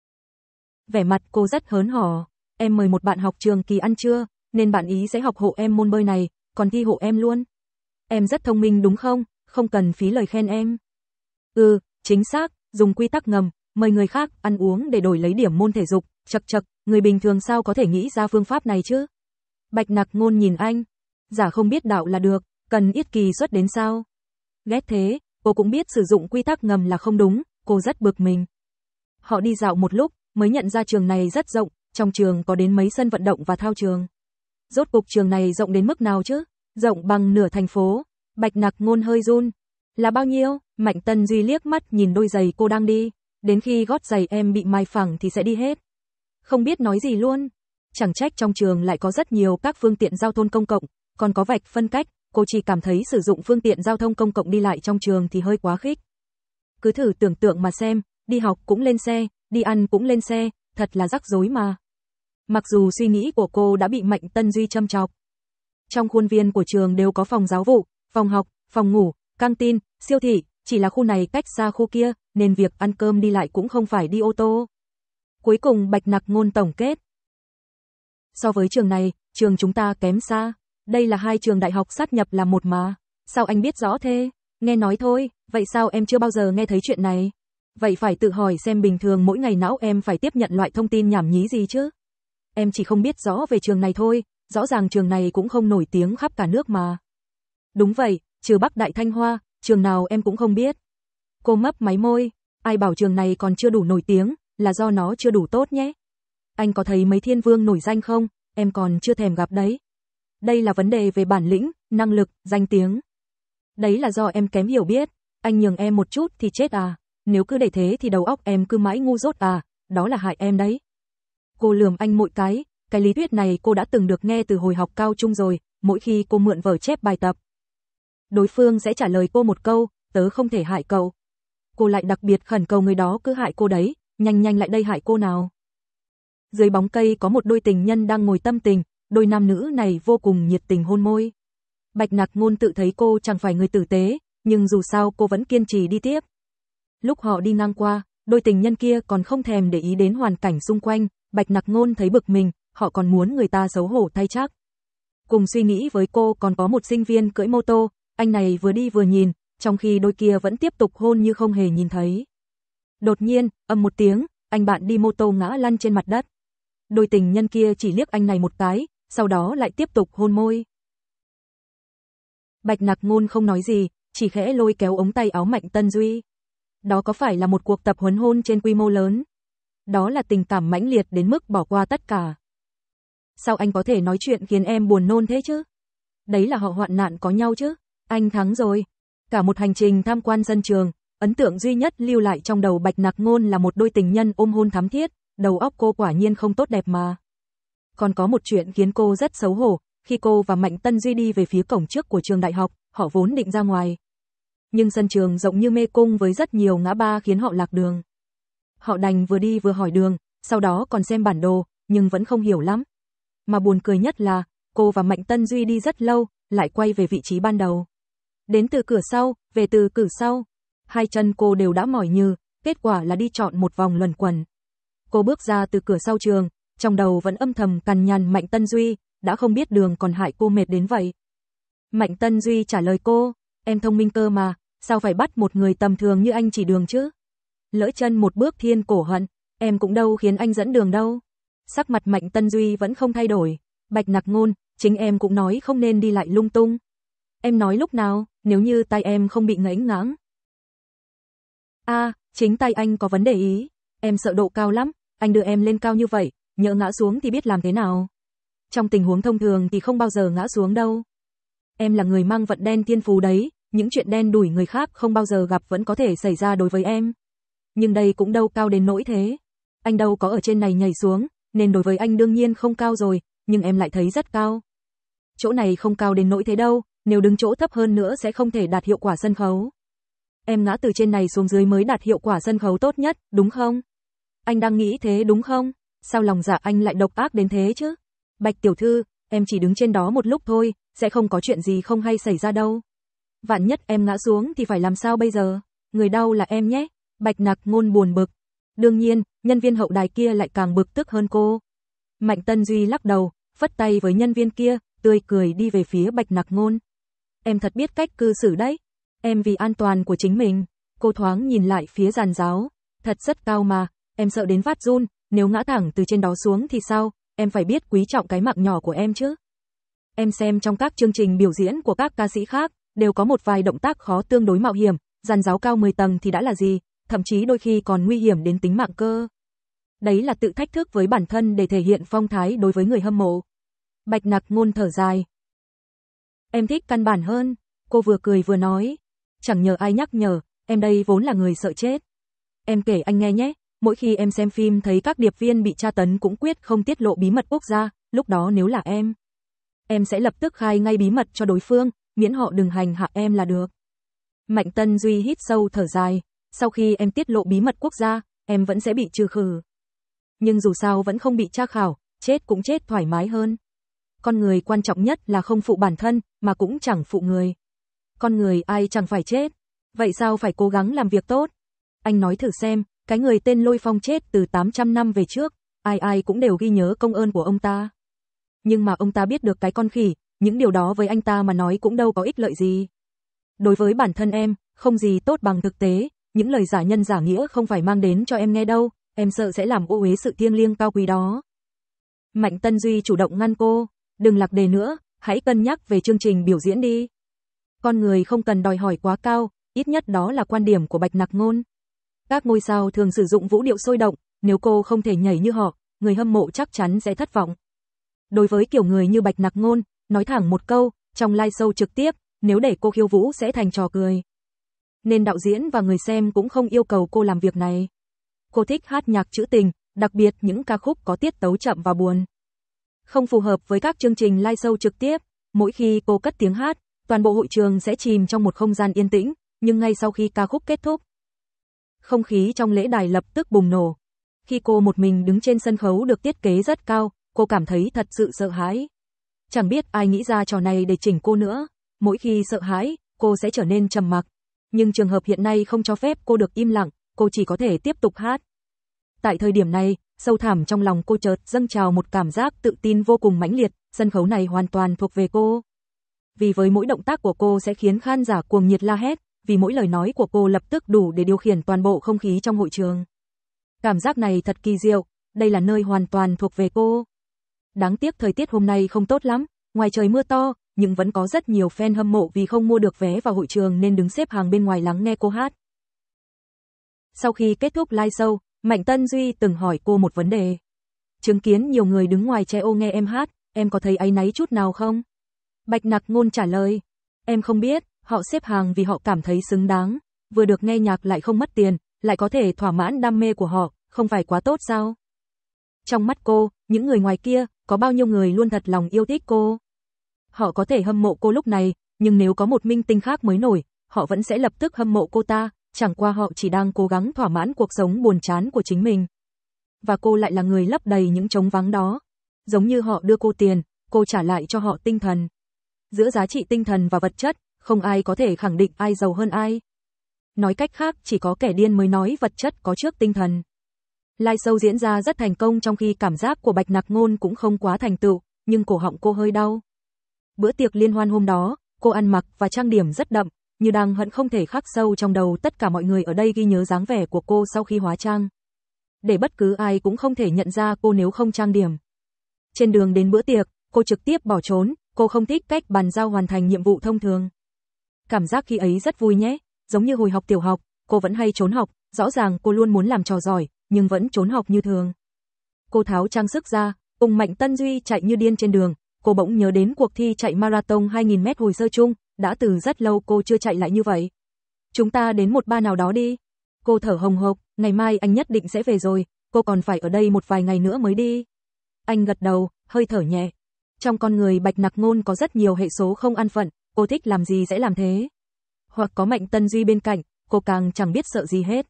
Vẻ mặt cô rất hớn hở, em mời một bạn học trường kỳ ăn trưa, nên bạn ý sẽ học hộ em môn bơi này, còn thi hộ em luôn. Em rất thông minh đúng không, không cần phí lời khen em. Ừ, chính xác, dùng quy tắc ngầm, mời người khác ăn uống để đổi lấy điểm môn thể dục, chậc chậc, người bình thường sao có thể nghĩ ra phương pháp này chứ? Bạch Nặc Ngôn nhìn anh, giả không biết đạo là được, cần ít kỳ suất đến sao? Ghét thế, cô cũng biết sử dụng quy tắc ngầm là không đúng, cô rất bực mình. Họ đi dạo một lúc, mới nhận ra trường này rất rộng, trong trường có đến mấy sân vận động và thao trường. Rốt cục trường này rộng đến mức nào chứ? Rộng bằng nửa thành phố. Bạch Nặc Ngôn hơi run. Là bao nhiêu? Mạnh Tân Duy liếc mắt nhìn đôi giày cô đang đi. Đến khi gót giày em bị mai phẳng thì sẽ đi hết. Không biết nói gì luôn. Chẳng trách trong trường lại có rất nhiều các phương tiện giao thông công cộng, còn có vạch phân cách, cô chỉ cảm thấy sử dụng phương tiện giao thông công cộng đi lại trong trường thì hơi quá khích. Cứ thử tưởng tượng mà xem, đi học cũng lên xe, đi ăn cũng lên xe, thật là rắc rối mà. Mặc dù suy nghĩ của cô đã bị Mạnh Tân Duy châm chọc. Trong khuôn viên của trường đều có phòng giáo vụ, phòng học, phòng ngủ, căng tin, siêu thị, chỉ là khu này cách xa khu kia, nên việc ăn cơm đi lại cũng không phải đi ô tô. Cuối cùng Bạch Nặc Ngôn tổng kết. So với trường này, trường chúng ta kém xa. Đây là hai trường đại học sát nhập là một mà. Sao anh biết rõ thế? Nghe nói thôi, vậy sao em chưa bao giờ nghe thấy chuyện này? Vậy phải tự hỏi xem bình thường mỗi ngày não em phải tiếp nhận loại thông tin nhảm nhí gì chứ? Em chỉ không biết rõ về trường này thôi, rõ ràng trường này cũng không nổi tiếng khắp cả nước mà. Đúng vậy, trừ Bắc Đại Thanh Hoa, trường nào em cũng không biết. Cô mấp máy môi, ai bảo trường này còn chưa đủ nổi tiếng, là do nó chưa đủ tốt nhé. Anh có thấy mấy thiên vương nổi danh không? Em còn chưa thèm gặp đấy. Đây là vấn đề về bản lĩnh, năng lực, danh tiếng. Đấy là do em kém hiểu biết. Anh nhường em một chút thì chết à? Nếu cứ để thế thì đầu óc em cứ mãi ngu dốt à? Đó là hại em đấy. Cô lườm anh một cái. Cái lý thuyết này cô đã từng được nghe từ hồi học cao trung rồi, mỗi khi cô mượn vở chép bài tập. Đối phương sẽ trả lời cô một câu, tớ không thể hại cậu. Cô lại đặc biệt khẩn cầu người đó cứ hại cô đấy, nhanh nhanh lại đây hại cô nào. Dưới bóng cây có một đôi tình nhân đang ngồi tâm tình, đôi nam nữ này vô cùng nhiệt tình hôn môi. Bạch Nặc Ngôn tự thấy cô chẳng phải người tử tế, nhưng dù sao cô vẫn kiên trì đi tiếp. Lúc họ đi ngang qua, đôi tình nhân kia còn không thèm để ý đến hoàn cảnh xung quanh, Bạch Nặc Ngôn thấy bực mình, họ còn muốn người ta xấu hổ thay chắc. Cùng suy nghĩ với cô còn có một sinh viên cưỡi mô tô, anh này vừa đi vừa nhìn, trong khi đôi kia vẫn tiếp tục hôn như không hề nhìn thấy. Đột nhiên, ầm một tiếng, anh bạn đi mô tô ngã lăn trên mặt đất. Đôi tình nhân kia chỉ liếc anh này một cái, sau đó lại tiếp tục hôn môi. Bạch Nặc Ngôn không nói gì, chỉ khẽ lôi kéo ống tay áo Mạnh Tân Duy. Đó có phải là một cuộc tập huấn hôn trên quy mô lớn? Đó là tình cảm mãnh liệt đến mức bỏ qua tất cả. Sao anh có thể nói chuyện khiến em buồn nôn thế chứ? Đấy là họ hoạn nạn có nhau chứ? Anh thắng rồi. Cả một hành trình tham quan sân trường, ấn tượng duy nhất lưu lại trong đầu Bạch Nặc Ngôn là một đôi tình nhân ôm hôn thắm thiết, đầu óc cô quả nhiên không tốt đẹp mà. Còn có một chuyện khiến cô rất xấu hổ, khi cô và Mạnh Tân Duy đi về phía cổng trước của trường đại học, họ vốn định ra ngoài. Nhưng sân trường rộng như mê cung với rất nhiều ngã ba khiến họ lạc đường. Họ đành vừa đi vừa hỏi đường, sau đó còn xem bản đồ, nhưng vẫn không hiểu lắm. Mà buồn cười nhất là, cô và Mạnh Tân Duy đi rất lâu, lại quay về vị trí ban đầu. Đến từ cửa sau, về từ cửa sau. Hai chân cô đều đã mỏi nhừ, kết quả là đi trọn một vòng luẩn quẩn. Cô bước ra từ cửa sau trường, trong đầu vẫn âm thầm cằn nhằn Mạnh Tân Duy, đã không biết đường còn hại cô mệt đến vậy. Mạnh Tân Duy trả lời cô, em thông minh cơ mà, sao phải bắt một người tầm thường như anh chỉ đường chứ? Lỡ chân một bước thiên cổ hận, em cũng đâu khiến anh dẫn đường đâu. Sắc mặt Mạnh Tân Duy vẫn không thay đổi. Bạch Nặc Ngôn, chính em cũng nói không nên đi lại lung tung. Em nói lúc nào, nếu như tay em không bị ngẫy ngãng. A, à, chính tay anh có vấn đề ý. Em sợ độ cao lắm, anh đưa em lên cao như vậy, nhỡ ngã xuống thì biết làm thế nào. Trong tình huống thông thường thì không bao giờ ngã xuống đâu. Em là người mang vận đen thiên phú đấy, những chuyện đen đủi người khác không bao giờ gặp vẫn có thể xảy ra đối với em. Nhưng đây cũng đâu cao đến nỗi thế. Anh đâu có ở trên này nhảy xuống, nên đối với anh đương nhiên không cao rồi, nhưng em lại thấy rất cao. Chỗ này không cao đến nỗi thế đâu, nếu đứng chỗ thấp hơn nữa sẽ không thể đạt hiệu quả sân khấu. Em ngã từ trên này xuống dưới mới đạt hiệu quả sân khấu tốt nhất, đúng không? Anh đang nghĩ thế đúng không? Sao lòng dạ anh lại độc ác đến thế chứ? Bạch tiểu thư, em chỉ đứng trên đó một lúc thôi, sẽ không có chuyện gì không hay xảy ra đâu. Vạn nhất em ngã xuống thì phải làm sao bây giờ? Người đau là em nhé. Bạch Nặc Ngôn buồn bực. Đương nhiên, nhân viên hậu đài kia lại càng bực tức hơn cô. Mạnh Tân Duy lắc đầu, phất tay với nhân viên kia, tươi cười đi về phía Bạch Nặc Ngôn. Em thật biết cách cư xử đấy. Em vì an toàn của chính mình. Cô thoáng nhìn lại phía giàn giáo. Thật rất cao mà, em sợ đến phát run, nếu ngã thẳng từ trên đó xuống thì sao? Em phải biết quý trọng cái mạng nhỏ của em chứ. Em xem trong các chương trình biểu diễn của các ca sĩ khác, đều có một vài động tác khó tương đối mạo hiểm, giàn giáo cao mười tầng thì đã là gì, thậm chí đôi khi còn nguy hiểm đến tính mạng cơ. Đấy là tự thách thức với bản thân để thể hiện phong thái đối với người hâm mộ. Bạch Nặc Ngôn thở dài. Em thích căn bản hơn, cô vừa cười vừa nói. Chẳng nhờ ai nhắc nhở, em đây vốn là người sợ chết. Em kể anh nghe nhé, mỗi khi em xem phim thấy các điệp viên bị tra tấn cũng quyết không tiết lộ bí mật quốc gia, lúc đó nếu là em, em sẽ lập tức khai ngay bí mật cho đối phương, miễn họ đừng hành hạ em là được. Mạnh Tân Duy hít sâu thở dài, sau khi em tiết lộ bí mật quốc gia, em vẫn sẽ bị trừ khử. Nhưng dù sao vẫn không bị tra khảo, chết cũng chết thoải mái hơn. Con người quan trọng nhất là không phụ bản thân, mà cũng chẳng phụ người. Con người ai chẳng phải chết, vậy sao phải cố gắng làm việc tốt? Anh nói thử xem, cái người tên Lôi Phong chết từ tám trăm năm về trước, ai ai cũng đều ghi nhớ công ơn của ông ta. Nhưng mà ông ta biết được cái con khỉ, những điều đó với anh ta mà nói cũng đâu có ích lợi gì. Đối với bản thân em, không gì tốt bằng thực tế, những lời giả nhân giả nghĩa không phải mang đến cho em nghe đâu, em sợ sẽ làm ô uế sự thiêng liêng cao quý đó. Mạnh Tân Duy chủ động ngăn cô, đừng lạc đề nữa, hãy cân nhắc về chương trình biểu diễn đi. Con người không cần đòi hỏi quá cao, ít nhất đó là quan điểm của Bạch Nặc Ngôn. Các ngôi sao thường sử dụng vũ điệu sôi động, nếu cô không thể nhảy như họ, người hâm mộ chắc chắn sẽ thất vọng. Đối với kiểu người như Bạch Nặc Ngôn, nói thẳng một câu, trong live show trực tiếp, nếu để cô khiêu vũ sẽ thành trò cười. Nên đạo diễn và người xem cũng không yêu cầu cô làm việc này. Cô thích hát nhạc trữ tình, đặc biệt những ca khúc có tiết tấu chậm và buồn. Không phù hợp với các chương trình live show trực tiếp, mỗi khi cô cất tiếng hát, toàn bộ hội trường sẽ chìm trong một không gian yên tĩnh, nhưng ngay sau khi ca khúc kết thúc, không khí trong lễ đài lập tức bùng nổ. Khi cô một mình đứng trên sân khấu được thiết kế rất cao, cô cảm thấy thật sự sợ hãi. Chẳng biết ai nghĩ ra trò này để chỉnh cô nữa, mỗi khi sợ hãi, cô sẽ trở nên trầm mặc. Nhưng trường hợp hiện nay không cho phép cô được im lặng, cô chỉ có thể tiếp tục hát. Tại thời điểm này, sâu thẳm trong lòng cô chợt dâng trào một cảm giác tự tin vô cùng mãnh liệt, sân khấu này hoàn toàn thuộc về cô. Vì với mỗi động tác của cô sẽ khiến khán giả cuồng nhiệt la hét, vì mỗi lời nói của cô lập tức đủ để điều khiển toàn bộ không khí trong hội trường. Cảm giác này thật kỳ diệu, đây là nơi hoàn toàn thuộc về cô. Đáng tiếc thời tiết hôm nay không tốt lắm, ngoài trời mưa to, nhưng vẫn có rất nhiều fan hâm mộ vì không mua được vé vào hội trường nên đứng xếp hàng bên ngoài lắng nghe cô hát. Sau khi kết thúc live show, Mạnh Tân Duy từng hỏi cô một vấn đề. Chứng kiến nhiều người đứng ngoài che ô nghe em hát, em có thấy áy náy chút nào không? Bạch Nặc Ngôn trả lời, em không biết, họ xếp hàng vì họ cảm thấy xứng đáng, vừa được nghe nhạc lại không mất tiền, lại có thể thỏa mãn đam mê của họ, không phải quá tốt sao? Trong mắt cô, những người ngoài kia, có bao nhiêu người luôn thật lòng yêu thích cô? Họ có thể hâm mộ cô lúc này, nhưng nếu có một minh tinh khác mới nổi, họ vẫn sẽ lập tức hâm mộ cô ta, chẳng qua họ chỉ đang cố gắng thỏa mãn cuộc sống buồn chán của chính mình. Và cô lại là người lấp đầy những trống vắng đó. Giống như họ đưa cô tiền, cô trả lại cho họ tinh thần. Giữa giá trị tinh thần và vật chất, không ai có thể khẳng định ai giàu hơn ai. Nói cách khác, chỉ có kẻ điên mới nói vật chất có trước tinh thần. Live show diễn ra rất thành công trong khi cảm giác của Bạch Nặc Ngôn cũng không quá thành tựu, nhưng cổ họng cô hơi đau. Bữa tiệc liên hoan hôm đó, cô ăn mặc và trang điểm rất đậm, như đang hận không thể khắc sâu trong đầu tất cả mọi người ở đây ghi nhớ dáng vẻ của cô sau khi hóa trang. Để bất cứ ai cũng không thể nhận ra cô nếu không trang điểm. Trên đường đến bữa tiệc, cô trực tiếp bỏ trốn, cô không thích cách bàn giao hoàn thành nhiệm vụ thông thường. Cảm giác khi ấy rất vui nhé, giống như hồi học tiểu học, cô vẫn hay trốn học, rõ ràng cô luôn muốn làm trò giỏi, nhưng vẫn trốn học như thường. Cô tháo trang sức ra, cùng Mạnh Tân Duy chạy như điên trên đường, cô bỗng nhớ đến cuộc thi chạy marathon hai nghìn mét hồi sơ chung, đã từ rất lâu cô chưa chạy lại như vậy. Chúng ta đến một bar nào đó đi. Cô thở hồng hộc, ngày mai anh nhất định sẽ về rồi, cô còn phải ở đây một vài ngày nữa mới đi. Anh gật đầu, hơi thở nhẹ. Trong con người Bạch Nặc Ngôn có rất nhiều hệ số không an phận, cô thích làm gì sẽ làm thế. Hoặc có Mạnh Tân Duy bên cạnh, cô càng chẳng biết sợ gì hết.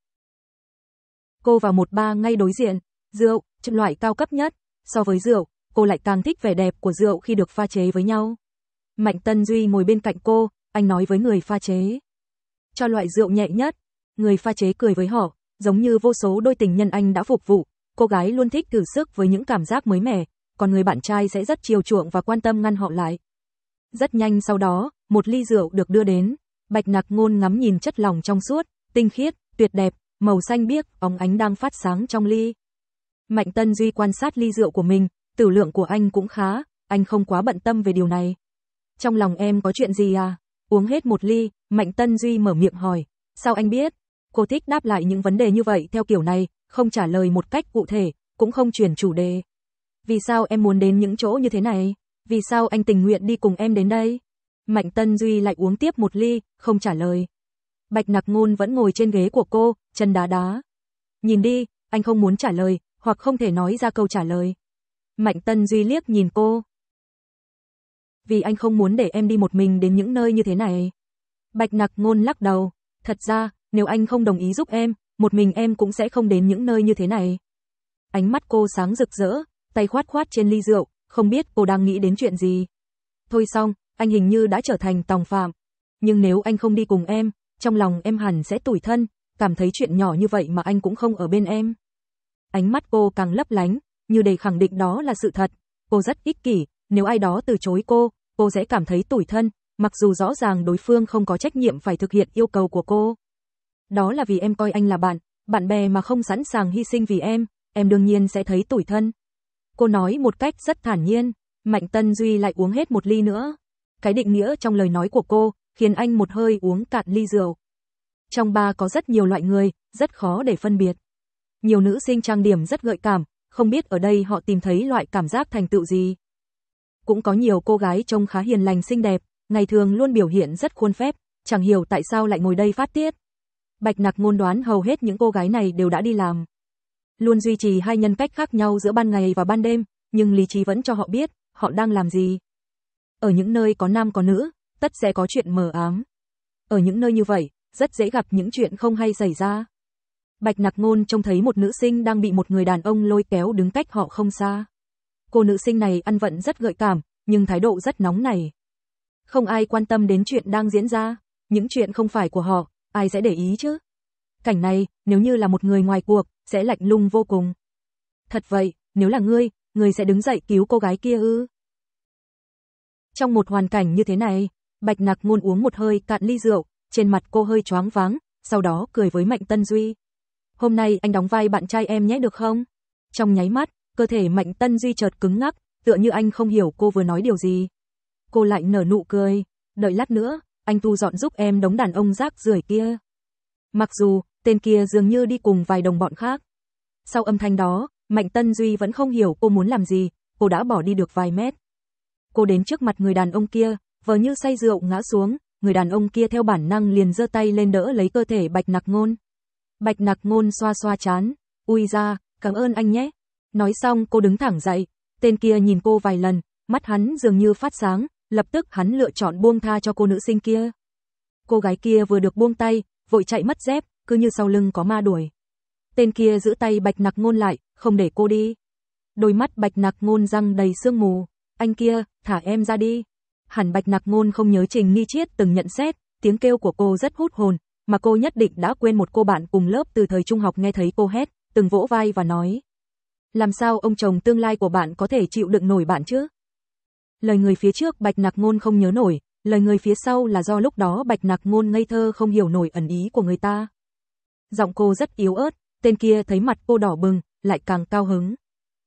Cô vào một bar ngay đối diện, rượu, loại cao cấp nhất, so với rượu, cô lại càng thích vẻ đẹp của rượu khi được pha chế với nhau. Mạnh Tân Duy ngồi bên cạnh cô, anh nói với người pha chế. Cho loại rượu nhẹ nhất, người pha chế cười với họ, giống như vô số đôi tình nhân anh đã phục vụ, cô gái luôn thích thử sức với những cảm giác mới mẻ, còn người bạn trai sẽ rất chiều chuộng và quan tâm ngăn họ lại. Rất nhanh sau đó, một ly rượu được đưa đến, Bạch Nặc Ngôn ngắm nhìn chất lỏng trong suốt, tinh khiết, tuyệt đẹp, màu xanh biếc, óng ánh đang phát sáng trong ly. Mạnh Tân Duy quan sát ly rượu của mình, tử lượng của anh cũng khá, anh không quá bận tâm về điều này. Trong lòng em có chuyện gì à? Uống hết một ly, Mạnh Tân Duy mở miệng hỏi, sao anh biết? Cô thích đáp lại những vấn đề như vậy theo kiểu này, không trả lời một cách cụ thể, cũng không chuyển chủ đề. Vì sao em muốn đến những chỗ như thế này? Vì sao anh tình nguyện đi cùng em đến đây? Mạnh Tân Duy lại uống tiếp một ly, không trả lời. Bạch Nặc Ngôn vẫn ngồi trên ghế của cô, chân đá đá. Nhìn đi, anh không muốn trả lời, hoặc không thể nói ra câu trả lời. Mạnh Tân Duy liếc nhìn cô. Vì anh không muốn để em đi một mình đến những nơi như thế này. Bạch Nặc Ngôn lắc đầu. Thật ra, nếu anh không đồng ý giúp em, một mình em cũng sẽ không đến những nơi như thế này. Ánh mắt cô sáng rực rỡ, tay khoát khoát trên ly rượu, không biết cô đang nghĩ đến chuyện gì. Thôi xong, anh hình như đã trở thành tòng phạm. Nhưng nếu anh không đi cùng em, trong lòng em hẳn sẽ tủi thân, cảm thấy chuyện nhỏ như vậy mà anh cũng không ở bên em. Ánh mắt cô càng lấp lánh, như để khẳng định đó là sự thật. Cô rất ích kỷ, nếu ai đó từ chối cô, cô sẽ cảm thấy tủi thân, mặc dù rõ ràng đối phương không có trách nhiệm phải thực hiện yêu cầu của cô. Đó là vì em coi anh là bạn, bạn bè mà không sẵn sàng hy sinh vì em, em đương nhiên sẽ thấy tủi thân. Cô nói một cách rất thản nhiên. Mạnh Tân Duy lại uống hết một ly nữa. Cái định nghĩa trong lời nói của cô khiến anh một hơi uống cạn ly rượu. Trong bar có rất nhiều loại người, rất khó để phân biệt. Nhiều nữ sinh trang điểm rất gợi cảm, không biết ở đây họ tìm thấy loại cảm giác thành tựu gì. Cũng có nhiều cô gái trông khá hiền lành xinh đẹp, ngày thường luôn biểu hiện rất khuôn phép, chẳng hiểu tại sao lại ngồi đây phát tiết. Bạch Nặc Ngôn đoán hầu hết những cô gái này đều đã đi làm. Luôn duy trì hai nhân cách khác nhau giữa ban ngày và ban đêm, nhưng lý trí vẫn cho họ biết họ đang làm gì. Ở những nơi có nam có nữ, tất sẽ có chuyện mờ ám. Ở những nơi như vậy, rất dễ gặp những chuyện không hay xảy ra. Bạch Nặc Ngôn trông thấy một nữ sinh đang bị một người đàn ông lôi kéo đứng cách họ không xa. Cô nữ sinh này ăn vận rất gợi cảm, nhưng thái độ rất nóng nảy. Không ai quan tâm đến chuyện đang diễn ra, những chuyện không phải của họ, ai sẽ để ý chứ? Cảnh này, nếu như là một người ngoài cuộc, sẽ lạnh lùng vô cùng. Thật vậy, nếu là ngươi, ngươi sẽ đứng dậy cứu cô gái kia ư? Trong một hoàn cảnh như thế này, Bạch Nặc Ngôn uống một hơi cạn ly rượu, trên mặt cô hơi choáng váng, sau đó cười với Mạnh Tân Duy. Hôm nay anh đóng vai bạn trai em nhé được không? Trong nháy mắt, cơ thể Mạnh Tân Duy chợt cứng ngắc, tựa như anh không hiểu cô vừa nói điều gì. Cô lại nở nụ cười, đợi lát nữa, anh thu dọn giúp em đống đàn ông rác rưởi kia. Mặc dù, tên kia dường như đi cùng vài đồng bọn khác. Sau âm thanh đó, Mạnh Tân Duy vẫn không hiểu cô muốn làm gì, cô đã bỏ đi được vài mét. Cô đến trước mặt người đàn ông kia, vờ như say rượu ngã xuống, người đàn ông kia theo bản năng liền giơ tay lên đỡ lấy cơ thể Bạch Nặc Ngôn. Bạch Nặc Ngôn xoa xoa trán, ui ra, cảm ơn anh nhé. Nói xong cô đứng thẳng dậy, tên kia nhìn cô vài lần, mắt hắn dường như phát sáng, lập tức hắn lựa chọn buông tha cho cô nữ sinh kia. Cô gái kia vừa được buông tay, vội chạy mất dép, cứ như sau lưng có ma đuổi. Tên kia giữ tay Bạch Nặc Ngôn lại, không để cô đi. Đôi mắt Bạch Nặc Ngôn răng đầy sương mù, anh kia, thả em ra đi. Hẳn Bạch Nặc Ngôn không nhớ Trình Nghi Triết từng nhận xét, tiếng kêu của cô rất hút hồn, mà cô nhất định đã quên một cô bạn cùng lớp từ thời trung học nghe thấy cô hét, từng vỗ vai và nói. Làm sao ông chồng tương lai của bạn có thể chịu đựng nổi bạn chứ? Lời người phía trước Bạch Nặc Ngôn không nhớ nổi, lời người phía sau là do lúc đó Bạch Nặc Ngôn ngây thơ không hiểu nổi ẩn ý của người ta. Giọng cô rất yếu ớt, tên kia thấy mặt cô đỏ bừng, lại càng cao hứng.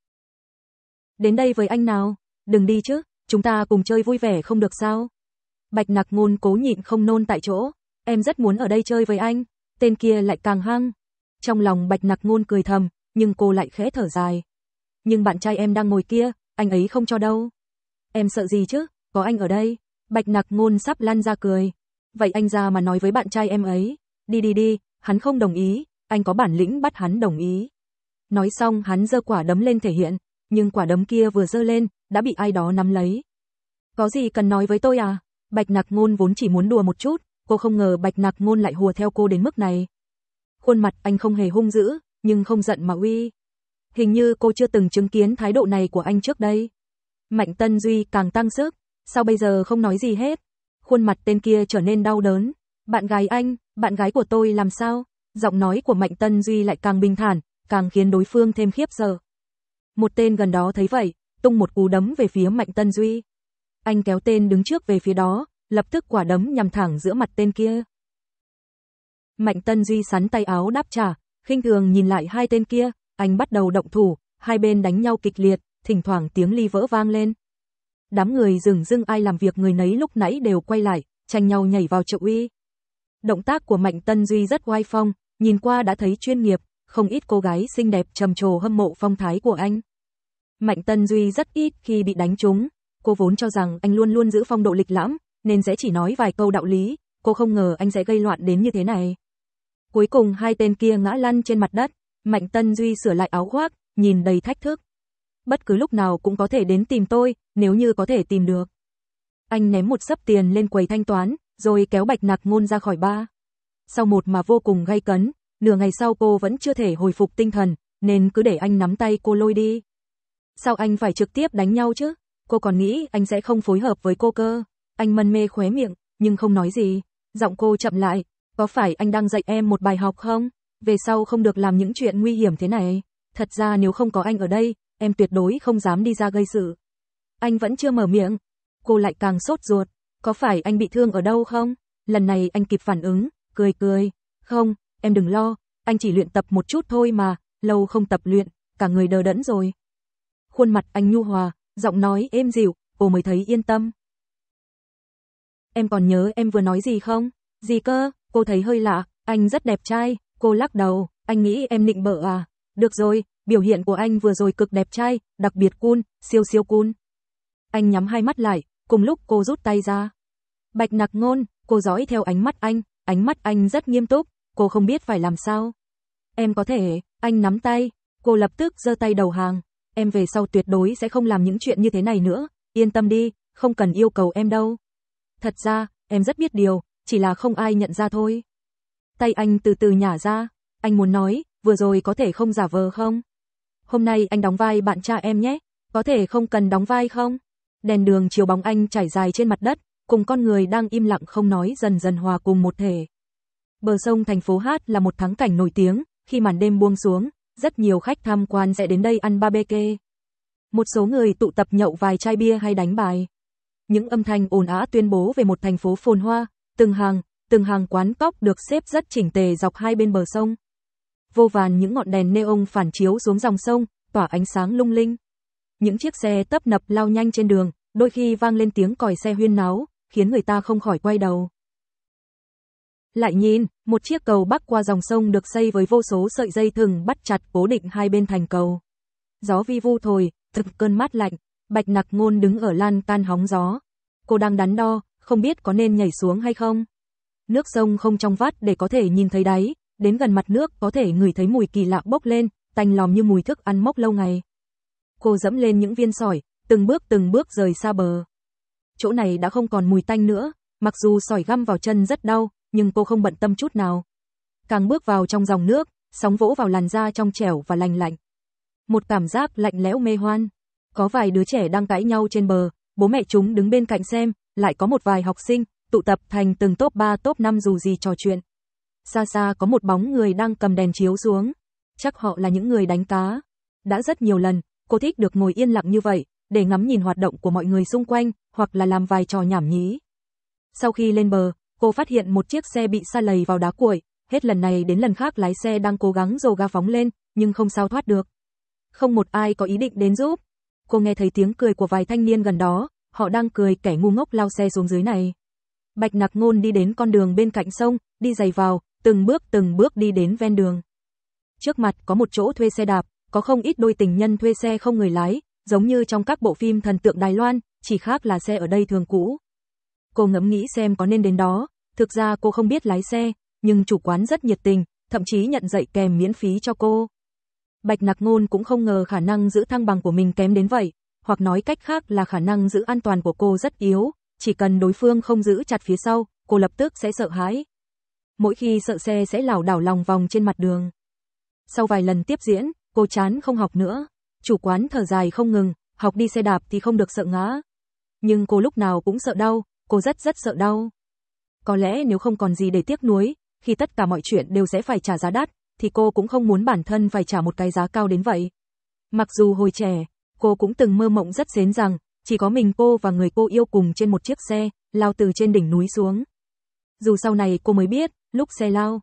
Đến đây với anh nào, đừng đi chứ, chúng ta cùng chơi vui vẻ không được sao? Bạch Nặc Ngôn cố nhịn không nôn tại chỗ, em rất muốn ở đây chơi với anh, tên kia lại càng hăng. Trong lòng Bạch Nặc Ngôn cười thầm, nhưng cô lại khẽ thở dài. Nhưng bạn trai em đang ngồi kia, anh ấy không cho đâu. Em sợ gì chứ, có anh ở đây. Bạch Nặc Ngôn sắp lăn ra cười. Vậy anh ra mà nói với bạn trai em ấy. Đi đi đi, hắn không đồng ý, anh có bản lĩnh bắt hắn đồng ý. Nói xong hắn giơ quả đấm lên thể hiện, nhưng quả đấm kia vừa giơ lên, đã bị ai đó nắm lấy. Có gì cần nói với tôi à? Bạch Nặc Ngôn vốn chỉ muốn đùa một chút, cô không ngờ Bạch Nặc Ngôn lại hùa theo cô đến mức này. Khuôn mặt anh không hề hung dữ, nhưng không giận mà uy. Hình như cô chưa từng chứng kiến thái độ này của anh trước đây. Mạnh Tân Duy càng tăng sức, sao bây giờ không nói gì hết? Khuôn mặt tên kia trở nên đau đớn. Bạn gái anh, bạn gái của tôi làm sao? Giọng nói của Mạnh Tân Duy lại càng bình thản, càng khiến đối phương thêm khiếp sợ. Một tên gần đó thấy vậy, tung một cú đấm về phía Mạnh Tân Duy. Anh kéo tên đứng trước về phía đó, lập tức quả đấm nhằm thẳng giữa mặt tên kia. Mạnh Tân Duy sắn tay áo đáp trả, khinh thường nhìn lại hai tên kia, anh bắt đầu động thủ, hai bên đánh nhau kịch liệt, thỉnh thoảng tiếng ly vỡ vang lên. Đám người dừng dưng ai làm việc người nấy lúc nãy đều quay lại, tranh nhau nhảy vào trợ uy. Động tác của Mạnh Tân Duy rất oai phong, nhìn qua đã thấy chuyên nghiệp, không ít cô gái xinh đẹp trầm trồ hâm mộ phong thái của anh. Mạnh Tân Duy rất ít khi bị đánh trúng, cô vốn cho rằng anh luôn luôn giữ phong độ lịch lãm, nên sẽ chỉ nói vài câu đạo lý, cô không ngờ anh sẽ gây loạn đến như thế này. Cuối cùng hai tên kia ngã lăn trên mặt đất, Mạnh Tân Duy sửa lại áo khoác, nhìn đầy thách thức. Bất cứ lúc nào cũng có thể đến tìm tôi, nếu như có thể tìm được. Anh ném một xấp tiền lên quầy thanh toán, rồi kéo Bạch Nặc Ngôn ra khỏi bar. Sau một mà vô cùng gay cấn, nửa ngày sau cô vẫn chưa thể hồi phục tinh thần, nên cứ để anh nắm tay cô lôi đi. Sao anh phải trực tiếp đánh nhau chứ? Cô còn nghĩ anh sẽ không phối hợp với cô cơ. Anh mân mê khóe miệng, nhưng không nói gì. Giọng cô chậm lại, có phải anh đang dạy em một bài học không? Về sau không được làm những chuyện nguy hiểm thế này. Thật ra nếu không có anh ở đây, em tuyệt đối không dám đi ra gây sự. Anh vẫn chưa mở miệng. Cô lại càng sốt ruột. Có phải anh bị thương ở đâu không? Lần này anh kịp phản ứng, cười cười. Không, em đừng lo, anh chỉ luyện tập một chút thôi mà, lâu không tập luyện, cả người đờ đẫn rồi. Khuôn mặt anh nhu hòa, giọng nói êm dịu, cô mới thấy yên tâm. Em còn nhớ em vừa nói gì không? Gì cơ? Cô thấy hơi lạ. Anh rất đẹp trai. Cô lắc đầu. Anh nghĩ em nịnh bợ à? Được rồi, biểu hiện của anh vừa rồi cực đẹp trai, đặc biệt cool, siêu siêu cool. Anh nhắm hai mắt lại, cùng lúc cô rút tay ra. Bạch Nặc Ngôn, cô dõi theo ánh mắt anh, ánh mắt anh rất nghiêm túc, cô không biết phải làm sao. Em có thể, anh nắm tay, cô lập tức giơ tay đầu hàng. Em về sau tuyệt đối sẽ không làm những chuyện như thế này nữa, yên tâm đi, không cần yêu cầu em đâu. Thật ra, em rất biết điều, chỉ là không ai nhận ra thôi. Tay anh từ từ nhả ra, anh muốn nói, vừa rồi có thể không giả vờ không? Hôm nay anh đóng vai bạn trai em nhé, có thể không cần đóng vai không? Đèn đường chiếu bóng anh trải dài trên mặt đất, cùng con người đang im lặng không nói dần dần hòa cùng một thể. Bờ sông thành phố Hát là một thắng cảnh nổi tiếng, khi màn đêm buông xuống, rất nhiều khách tham quan sẽ đến đây ăn barbecue. Một số người tụ tập nhậu vài chai bia hay đánh bài. Những âm thanh ồn ào tuyên bố về một thành phố phồn hoa, từng hàng, từng hàng quán cóc được xếp rất chỉnh tề dọc hai bên bờ sông. Vô vàn những ngọn đèn neon phản chiếu xuống dòng sông, tỏa ánh sáng lung linh. Những chiếc xe tấp nập lao nhanh trên đường, đôi khi vang lên tiếng còi xe huyên náo, khiến người ta không khỏi quay đầu. Lại nhìn, một chiếc cầu bắc qua dòng sông được xây với vô số sợi dây thừng bắt chặt cố định hai bên thành cầu. Gió vi vu thổi, thực cơn mát lạnh, Bạch Nặc Ngôn đứng ở lan can hóng gió. Cô đang đắn đo, không biết có nên nhảy xuống hay không. Nước sông không trong vắt để có thể nhìn thấy đáy, đến gần mặt nước có thể ngửi thấy mùi kỳ lạ bốc lên, tanh lòm như mùi thức ăn mốc lâu ngày. Cô dẫm lên những viên sỏi, từng bước từng bước rời xa bờ. Chỗ này đã không còn mùi tanh nữa, mặc dù sỏi găm vào chân rất đau, nhưng cô không bận tâm chút nào. Càng bước vào trong dòng nước, sóng vỗ vào làn da trong trẻo và lành lạnh. Một cảm giác lạnh lẽo mê hoan. Có vài đứa trẻ đang cãi nhau trên bờ, bố mẹ chúng đứng bên cạnh xem, lại có một vài học sinh, tụ tập thành từng top ba top năm dù gì trò chuyện. Xa xa có một bóng người đang cầm đèn chiếu xuống. Chắc họ là những người đánh cá. Đã rất nhiều lần, cô thích được ngồi yên lặng như vậy, để ngắm nhìn hoạt động của mọi người xung quanh, hoặc là làm vài trò nhảm nhí. Sau khi lên bờ, cô phát hiện một chiếc xe bị sa lầy vào đá cuội, hết lần này đến lần khác lái xe đang cố gắng dồ ga phóng lên, nhưng không sao thoát được. Không một ai có ý định đến giúp. Cô nghe thấy tiếng cười của vài thanh niên gần đó, họ đang cười kẻ ngu ngốc lao xe xuống dưới này. Bạch Nặc Ngôn đi đến con đường bên cạnh sông, đi giày vào, từng bước từng bước đi đến ven đường. Trước mặt có một chỗ thuê xe đạp, có không ít đôi tình nhân thuê xe không người lái, giống như trong các bộ phim thần tượng Đài Loan, chỉ khác là xe ở đây thường cũ. Cô ngẫm nghĩ xem có nên đến đó, thực ra cô không biết lái xe, nhưng chủ quán rất nhiệt tình, thậm chí nhận dạy kèm miễn phí cho cô. Bạch Nặc Ngôn cũng không ngờ khả năng giữ thăng bằng của mình kém đến vậy, hoặc nói cách khác là khả năng giữ an toàn của cô rất yếu, chỉ cần đối phương không giữ chặt phía sau, cô lập tức sẽ sợ hãi. Mỗi khi sợ xe sẽ lảo đảo lòng vòng trên mặt đường. Sau vài lần tiếp diễn, cô chán không học nữa. Chủ quán thở dài không ngừng, học đi xe đạp thì không được sợ ngã. Nhưng cô lúc nào cũng sợ đau, cô rất rất sợ đau. Có lẽ nếu không còn gì để tiếc nuối, khi tất cả mọi chuyện đều sẽ phải trả giá đắt, thì cô cũng không muốn bản thân phải trả một cái giá cao đến vậy. Mặc dù hồi trẻ, cô cũng từng mơ mộng rất xến rằng, chỉ có mình cô và người cô yêu cùng trên một chiếc xe, lao từ trên đỉnh núi xuống. Dù sau này cô mới biết, lúc xe lao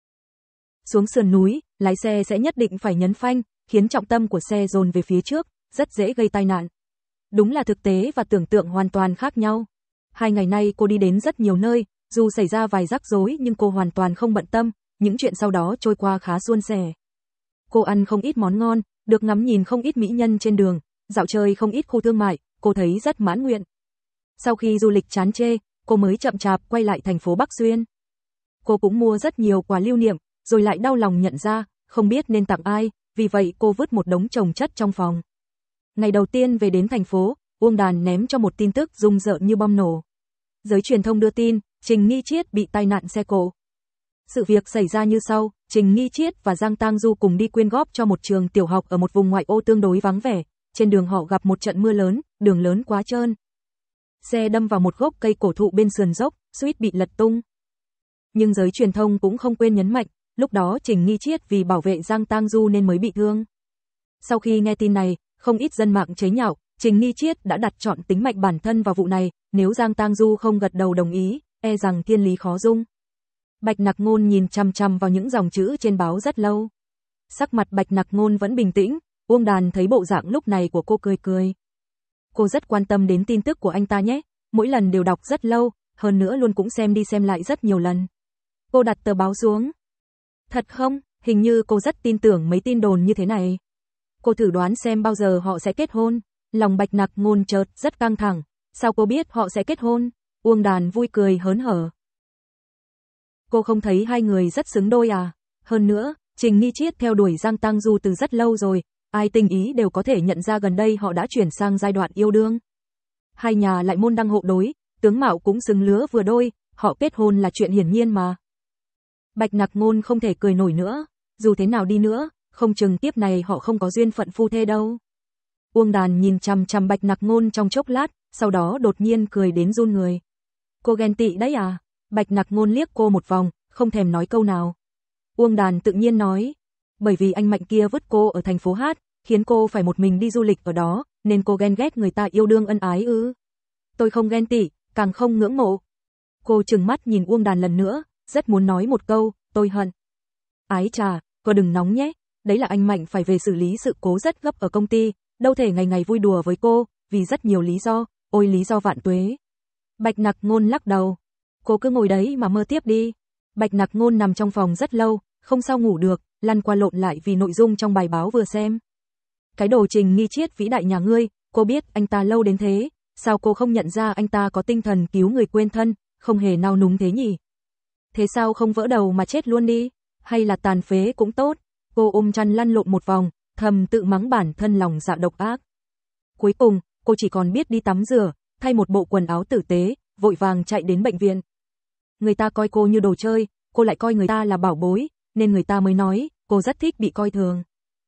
xuống sườn núi, lái xe sẽ nhất định phải nhấn phanh, khiến trọng tâm của xe dồn về phía trước, rất dễ gây tai nạn. Đúng là thực tế và tưởng tượng hoàn toàn khác nhau. Hai ngày nay cô đi đến rất nhiều nơi, dù xảy ra vài rắc rối nhưng cô hoàn toàn không bận tâm, những chuyện sau đó trôi qua khá suôn sẻ. Cô ăn không ít món ngon, được ngắm nhìn không ít mỹ nhân trên đường, Dạo chơi không ít khu thương mại, cô thấy rất mãn nguyện. Sau khi du lịch chán chê, cô mới chậm chạp quay lại thành phố Bắc Xuyên. Cô cũng mua rất nhiều quà lưu niệm, rồi lại đau lòng nhận ra, không biết nên tặng ai, vì vậy cô vứt một đống chồng chất trong phòng. Ngày đầu tiên về đến thành phố, Uông Đàn ném cho một tin tức rung rợn như bom nổ. Giới truyền thông đưa tin, Trình Nghi Chiết bị tai nạn xe cộ. Sự việc xảy ra như sau, Trình Nghi Chiết và Giang Tang Du cùng đi quyên góp cho một trường tiểu học ở một vùng ngoại ô tương đối vắng vẻ. Trên đường họ gặp một trận mưa lớn, đường lớn quá trơn. Xe đâm vào một gốc cây cổ thụ bên sườn dốc, suýt bị lật tung. Nhưng giới truyền thông cũng không quên nhấn mạnh, lúc đó Trình Nghi Chiết vì bảo vệ Giang Tang Du nên mới bị thương. Sau khi nghe tin này, không ít dân mạng chế nhạo, Trình Nghi Chiết đã đặt trọn tính mệnh bản thân vào vụ này, nếu Giang Tang Du không gật đầu đồng ý, e rằng thiên lý khó dung. Bạch Nặc Ngôn nhìn chằm chằm vào những dòng chữ trên báo rất lâu. Sắc mặt Bạch Nặc Ngôn vẫn bình tĩnh, Uông Đàn thấy bộ dạng lúc này của cô cười cười. Cô rất quan tâm đến tin tức của anh ta nhé, mỗi lần đều đọc rất lâu, hơn nữa luôn cũng xem đi xem lại rất nhiều lần. Cô đặt tờ báo xuống. Thật không, hình như cô rất tin tưởng mấy tin đồn như thế này. Cô thử đoán xem bao giờ họ sẽ kết hôn. Lòng Bạch Nặc Ngôn chợt rất căng thẳng. Sao cô biết họ sẽ kết hôn? Uông Đàn vui cười hớn hở. Cô không thấy hai người rất xứng đôi à? Hơn nữa, Trình Nghi Chiết theo đuổi Giang Tang Du từ rất lâu rồi, ai tình ý đều có thể nhận ra gần đây họ đã chuyển sang giai đoạn yêu đương. Hai nhà lại môn đăng hộ đối, tướng mạo cũng xứng lứa vừa đôi, họ kết hôn là chuyện hiển nhiên mà. Bạch Nặc Ngôn không thể cười nổi nữa, dù thế nào đi nữa, không chừng tiếp này họ không có duyên phận phu thê đâu. Uông Đàn nhìn chằm chằm Bạch Nặc Ngôn trong chốc lát, sau đó đột nhiên cười đến run người. Cô ghen tị đấy à? Bạch Nặc Ngôn liếc cô một vòng, không thèm nói câu nào. Uông Đàn tự nhiên nói, bởi vì anh Mạnh kia vứt cô ở thành phố Hát, khiến cô phải một mình đi du lịch ở đó, nên cô ghen ghét người ta yêu đương ân ái ư? Tôi không ghen tị, càng không ngưỡng mộ. Cô trừng mắt nhìn Uông Đàn lần nữa, rất muốn nói một câu, tôi hận. Ái chà, cô đừng nóng nhé, đấy là anh Mạnh phải về xử lý sự cố rất gấp ở công ty, đâu thể ngày ngày vui đùa với cô, vì rất nhiều lý do, ôi lý do vạn tuế. Bạch Nặc Ngôn lắc đầu, cô cứ ngồi đấy mà mơ tiếp đi. Bạch Nặc Ngôn nằm trong phòng rất lâu, không sao ngủ được, lăn qua lộn lại vì nội dung trong bài báo vừa xem. Cái đồ Trình Nghi Chiết vĩ đại nhà ngươi, cô biết anh ta lâu đến thế, sao cô không nhận ra anh ta có tinh thần cứu người quên thân, không hề nao núng thế nhỉ? Thế sao không vỡ đầu mà chết luôn đi, hay là tàn phế cũng tốt. Cô ôm chăn lăn lộn một vòng, thầm tự mắng bản thân lòng dạ độc ác. Cuối cùng, cô chỉ còn biết đi tắm rửa, thay một bộ quần áo tử tế, vội vàng chạy đến bệnh viện. Người ta coi cô như đồ chơi, cô lại coi người ta là bảo bối, nên người ta mới nói, cô rất thích bị coi thường.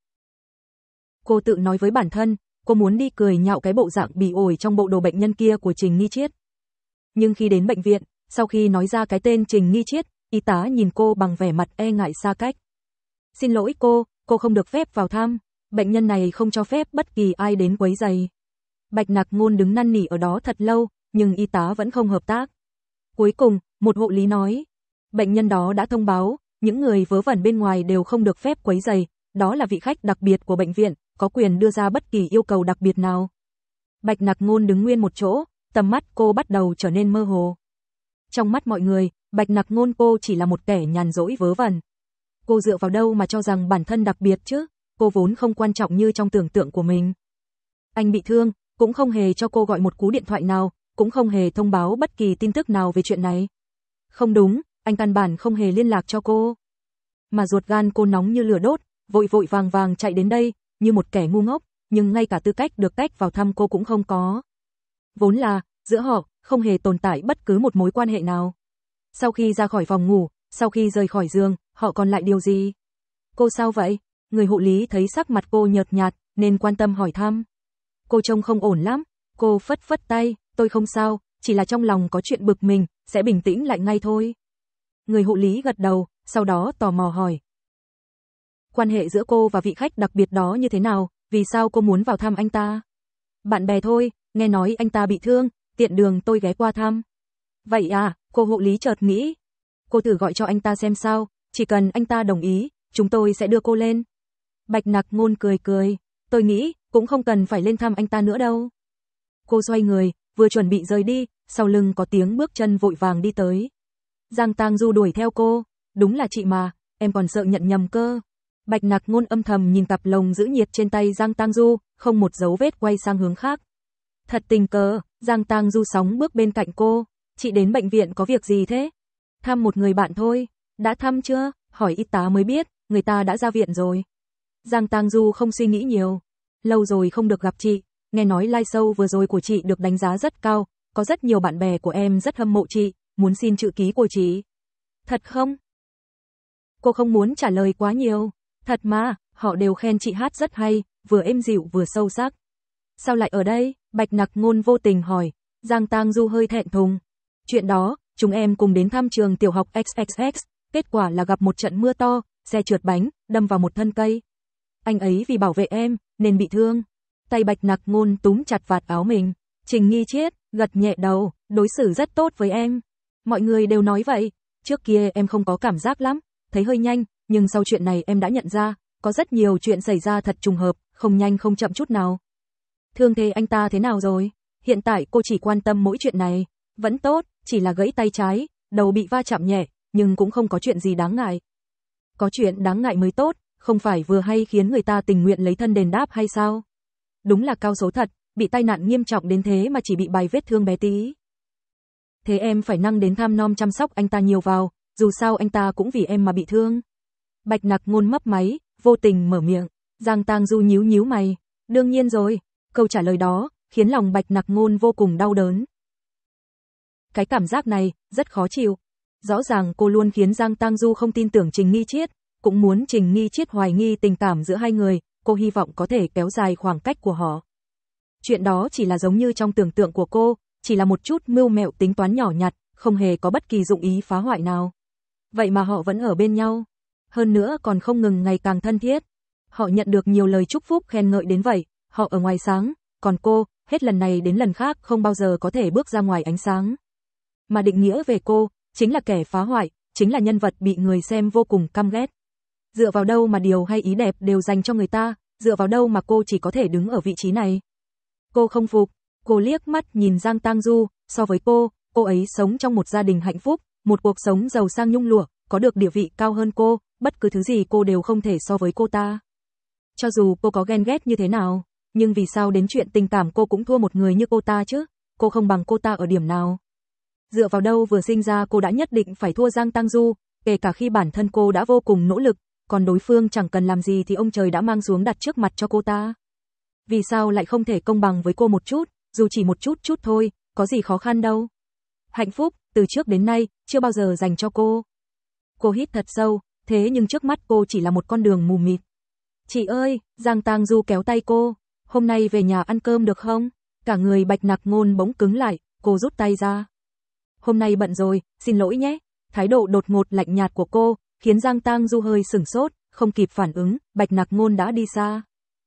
Cô tự nói với bản thân, cô muốn đi cười nhạo cái bộ dạng bỉ ổi trong bộ đồ bệnh nhân kia của Trình Nghi Chiết. Nhưng khi đến bệnh viện, sau khi nói ra cái tên Trình Nghi Chiết, y tá nhìn cô bằng vẻ mặt e ngại xa cách. Xin lỗi cô, cô không được phép vào thăm, bệnh nhân này không cho phép bất kỳ ai đến quấy rầy. Bạch Nặc Ngôn đứng năn nỉ ở đó thật lâu, nhưng y tá vẫn không hợp tác. Cuối cùng, một hộ lý nói, bệnh nhân đó đã thông báo, những người vớ vẩn bên ngoài đều không được phép quấy rầy, đó là vị khách đặc biệt của bệnh viện, có quyền đưa ra bất kỳ yêu cầu đặc biệt nào. Bạch Nặc Ngôn đứng nguyên một chỗ, tầm mắt cô bắt đầu trở nên mơ hồ. Trong mắt mọi người, Bạch Nặc Ngôn cô chỉ là một kẻ nhàn rỗi vớ vẩn. Cô dựa vào đâu mà cho rằng bản thân đặc biệt chứ, cô vốn không quan trọng như trong tưởng tượng của mình. Anh bị thương, cũng không hề cho cô gọi một cú điện thoại nào, cũng không hề thông báo bất kỳ tin tức nào về chuyện này. Không đúng, anh căn bản không hề liên lạc cho cô. Mà ruột gan cô nóng như lửa đốt, vội vội vàng vàng chạy đến đây, như một kẻ ngu ngốc, nhưng ngay cả tư cách được cách vào thăm cô cũng không có. Vốn là, giữa họ, không hề tồn tại bất cứ một mối quan hệ nào. Sau khi ra khỏi phòng ngủ, sau khi rời khỏi giường, họ còn lại điều gì? Cô sao vậy? Người hộ lý thấy sắc mặt cô nhợt nhạt, nên quan tâm hỏi thăm. Cô trông không ổn lắm, cô phất phất tay, tôi không sao, chỉ là trong lòng có chuyện bực mình, sẽ bình tĩnh lại ngay thôi. Người hộ lý gật đầu, sau đó tò mò hỏi. Quan hệ giữa cô và vị khách đặc biệt đó như thế nào, vì sao cô muốn vào thăm anh ta? Bạn bè thôi, nghe nói anh ta bị thương, tiện đường tôi ghé qua thăm. Vậy à, cô hộ lý chợt nghĩ. Cô thử gọi cho anh ta xem sao, chỉ cần anh ta đồng ý, chúng tôi sẽ đưa cô lên. Bạch Nặc Ngôn cười cười, tôi nghĩ, cũng không cần phải lên thăm anh ta nữa đâu. Cô xoay người, vừa chuẩn bị rời đi, sau lưng có tiếng bước chân vội vàng đi tới. Giang Tang Du đuổi theo cô, đúng là chị mà, em còn sợ nhận nhầm cơ. Bạch Nặc Ngôn âm thầm nhìn cặp lồng giữ nhiệt trên tay Giang Tang Du, không một dấu vết quay sang hướng khác. Thật tình cờ, Giang Tang Du sóng bước bên cạnh cô. Chị đến bệnh viện có việc gì thế? Thăm một người bạn thôi. Đã thăm chưa? Hỏi y tá mới biết, người ta đã ra viện rồi. Giang Tang Du không suy nghĩ nhiều. Lâu rồi không được gặp chị, nghe nói live show vừa rồi của chị được đánh giá rất cao, có rất nhiều bạn bè của em rất hâm mộ chị, muốn xin chữ ký của chị. Thật không? Cô không muốn trả lời quá nhiều. Thật mà, họ đều khen chị hát rất hay, vừa êm dịu vừa sâu sắc. Sao lại ở đây? Bạch Nặc Ngôn vô tình hỏi. Giang Tang Du hơi thẹn thùng. Chuyện đó, chúng em cùng đến thăm trường tiểu học ích ích ích, kết quả là gặp một trận mưa to, xe trượt bánh, đâm vào một thân cây. Anh ấy vì bảo vệ em, nên bị thương. Tay Bạch Nặc Ngôn túm chặt vạt áo mình. Trình Nghi Chiết, gật nhẹ đầu, đối xử rất tốt với em. Mọi người đều nói vậy, trước kia em không có cảm giác lắm, thấy hơi nhanh, nhưng sau chuyện này em đã nhận ra, có rất nhiều chuyện xảy ra thật trùng hợp, không nhanh không chậm chút nào. Thương thế anh ta thế nào rồi? Hiện tại cô chỉ quan tâm mỗi chuyện này. Vẫn tốt, chỉ là gãy tay trái, đầu bị va chạm nhẹ, nhưng cũng không có chuyện gì đáng ngại. Có chuyện đáng ngại mới tốt, không phải vừa hay khiến người ta tình nguyện lấy thân đền đáp hay sao? Đúng là cao số thật, bị tai nạn nghiêm trọng đến thế mà chỉ bị bài vết thương bé tí. Thế em phải năng đến thăm nom chăm sóc anh ta nhiều vào, dù sao anh ta cũng vì em mà bị thương. Bạch Nặc Ngôn mấp máy, vô tình mở miệng. Giang Tang Du nhíu nhíu mày. Đương nhiên rồi, câu trả lời đó khiến lòng Bạch Nặc Ngôn vô cùng đau đớn. Cái cảm giác này rất khó chịu. Rõ ràng cô luôn khiến Giang Tang Du không tin tưởng Trình Nghi Chiết, cũng muốn Trình Nghi Chiết hoài nghi tình cảm giữa hai người, cô hy vọng có thể kéo dài khoảng cách của họ. Chuyện đó chỉ là giống như trong tưởng tượng của cô, chỉ là một chút mưu mẹo tính toán nhỏ nhặt, không hề có bất kỳ dụng ý phá hoại nào. Vậy mà họ vẫn ở bên nhau, hơn nữa còn không ngừng ngày càng thân thiết. Họ nhận được nhiều lời chúc phúc khen ngợi đến vậy, họ ở ngoài sáng, còn cô, hết lần này đến lần khác không bao giờ có thể bước ra ngoài ánh sáng. Mà định nghĩa về cô, chính là kẻ phá hoại, chính là nhân vật bị người xem vô cùng căm ghét. Dựa vào đâu mà điều hay ý đẹp đều dành cho người ta, dựa vào đâu mà cô chỉ có thể đứng ở vị trí này. Cô không phục, cô liếc mắt nhìn Giang Tang Du, so với cô, cô ấy sống trong một gia đình hạnh phúc, một cuộc sống giàu sang nhung lụa, có được địa vị cao hơn cô, bất cứ thứ gì cô đều không thể so với cô ta. Cho dù cô có ghen ghét như thế nào, nhưng vì sao đến chuyện tình cảm cô cũng thua một người như cô ta chứ, cô không bằng cô ta ở điểm nào. Dựa vào đâu vừa sinh ra cô đã nhất định phải thua Giang Tang Du, kể cả khi bản thân cô đã vô cùng nỗ lực, còn đối phương chẳng cần làm gì thì ông trời đã mang xuống đặt trước mặt cho cô ta. Vì sao lại không thể công bằng với cô một chút, dù chỉ một chút chút thôi, có gì khó khăn đâu. Hạnh phúc, từ trước đến nay, chưa bao giờ dành cho cô. Cô hít thật sâu, thế nhưng trước mắt cô chỉ là một con đường mù mịt. Chị ơi, Giang Tang Du kéo tay cô, hôm nay về nhà ăn cơm được không? Cả người Bạch Nặc Ngôn bỗng cứng lại, cô rút tay ra. Hôm nay bận rồi, xin lỗi nhé. Thái độ đột ngột lạnh nhạt của cô, khiến Giang Tang Du hơi sửng sốt, không kịp phản ứng, Bạch Nặc Ngôn đã đi xa.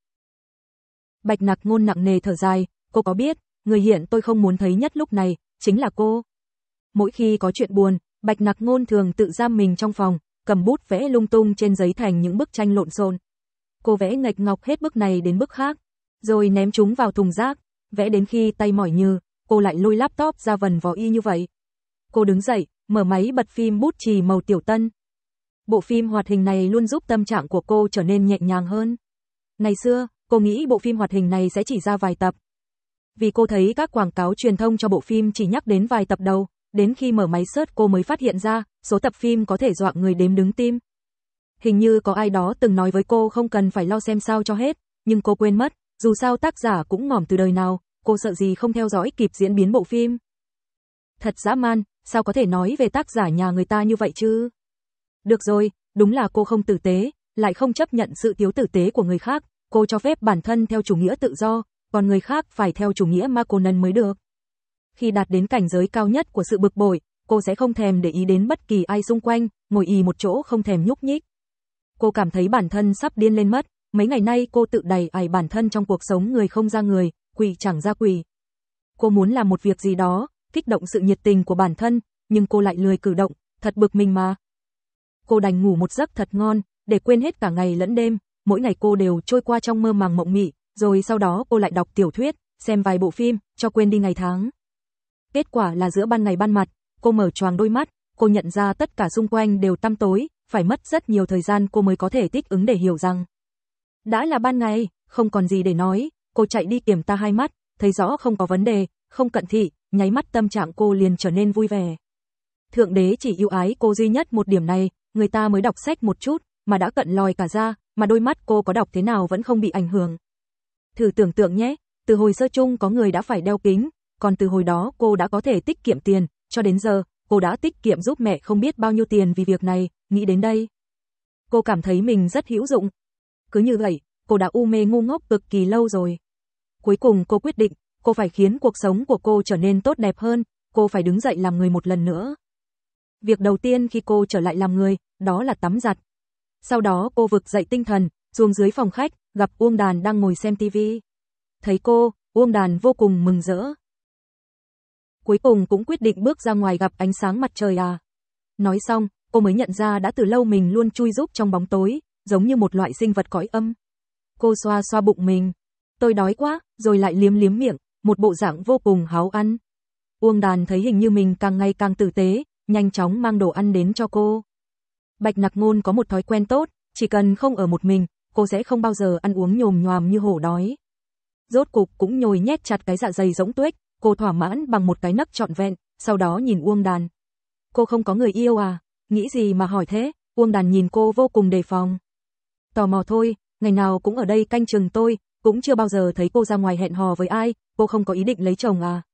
Bạch Nặc Ngôn nặng nề thở dài, cô có biết, người hiện tôi không muốn thấy nhất lúc này, chính là cô. Mỗi khi có chuyện buồn, Bạch Nặc Ngôn thường tự giam mình trong phòng, cầm bút vẽ lung tung trên giấy thành những bức tranh lộn xộn. Cô vẽ nghịch ngọc hết bức này đến bức khác, rồi ném chúng vào thùng rác, vẽ đến khi tay mỏi nhừ, cô lại lôi laptop ra vần vò y như vậy. Cô đứng dậy, mở máy bật phim bút chì màu tiểu tân. Bộ phim hoạt hình này luôn giúp tâm trạng của cô trở nên nhẹ nhàng hơn. Ngày xưa, cô nghĩ bộ phim hoạt hình này sẽ chỉ ra vài tập. Vì cô thấy các quảng cáo truyền thông cho bộ phim chỉ nhắc đến vài tập đầu, đến khi mở máy search cô mới phát hiện ra, số tập phim có thể dọa người đếm đứng tim. Hình như có ai đó từng nói với cô không cần phải lo xem sao cho hết, nhưng cô quên mất, dù sao tác giả cũng ngỏm từ đời nào, cô sợ gì không theo dõi kịp diễn biến bộ phim. Thật dã man, sao có thể nói về tác giả nhà người ta như vậy chứ? Được rồi, đúng là cô không tử tế, lại không chấp nhận sự thiếu tử tế của người khác, cô cho phép bản thân theo chủ nghĩa tự do, còn người khác phải theo chủ nghĩa Marconen mới được. Khi đạt đến cảnh giới cao nhất của sự bực bội, cô sẽ không thèm để ý đến bất kỳ ai xung quanh, ngồi ì một chỗ không thèm nhúc nhích. Cô cảm thấy bản thân sắp điên lên mất, mấy ngày nay cô tự đày ải bản thân trong cuộc sống người không ra người, quỷ chẳng ra quỷ. Cô muốn làm một việc gì đó, kích động sự nhiệt tình của bản thân, nhưng cô lại lười cử động, thật bực mình mà. Cô đành ngủ một giấc thật ngon, để quên hết cả ngày lẫn đêm, mỗi ngày cô đều trôi qua trong mơ màng mộng mị, rồi sau đó cô lại đọc tiểu thuyết, xem vài bộ phim, cho quên đi ngày tháng. Kết quả là giữa ban ngày ban mặt, cô mở choàng đôi mắt, cô nhận ra tất cả xung quanh đều tăm tối, phải mất rất nhiều thời gian cô mới có thể thích ứng để hiểu rằng đã là ban ngày, không còn gì để nói, cô chạy đi kiểm tra hai mắt, thấy rõ không có vấn đề, không cận thị, nháy mắt tâm trạng cô liền trở nên vui vẻ. Thượng đế chỉ yêu ái cô duy nhất một điểm này, người ta mới đọc sách một chút, mà đã cận lòi cả ra, mà đôi mắt cô có đọc thế nào vẫn không bị ảnh hưởng. Thử tưởng tượng nhé, từ hồi sơ chung có người đã phải đeo kính, còn từ hồi đó cô đã có thể tiết kiệm tiền, cho đến giờ, cô đã tiết kiệm giúp mẹ không biết bao nhiêu tiền vì việc này, nghĩ đến đây. Cô cảm thấy mình rất hữu dụng. Cứ như vậy, cô đã u mê ngu ngốc cực kỳ lâu rồi. Cuối cùng cô quyết định, cô phải khiến cuộc sống của cô trở nên tốt đẹp hơn, cô phải đứng dậy làm người một lần nữa. Việc đầu tiên khi cô trở lại làm người, đó là tắm giặt. Sau đó cô vực dậy tinh thần, xuống dưới phòng khách, gặp Uông Đàn đang ngồi xem tivi. Thấy cô, Uông Đàn vô cùng mừng rỡ. Cuối cùng cũng quyết định bước ra ngoài gặp ánh sáng mặt trời à. Nói xong, cô mới nhận ra đã từ lâu mình luôn chui rúc trong bóng tối, giống như một loại sinh vật cõi âm. Cô xoa xoa bụng mình. Tôi đói quá, rồi lại liếm liếm miệng, một bộ dạng vô cùng háo ăn. Uông Đàn thấy hình như mình càng ngày càng tử tế, nhanh chóng mang đồ ăn đến cho cô. Bạch Nặc Ngôn có một thói quen tốt, chỉ cần không ở một mình, cô sẽ không bao giờ ăn uống nhồm nhoàm như hổ đói. Rốt cục cũng nhồi nhét chặt cái dạ dày rỗng tuếch, cô thỏa mãn bằng một cái nấc trọn vẹn, sau đó nhìn Uông Đàn. Cô không có người yêu à? Nghĩ gì mà hỏi thế? Uông Đàn nhìn cô vô cùng đề phòng. Tò mò thôi, ngày nào cũng ở đây canh chừng tôi, cũng chưa bao giờ thấy cô ra ngoài hẹn hò với ai, cô không có ý định lấy chồng à?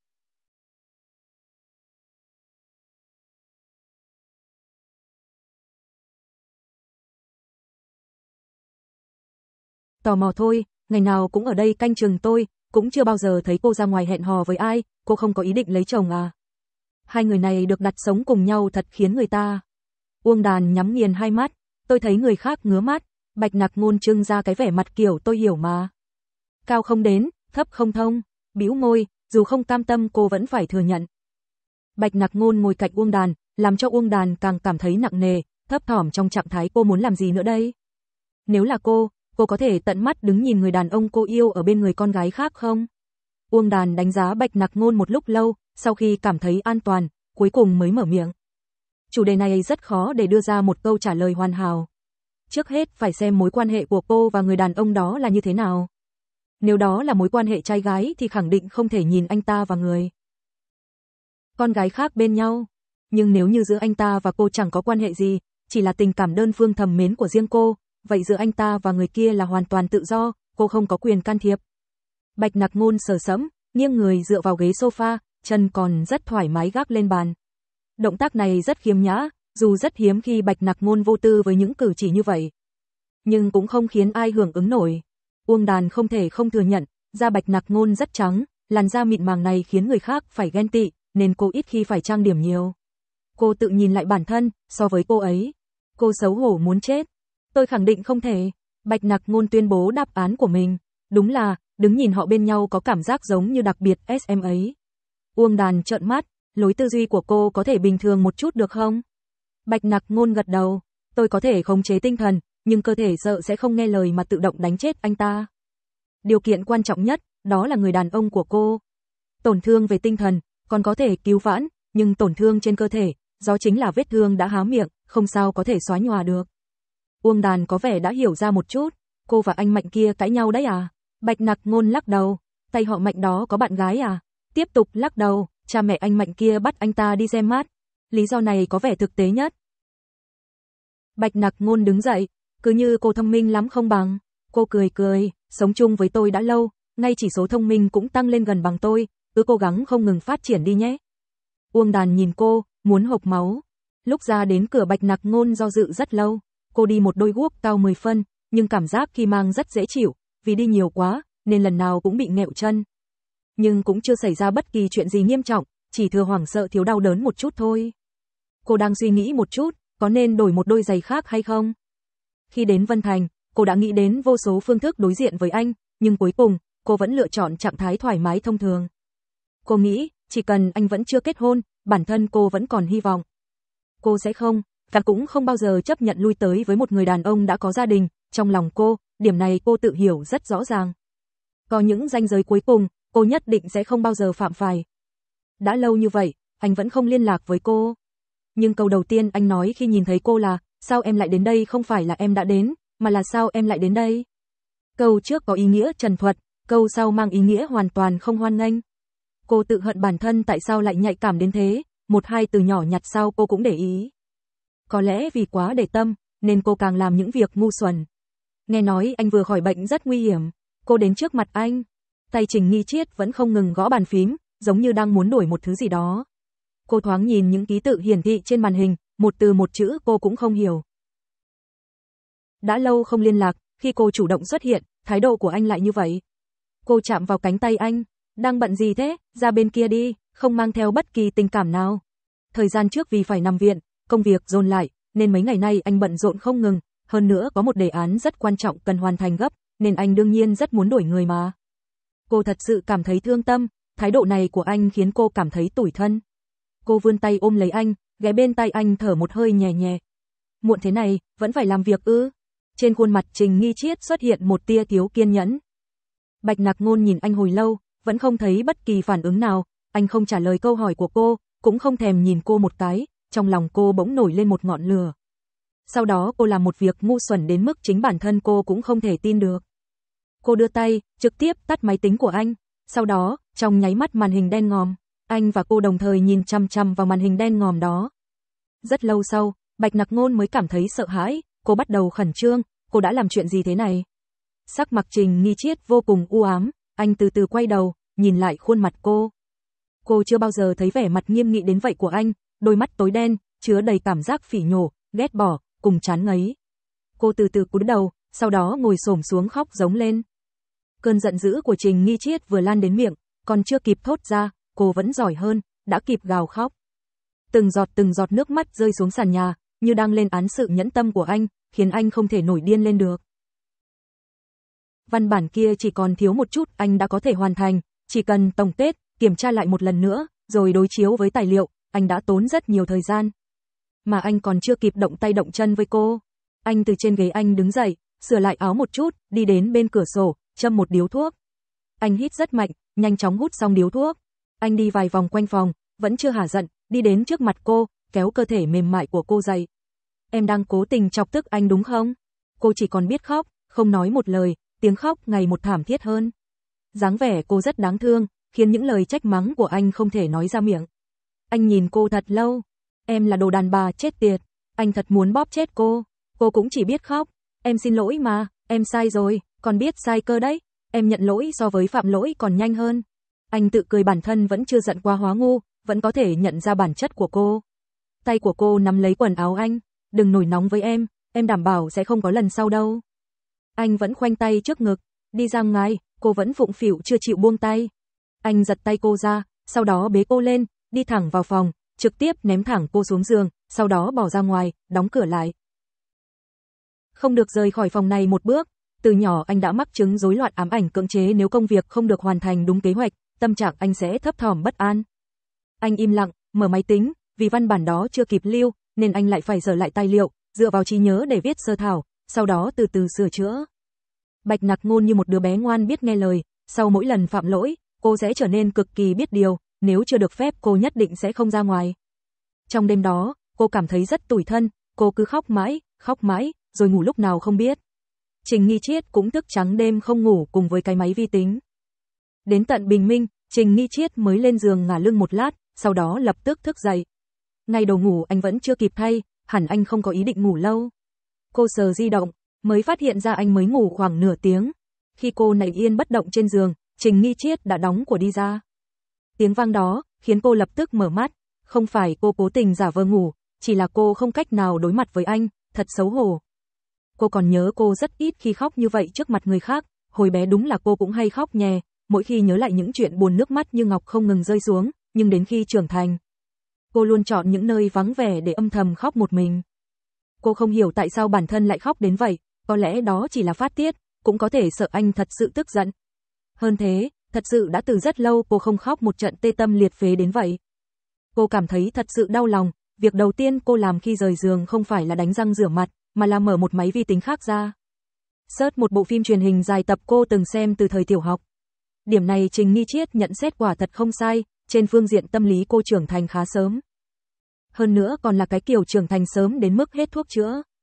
Tò mò thôi, ngày nào cũng ở đây canh chừng tôi, cũng chưa bao giờ thấy cô ra ngoài hẹn hò với ai, cô không có ý định lấy chồng à? Hai người này được đặt sống cùng nhau thật khiến người ta. Uông Đàn nhắm nghiền hai mắt, tôi thấy người khác ngứa mắt, Bạch Nặc Ngôn trưng ra cái vẻ mặt kiểu tôi hiểu mà. Cao không đến, thấp không thông, bĩu môi, dù không cam tâm cô vẫn phải thừa nhận. Bạch Nặc Ngôn ngồi cạnh Uông Đàn, làm cho Uông Đàn càng cảm thấy nặng nề, thấp thỏm trong trạng thái cô muốn làm gì nữa đây? Nếu là cô, cô có thể tận mắt đứng nhìn người đàn ông cô yêu ở bên người con gái khác không? Uông Đàn đánh giá Bạch Nặc Ngôn một lúc lâu, sau khi cảm thấy an toàn, cuối cùng mới mở miệng. Chủ đề này rất khó để đưa ra một câu trả lời hoàn hảo. Trước hết phải xem mối quan hệ của cô và người đàn ông đó là như thế nào. Nếu đó là mối quan hệ trai gái thì khẳng định không thể nhìn anh ta và người con gái khác bên nhau. Nhưng nếu như giữa anh ta và cô chẳng có quan hệ gì, chỉ là tình cảm đơn phương thầm mến của riêng cô, vậy giữa anh ta và người kia là hoàn toàn tự do, cô không có quyền can thiệp. Bạch Nặc Ngôn sờ sẫm, nghiêng người dựa vào ghế sofa, chân còn rất thoải mái gác lên bàn. Động tác này rất khiêm nhã, dù rất hiếm khi Bạch Nặc Ngôn vô tư với những cử chỉ như vậy. Nhưng cũng không khiến ai hưởng ứng nổi. Uông Đàn không thể không thừa nhận, da Bạch Nặc Ngôn rất trắng, làn da mịn màng này khiến người khác phải ghen tị, nên cô ít khi phải trang điểm nhiều. Cô tự nhìn lại bản thân, so với cô ấy, cô xấu hổ muốn chết. Tôi khẳng định không thể. Bạch Nặc Ngôn tuyên bố đáp án của mình. Đúng là, đứng nhìn họ bên nhau có cảm giác giống như đặc biệt ét em ấy. Uông Đàn trợn mắt, lối tư duy của cô có thể bình thường một chút được không? Bạch Nặc Ngôn gật đầu, tôi có thể khống chế tinh thần, nhưng cơ thể sợ sẽ không nghe lời mà tự động đánh chết anh ta. Điều kiện quan trọng nhất, đó là người đàn ông của cô. Tổn thương về tinh thần, còn có thể cứu vãn, nhưng tổn thương trên cơ thể, đó chính là vết thương đã há miệng, không sao có thể xóa nhòa được. Uông Đàn có vẻ đã hiểu ra một chút, cô và anh Mạnh kia cãi nhau đấy à? Bạch Nặc Ngôn lắc đầu, tay họ Mạnh đó có bạn gái à? Tiếp tục lắc đầu, cha mẹ anh Mạnh kia bắt anh ta đi xem mắt. Lý do này có vẻ thực tế nhất. Bạch Nặc Ngôn đứng dậy, cứ như cô thông minh lắm không bằng. Cô cười cười, sống chung với tôi đã lâu, ngay chỉ số thông minh cũng tăng lên gần bằng tôi, cứ cố gắng không ngừng phát triển đi nhé. Uông Đàn nhìn cô, muốn hộc máu. Lúc ra đến cửa Bạch Nặc Ngôn do dự rất lâu, cô đi một đôi guốc cao mười phân, nhưng cảm giác khi mang rất dễ chịu, vì đi nhiều quá, nên lần nào cũng bị nghẹo chân. Nhưng cũng chưa xảy ra bất kỳ chuyện gì nghiêm trọng, chỉ thừa hoảng sợ thiếu đau đớn một chút thôi. Cô đang suy nghĩ một chút, có nên đổi một đôi giày khác hay không? Khi đến Vân Thành, cô đã nghĩ đến vô số phương thức đối diện với anh, nhưng cuối cùng, cô vẫn lựa chọn trạng thái thoải mái thông thường. Cô nghĩ, chỉ cần anh vẫn chưa kết hôn, bản thân cô vẫn còn hy vọng. Cô sẽ không, và cũng không bao giờ chấp nhận lui tới với một người đàn ông đã có gia đình, trong lòng cô, điểm này cô tự hiểu rất rõ ràng. Có những ranh giới cuối cùng, cô nhất định sẽ không bao giờ phạm phải. Đã lâu như vậy, anh vẫn không liên lạc với cô. Nhưng câu đầu tiên anh nói khi nhìn thấy cô là, Sao em lại đến đây, không phải là em đã đến, mà là sao em lại đến đây? Câu trước có ý nghĩa trần thuật, câu sau mang ý nghĩa hoàn toàn không hoan nghênh. Cô tự hận bản thân tại sao lại nhạy cảm đến thế, một hai từ nhỏ nhặt sao cô cũng để ý. Có lẽ vì quá để tâm, nên cô càng làm những việc ngu xuẩn. Nghe nói anh vừa khỏi bệnh rất nguy hiểm, cô đến trước mặt anh. Tay Trình Nghi Triết vẫn không ngừng gõ bàn phím, giống như đang muốn đổi một thứ gì đó. Cô thoáng nhìn những ký tự hiển thị trên màn hình, một từ một chữ cô cũng không hiểu. Đã lâu không liên lạc, khi cô chủ động xuất hiện, thái độ của anh lại như vậy. Cô chạm vào cánh tay anh, đang bận gì thế, ra bên kia đi, không mang theo bất kỳ tình cảm nào. Thời gian trước vì phải nằm viện, công việc dồn lại, nên mấy ngày nay anh bận rộn không ngừng, hơn nữa có một đề án rất quan trọng cần hoàn thành gấp, nên anh đương nhiên rất muốn đổi người mà. Cô thật sự cảm thấy thương tâm, thái độ này của anh khiến cô cảm thấy tủi thân. Cô vươn tay ôm lấy anh, ghé bên tai anh thở một hơi nhẹ nhẹ. Muộn thế này, vẫn phải làm việc ư? Trên khuôn mặt Trình Nghi Triết xuất hiện một tia thiếu kiên nhẫn. Bạch Nặc Ngôn nhìn anh hồi lâu, vẫn không thấy bất kỳ phản ứng nào, anh không trả lời câu hỏi của cô, cũng không thèm nhìn cô một cái, trong lòng cô bỗng nổi lên một ngọn lửa. Sau đó cô làm một việc ngu xuẩn đến mức chính bản thân cô cũng không thể tin được. Cô đưa tay, trực tiếp tắt máy tính của anh, sau đó, trong nháy mắt màn hình đen ngòm, anh và cô đồng thời nhìn chăm chăm vào màn hình đen ngòm đó. Rất lâu sau, Bạch Nặc Ngôn mới cảm thấy sợ hãi, cô bắt đầu khẩn trương, cô đã làm chuyện gì thế này? Sắc mặt Trình Nghi Triết vô cùng u ám, anh từ từ quay đầu, nhìn lại khuôn mặt cô. Cô chưa bao giờ thấy vẻ mặt nghiêm nghị đến vậy của anh, đôi mắt tối đen, chứa đầy cảm giác phỉ nhổ, ghét bỏ, cùng chán ngấy. Cô từ từ cúi đầu, sau đó ngồi xổm xuống khóc giống lên. Cơn giận dữ của Trình Nghi Triết vừa lan đến miệng, còn chưa kịp thốt ra, cô vẫn giỏi hơn, đã kịp gào khóc. Từng giọt từng giọt nước mắt rơi xuống sàn nhà, như đang lên án sự nhẫn tâm của anh, khiến anh không thể nổi điên lên được. Văn bản kia chỉ còn thiếu một chút anh đã có thể hoàn thành, chỉ cần tổng kết, kiểm tra lại một lần nữa, rồi đối chiếu với tài liệu, anh đã tốn rất nhiều thời gian. Mà anh còn chưa kịp động tay động chân với cô. Anh từ trên ghế anh đứng dậy, sửa lại áo một chút, đi đến bên cửa sổ, châm một điếu thuốc. Anh hít rất mạnh, nhanh chóng hút xong điếu thuốc. Anh đi vài vòng quanh phòng, vẫn chưa hả giận, đi đến trước mặt cô, kéo cơ thể mềm mại của cô dậy. Em đang cố tình chọc tức anh đúng không? Cô chỉ còn biết khóc, không nói một lời, tiếng khóc ngày một thảm thiết hơn. Dáng vẻ cô rất đáng thương, khiến những lời trách mắng của anh không thể nói ra miệng. Anh nhìn cô thật lâu. Em là đồ đàn bà chết tiệt. Anh thật muốn bóp chết cô. Cô cũng chỉ biết khóc. Em xin lỗi mà, em sai rồi, còn biết sai cơ đấy. Em nhận lỗi so với phạm lỗi còn nhanh hơn. Anh tự cười bản thân vẫn chưa giận quá hóa ngu, vẫn có thể nhận ra bản chất của cô. Tay của cô nắm lấy quần áo anh. Đừng nổi nóng với em, em đảm bảo sẽ không có lần sau đâu. Anh vẫn khoanh tay trước ngực, đi ra ngoài, cô vẫn phụng phịu chưa chịu buông tay. Anh giật tay cô ra, sau đó bế cô lên, đi thẳng vào phòng, trực tiếp ném thẳng cô xuống giường, sau đó bỏ ra ngoài, đóng cửa lại. Không được rời khỏi phòng này một bước, từ nhỏ anh đã mắc chứng rối loạn ám ảnh cưỡng chế, nếu công việc không được hoàn thành đúng kế hoạch, tâm trạng anh sẽ thấp thỏm bất an. Anh im lặng, mở máy tính, vì văn bản đó chưa kịp lưu, nên anh lại phải dở lại tài liệu, dựa vào trí nhớ để viết sơ thảo, sau đó từ từ sửa chữa. Bạch Nặc Ngôn như một đứa bé ngoan biết nghe lời, sau mỗi lần phạm lỗi, cô sẽ trở nên cực kỳ biết điều, nếu chưa được phép cô nhất định sẽ không ra ngoài. Trong đêm đó, cô cảm thấy rất tủi thân, cô cứ khóc mãi, khóc mãi, rồi ngủ lúc nào không biết. Trình Nghi Triết cũng thức trắng đêm không ngủ cùng với cái máy vi tính. Đến tận bình minh, Trình Nghi Triết mới lên giường ngả lưng một lát, sau đó lập tức thức dậy. Ngay đầu ngủ anh vẫn chưa kịp thay, hẳn anh không có ý định ngủ lâu. Cô sờ di động, mới phát hiện ra anh mới ngủ khoảng nửa tiếng. Khi cô nảy yên bất động trên giường, Trình Nghi Triết đã đóng của đi ra. Tiếng vang đó, khiến cô lập tức mở mắt, không phải cô cố tình giả vờ ngủ, chỉ là cô không cách nào đối mặt với anh, thật xấu hổ. Cô còn nhớ cô rất ít khi khóc như vậy trước mặt người khác, hồi bé đúng là cô cũng hay khóc nhè, mỗi khi nhớ lại những chuyện buồn nước mắt như ngọc không ngừng rơi xuống, nhưng đến khi trưởng thành, cô luôn chọn những nơi vắng vẻ để âm thầm khóc một mình. Cô không hiểu tại sao bản thân lại khóc đến vậy, có lẽ đó chỉ là phát tiết, cũng có thể sợ anh thật sự tức giận. Hơn thế, thật sự đã từ rất lâu cô không khóc một trận tê tâm liệt phế đến vậy. Cô cảm thấy thật sự đau lòng, việc đầu tiên cô làm khi rời giường không phải là đánh răng rửa mặt, mà là mở một máy vi tính khác ra. Search một bộ phim truyền hình dài tập cô từng xem từ thời tiểu học. Điểm này Trình Nghi Triết nhận xét quả thật không sai, trên phương diện tâm lý cô trưởng thành khá sớm. Hơn nữa còn là cái kiểu trưởng thành sớm đến mức hết thuốc chữa.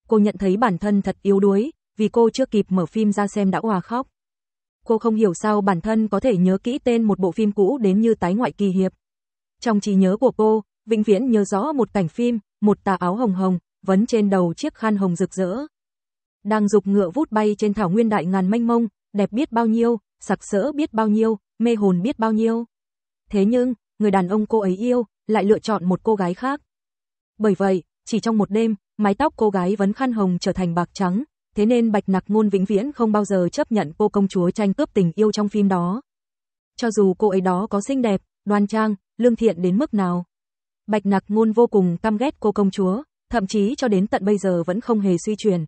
Cô nhận thấy bản thân thật yếu đuối, vì cô chưa kịp mở phim ra xem đã òa khóc. Cô không hiểu sao bản thân có thể nhớ kỹ tên một bộ phim cũ đến như tái ngoại kỳ hiệp. Trong trí nhớ của cô, vĩnh viễn nhớ rõ một cảnh phim, một tà áo hồng hồng, vấn trên đầu chiếc khăn hồng rực rỡ. Đang dục ngựa vút bay trên thảo nguyên đại ngàn mênh mông, đẹp biết bao nhiêu, sặc sỡ biết bao nhiêu, mê hồn biết bao nhiêu. Thế nhưng, người đàn ông cô ấy yêu, lại lựa chọn một cô gái khác. Bởi vậy, chỉ trong một đêm, mái tóc cô gái vấn khăn hồng trở thành bạc trắng, thế nên Bạch Nặc Ngôn vĩnh viễn không bao giờ chấp nhận cô công chúa tranh cướp tình yêu trong phim đó. Cho dù cô ấy đó có xinh đẹp, đoan trang, lương thiện đến mức nào. Bạch Nặc Ngôn vô cùng căm ghét cô công chúa, thậm chí cho đến tận bây giờ vẫn không hề suy chuyển.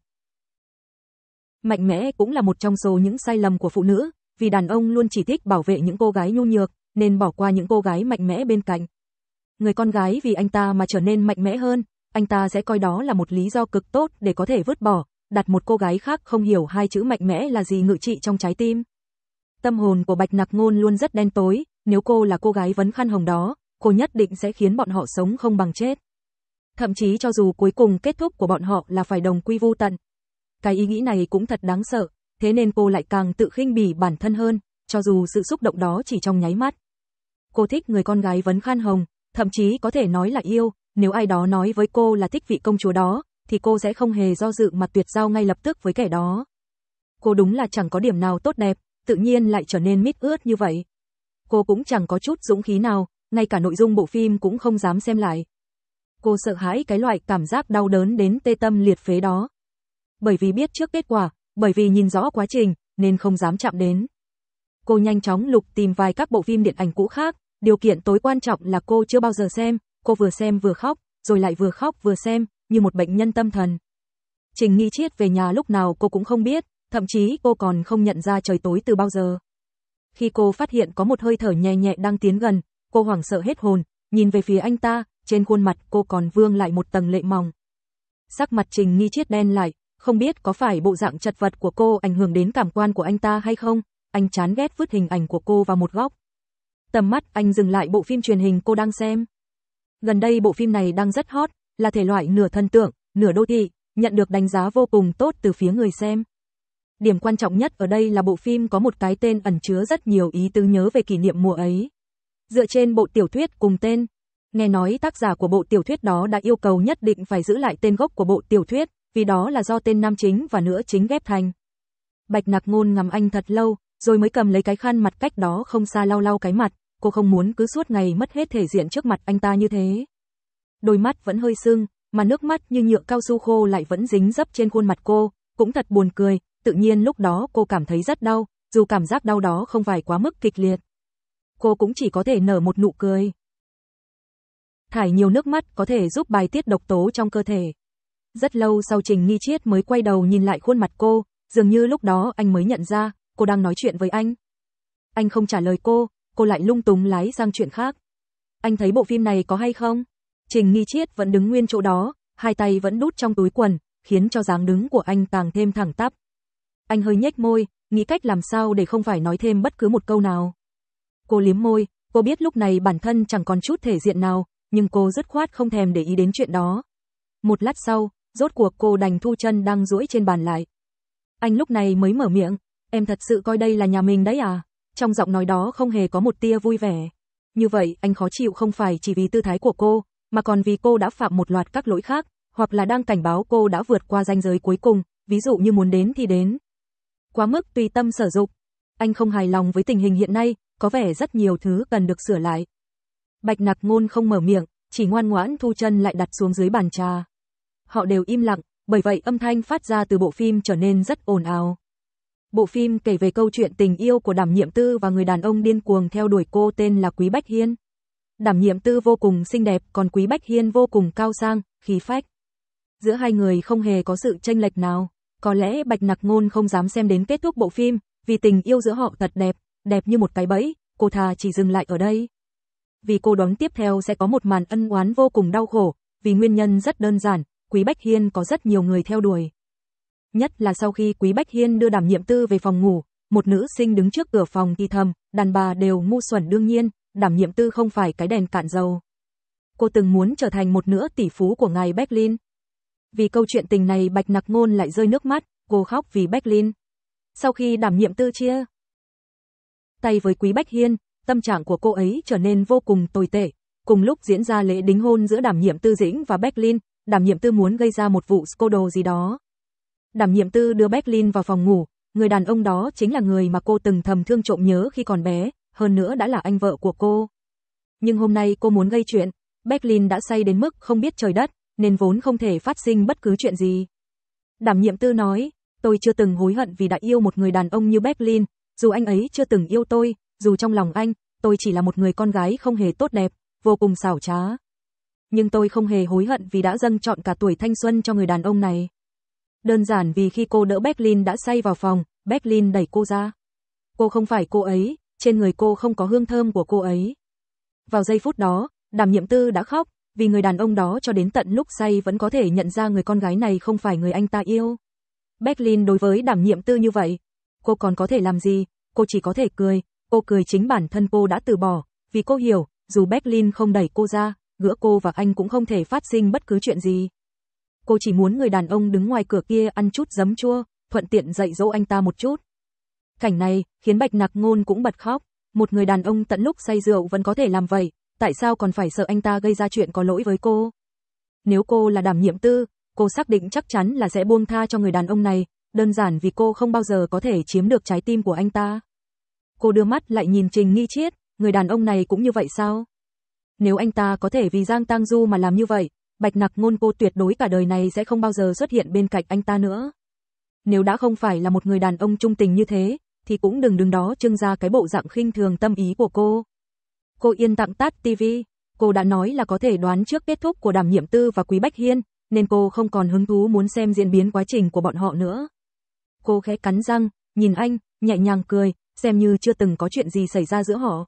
Mạnh mẽ cũng là một trong số những sai lầm của phụ nữ, vì đàn ông luôn chỉ thích bảo vệ những cô gái nhu nhược, nên bỏ qua những cô gái mạnh mẽ bên cạnh. Người con gái vì anh ta mà trở nên mạnh mẽ hơn, anh ta sẽ coi đó là một lý do cực tốt để có thể vứt bỏ, đặt một cô gái khác không hiểu hai chữ mạnh mẽ là gì ngự trị trong trái tim. Tâm hồn của Bạch Nặc Ngôn luôn rất đen tối, nếu cô là cô gái vấn khăn hồng đó, cô nhất định sẽ khiến bọn họ sống không bằng chết. Thậm chí cho dù cuối cùng kết thúc của bọn họ là phải đồng quy vu tận. Cái ý nghĩ này cũng thật đáng sợ, thế nên cô lại càng tự khinh bỉ bản thân hơn, cho dù sự xúc động đó chỉ trong nháy mắt. Cô thích người con gái vấn khăn hồng, thậm chí có thể nói là yêu, nếu ai đó nói với cô là thích vị công chúa đó, thì cô sẽ không hề do dự mà tuyệt giao ngay lập tức với kẻ đó. Cô đúng là chẳng có điểm nào tốt đẹp, tự nhiên lại trở nên mít ướt như vậy. Cô cũng chẳng có chút dũng khí nào, ngay cả nội dung bộ phim cũng không dám xem lại. Cô sợ hãi cái loại cảm giác đau đớn đến tê tâm liệt phế đó. Bởi vì biết trước kết quả, bởi vì nhìn rõ quá trình, nên không dám chạm đến. Cô nhanh chóng lục tìm vài các bộ phim điện ảnh cũ khác, điều kiện tối quan trọng là cô chưa bao giờ xem, cô vừa xem vừa khóc, rồi lại vừa khóc vừa xem, như một bệnh nhân tâm thần. Trình Nghi Triết về nhà lúc nào cô cũng không biết, thậm chí cô còn không nhận ra trời tối từ bao giờ. Khi cô phát hiện có một hơi thở nhẹ nhẹ đang tiến gần, cô hoảng sợ hết hồn, nhìn về phía anh ta, trên khuôn mặt cô còn vương lại một tầng lệ mỏng. Sắc mặt Trình Nghi Triết đen lại, không biết có phải bộ dạng chật vật của cô ảnh hưởng đến cảm quan của anh ta hay không, anh chán ghét vứt hình ảnh của cô vào một góc. Tầm mắt anh dừng lại bộ phim truyền hình cô đang xem. Gần đây bộ phim này đang rất hot, là thể loại nửa thần tượng, nửa đô thị, nhận được đánh giá vô cùng tốt từ phía người xem. Điểm quan trọng nhất ở đây là bộ phim có một cái tên ẩn chứa rất nhiều ý tứ nhớ về kỷ niệm mùa ấy. Dựa trên bộ tiểu thuyết cùng tên, nghe nói tác giả của bộ tiểu thuyết đó đã yêu cầu nhất định phải giữ lại tên gốc của bộ tiểu thuyết, vì đó là do tên nam chính và nữ chính ghép thành. Bạch Nặc Ngôn ngắm anh thật lâu, rồi mới cầm lấy cái khăn mặt cách đó không xa lau lau cái mặt, cô không muốn cứ suốt ngày mất hết thể diện trước mặt anh ta như thế. Đôi mắt vẫn hơi sưng, mà nước mắt như nhựa cao su khô lại vẫn dính dấp trên khuôn mặt cô, cũng thật buồn cười, tự nhiên lúc đó cô cảm thấy rất đau, dù cảm giác đau đó không phải quá mức kịch liệt. Cô cũng chỉ có thể nở một nụ cười. Thải nhiều nước mắt có thể giúp bài tiết độc tố trong cơ thể. Rất lâu sau Trình Nghi Triết mới quay đầu nhìn lại khuôn mặt cô, dường như lúc đó anh mới nhận ra, cô đang nói chuyện với anh. Anh không trả lời cô, cô lại lung tung lái sang chuyện khác. Anh thấy bộ phim này có hay không? Trình Nghi Triết vẫn đứng nguyên chỗ đó, hai tay vẫn đút trong túi quần, khiến cho dáng đứng của anh càng thêm thẳng tắp. Anh hơi nhếch môi, nghĩ cách làm sao để không phải nói thêm bất cứ một câu nào. Cô liếm môi, cô biết lúc này bản thân chẳng còn chút thể diện nào, nhưng cô dứt khoát không thèm để ý đến chuyện đó. Một lát sau, rốt cuộc cô đành thu chân đang duỗi trên bàn lại. Anh lúc này mới mở miệng, em thật sự coi đây là nhà mình đấy à? Trong giọng nói đó không hề có một tia vui vẻ. Như vậy anh khó chịu không phải chỉ vì tư thái của cô, mà còn vì cô đã phạm một loạt các lỗi khác, hoặc là đang cảnh báo cô đã vượt qua ranh giới cuối cùng, ví dụ như muốn đến thì đến. Quá mức tùy tâm sở dục. Anh không hài lòng với tình hình hiện nay, có vẻ rất nhiều thứ cần được sửa lại. Bạch Nặc Ngôn không mở miệng, chỉ ngoan ngoãn thu chân lại đặt xuống dưới bàn trà. Họ đều im lặng, bởi vậy âm thanh phát ra từ bộ phim trở nên rất ồn ào. Bộ phim kể về câu chuyện tình yêu của Đảm Nhiệm Tư và người đàn ông điên cuồng theo đuổi cô tên là Quý Bách Hiên. Đảm Nhiệm Tư vô cùng xinh đẹp, còn Quý Bách Hiên vô cùng cao sang, khí phách. Giữa hai người không hề có sự chênh lệch nào. Có lẽ Bạch Nặc Ngôn không dám xem đến kết thúc bộ phim, vì tình yêu giữa họ thật đẹp, đẹp như một cái bẫy, cô thà chỉ dừng lại ở đây. Vì cô đoán tiếp theo sẽ có một màn ân oán vô cùng đau khổ, vì nguyên nhân rất đơn giản, Quý Bách Hiên có rất nhiều người theo đuổi. Nhất là sau khi Quý Bách Hiên đưa Đảm Nhiệm Tư về phòng ngủ, một nữ sinh đứng trước cửa phòng thì thầm, đàn bà đều ngu xuẩn đương nhiên, Đảm Nhiệm Tư không phải cái đèn cạn dầu. Cô từng muốn trở thành một nửa tỷ phú của ngài Berlin. Vì câu chuyện tình này Bạch Nặc Ngôn lại rơi nước mắt, cô khóc vì Berlin. Sau khi đảm nhiệm tư chia tay với Quý Bách Hiên, tâm trạng của cô ấy trở nên vô cùng tồi tệ. Cùng lúc diễn ra lễ đính hôn giữa Đảm Nhiệm Tư Dĩnh và Berlin, Đảm Nhiệm Tư muốn gây ra một vụ scandal gì đó. Đảm Nhiệm Tư đưa Berlin vào phòng ngủ, người đàn ông đó chính là người mà cô từng thầm thương trộm nhớ khi còn bé, hơn nữa đã là anh vợ của cô. Nhưng hôm nay cô muốn gây chuyện, Berlin đã say đến mức không biết trời đất, nên vốn không thể phát sinh bất cứ chuyện gì. Đảm Nhiệm Tư nói, tôi chưa từng hối hận vì đã yêu một người đàn ông như Berlin, dù anh ấy chưa từng yêu tôi, dù trong lòng anh, tôi chỉ là một người con gái không hề tốt đẹp, vô cùng xảo trá. Nhưng tôi không hề hối hận vì đã dâng trọn cả tuổi thanh xuân cho người đàn ông này. Đơn giản vì khi cô đỡ Berlin đã say vào phòng, Berlin đẩy cô ra. Cô không phải cô ấy, trên người cô không có hương thơm của cô ấy. Vào giây phút đó, Đảm Nhiệm Tư đã khóc, vì người đàn ông đó cho đến tận lúc say vẫn có thể nhận ra người con gái này không phải người anh ta yêu. Berlin đối với Đảm Nhiệm Tư như vậy, cô còn có thể làm gì, cô chỉ có thể cười, cô cười chính bản thân cô đã từ bỏ, vì cô hiểu, dù Berlin không đẩy cô ra, giữa cô và anh cũng không thể phát sinh bất cứ chuyện gì. Cô chỉ muốn người đàn ông đứng ngoài cửa kia ăn chút giấm chua, thuận tiện dạy dỗ anh ta một chút. Cảnh này khiến Bạch Nặc Ngôn cũng bật khóc, một người đàn ông tận lúc say rượu vẫn có thể làm vậy, tại sao còn phải sợ anh ta gây ra chuyện có lỗi với cô? Nếu cô là Đảm Nhiệm Tư, cô xác định chắc chắn là sẽ buông tha cho người đàn ông này, đơn giản vì cô không bao giờ có thể chiếm được trái tim của anh ta. Cô đưa mắt lại nhìn Trình Nghi Triết, người đàn ông này cũng như vậy sao? Nếu anh ta có thể vì Giang Tang Du mà làm như vậy, Bạch Nặc Ngôn cô tuyệt đối cả đời này sẽ không bao giờ xuất hiện bên cạnh anh ta nữa. Nếu đã không phải là một người đàn ông trung tình như thế, thì cũng đừng đứng đó trưng ra cái bộ dạng khinh thường tâm ý của cô. Cô yên lặng tắt ti vi, cô đã nói là có thể đoán trước kết thúc của Đảm Nhiệm Tư và Quý Bách Hiên, nên cô không còn hứng thú muốn xem diễn biến quá trình của bọn họ nữa. Cô khẽ cắn răng, nhìn anh, nhẹ nhàng cười, xem như chưa từng có chuyện gì xảy ra giữa họ.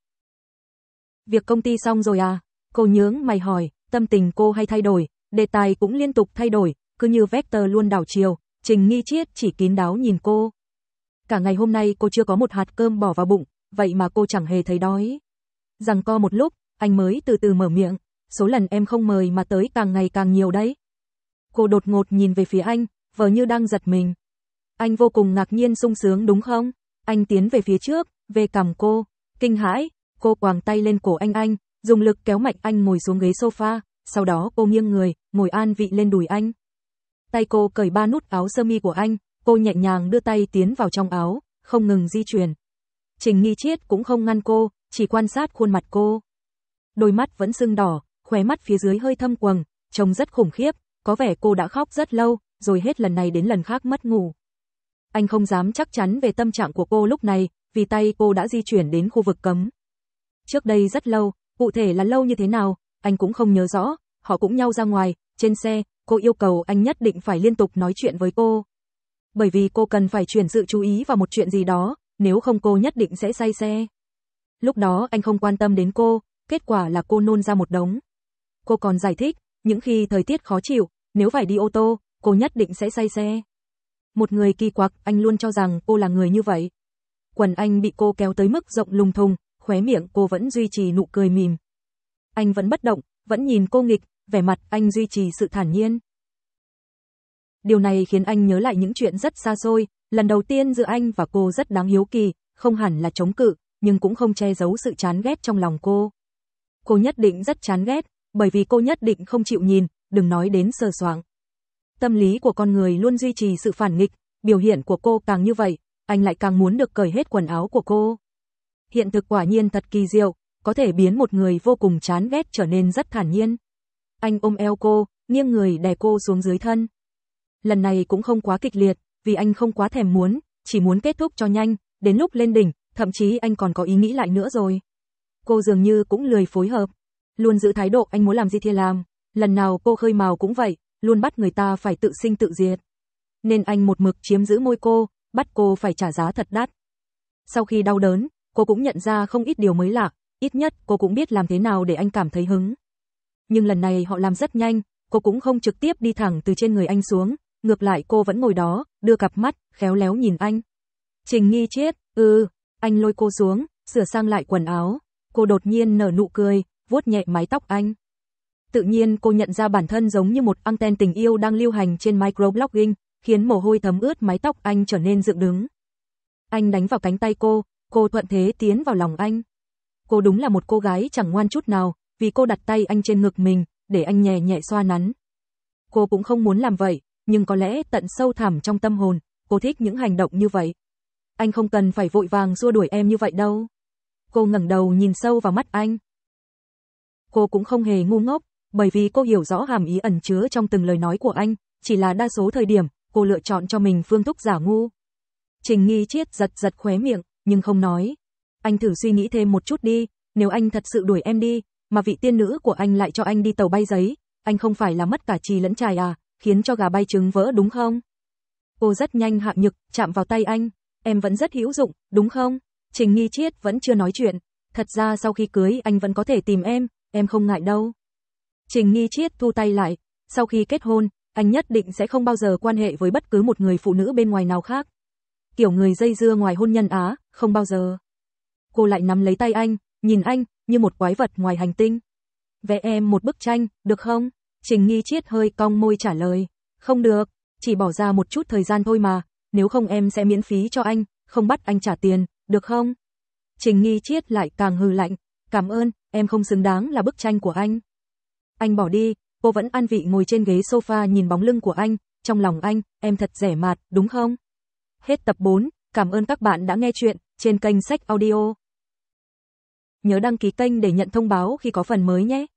Việc công ty xong rồi à? Cô nhướng mày hỏi, tâm tình cô hay thay đổi, đề tài cũng liên tục thay đổi, cứ như vector luôn đảo chiều. Trình Nghi Triết chỉ kín đáo nhìn cô. Cả ngày hôm nay cô chưa có một hạt cơm bỏ vào bụng, vậy mà cô chẳng hề thấy đói. Giằng co một lúc, anh mới từ từ mở miệng, số lần em không mời mà tới càng ngày càng nhiều đấy. Cô đột ngột nhìn về phía anh, vờ như đang giật mình. Anh vô cùng ngạc nhiên sung sướng đúng không? Anh tiến về phía trước, về cằm cô, kinh hãi, cô quàng tay lên cổ anh anh, dùng lực kéo mạnh anh ngồi xuống ghế sofa, sau đó cô nghiêng người, ngồi an vị lên đùi anh. Tay cô cởi ba nút áo sơ mi của anh, cô nhẹ nhàng đưa tay tiến vào trong áo, không ngừng di chuyển. Trình Nghi Triết cũng không ngăn cô, chỉ quan sát khuôn mặt cô. Đôi mắt vẫn sưng đỏ, khóe mắt phía dưới hơi thâm quầng, trông rất khủng khiếp, có vẻ cô đã khóc rất lâu, rồi hết lần này đến lần khác mất ngủ. Anh không dám chắc chắn về tâm trạng của cô lúc này, vì tay cô đã di chuyển đến khu vực cấm. Trước đây rất lâu, cụ thể là lâu như thế nào, anh cũng không nhớ rõ, họ cũng nhau ra ngoài, trên xe, cô yêu cầu anh nhất định phải liên tục nói chuyện với cô. Bởi vì cô cần phải chuyển sự chú ý vào một chuyện gì đó, nếu không cô nhất định sẽ say xe. Lúc đó anh không quan tâm đến cô, kết quả là cô nôn ra một đống. Cô còn giải thích, những khi thời tiết khó chịu, nếu phải đi ô tô, cô nhất định sẽ say xe. Một người kỳ quặc, anh luôn cho rằng cô là người như vậy. Quần anh bị cô kéo tới mức rộng lùng thùng, khóe miệng cô vẫn duy trì nụ cười mỉm. Anh vẫn bất động, vẫn nhìn cô nghịch, vẻ mặt anh duy trì sự thản nhiên. Điều này khiến anh nhớ lại những chuyện rất xa xôi, lần đầu tiên giữa anh và cô rất đáng hiếu kỳ, không hẳn là chống cự, nhưng cũng không che giấu sự chán ghét trong lòng cô. Cô nhất định rất chán ghét, bởi vì cô nhất định không chịu nhìn, đừng nói đến sờ soạng. Tâm lý của con người luôn duy trì sự phản nghịch, biểu hiện của cô càng như vậy, anh lại càng muốn được cởi hết quần áo của cô. Hiện thực quả nhiên thật kỳ diệu, có thể biến một người vô cùng chán ghét trở nên rất thản nhiên. Anh ôm eo cô, nghiêng người đè cô xuống dưới thân. Lần này cũng không quá kịch liệt, vì anh không quá thèm muốn, chỉ muốn kết thúc cho nhanh, đến lúc lên đỉnh, thậm chí anh còn có ý nghĩ lại nữa rồi. Cô dường như cũng lười phối hợp, luôn giữ thái độ anh muốn làm gì thì làm, lần nào cô khơi mào cũng vậy, luôn bắt người ta phải tự sinh tự diệt. Nên anh một mực chiếm giữ môi cô, bắt cô phải trả giá thật đắt. Sau khi đau đớn, cô cũng nhận ra không ít điều mới lạ, ít nhất cô cũng biết làm thế nào để anh cảm thấy hứng. Nhưng lần này họ làm rất nhanh, cô cũng không trực tiếp đi thẳng từ trên người anh xuống, ngược lại cô vẫn ngồi đó, đưa cặp mắt, khéo léo nhìn anh. Trình Nghi Triết, ừ, anh lôi cô xuống, sửa sang lại quần áo, cô đột nhiên nở nụ cười, vuốt nhẹ mái tóc anh. Tự nhiên cô nhận ra bản thân giống như một anten tình yêu đang lưu hành trên microblogging, khiến mồ hôi thấm ướt mái tóc anh trở nên dựng đứng. Anh đánh vào cánh tay cô, cô thuận thế tiến vào lòng anh. Cô đúng là một cô gái chẳng ngoan chút nào, vì cô đặt tay anh trên ngực mình, để anh nhẹ nhẹ xoa nắn. Cô cũng không muốn làm vậy, nhưng có lẽ tận sâu thẳm trong tâm hồn, cô thích những hành động như vậy. Anh không cần phải vội vàng xua đuổi em như vậy đâu. Cô ngẩng đầu nhìn sâu vào mắt anh. Cô cũng không hề ngu ngốc, bởi vì cô hiểu rõ hàm ý ẩn chứa trong từng lời nói của anh, chỉ là đa số thời điểm, cô lựa chọn cho mình phương thức giả ngu. Trình Nghi Triết giật giật khóe miệng, nhưng không nói. Anh thử suy nghĩ thêm một chút đi, nếu anh thật sự đuổi em đi, mà vị tiên nữ của anh lại cho anh đi tàu bay giấy, anh không phải là mất cả trì lẫn chài à, khiến cho gà bay trứng vỡ đúng không? Cô rất nhanh hạ nhực, chạm vào tay anh, em vẫn rất hữu dụng, đúng không? Trình Nghi Triết vẫn chưa nói chuyện, thật ra sau khi cưới anh vẫn có thể tìm em, em không ngại đâu. Trình Nghi Triết thu tay lại, sau khi kết hôn, anh nhất định sẽ không bao giờ quan hệ với bất cứ một người phụ nữ bên ngoài nào khác. Kiểu người dây dưa ngoài hôn nhân á, không bao giờ. Cô lại nắm lấy tay anh, nhìn anh, như một quái vật ngoài hành tinh. Vẽ em một bức tranh, được không? Trình Nghi Triết hơi cong môi trả lời. Không được, chỉ bỏ ra một chút thời gian thôi mà, nếu không em sẽ miễn phí cho anh, không bắt anh trả tiền, được không? Trình Nghi Triết lại càng hừ lạnh. Cảm ơn, em không xứng đáng là bức tranh của anh. Anh bỏ đi, cô vẫn an vị ngồi trên ghế sofa nhìn bóng lưng của anh, trong lòng anh, em thật rẻ mạt, đúng không? Hết tập bốn, cảm ơn các bạn đã nghe chuyện trên kênh Sách Audio. Nhớ đăng ký kênh để nhận thông báo khi có phần mới nhé.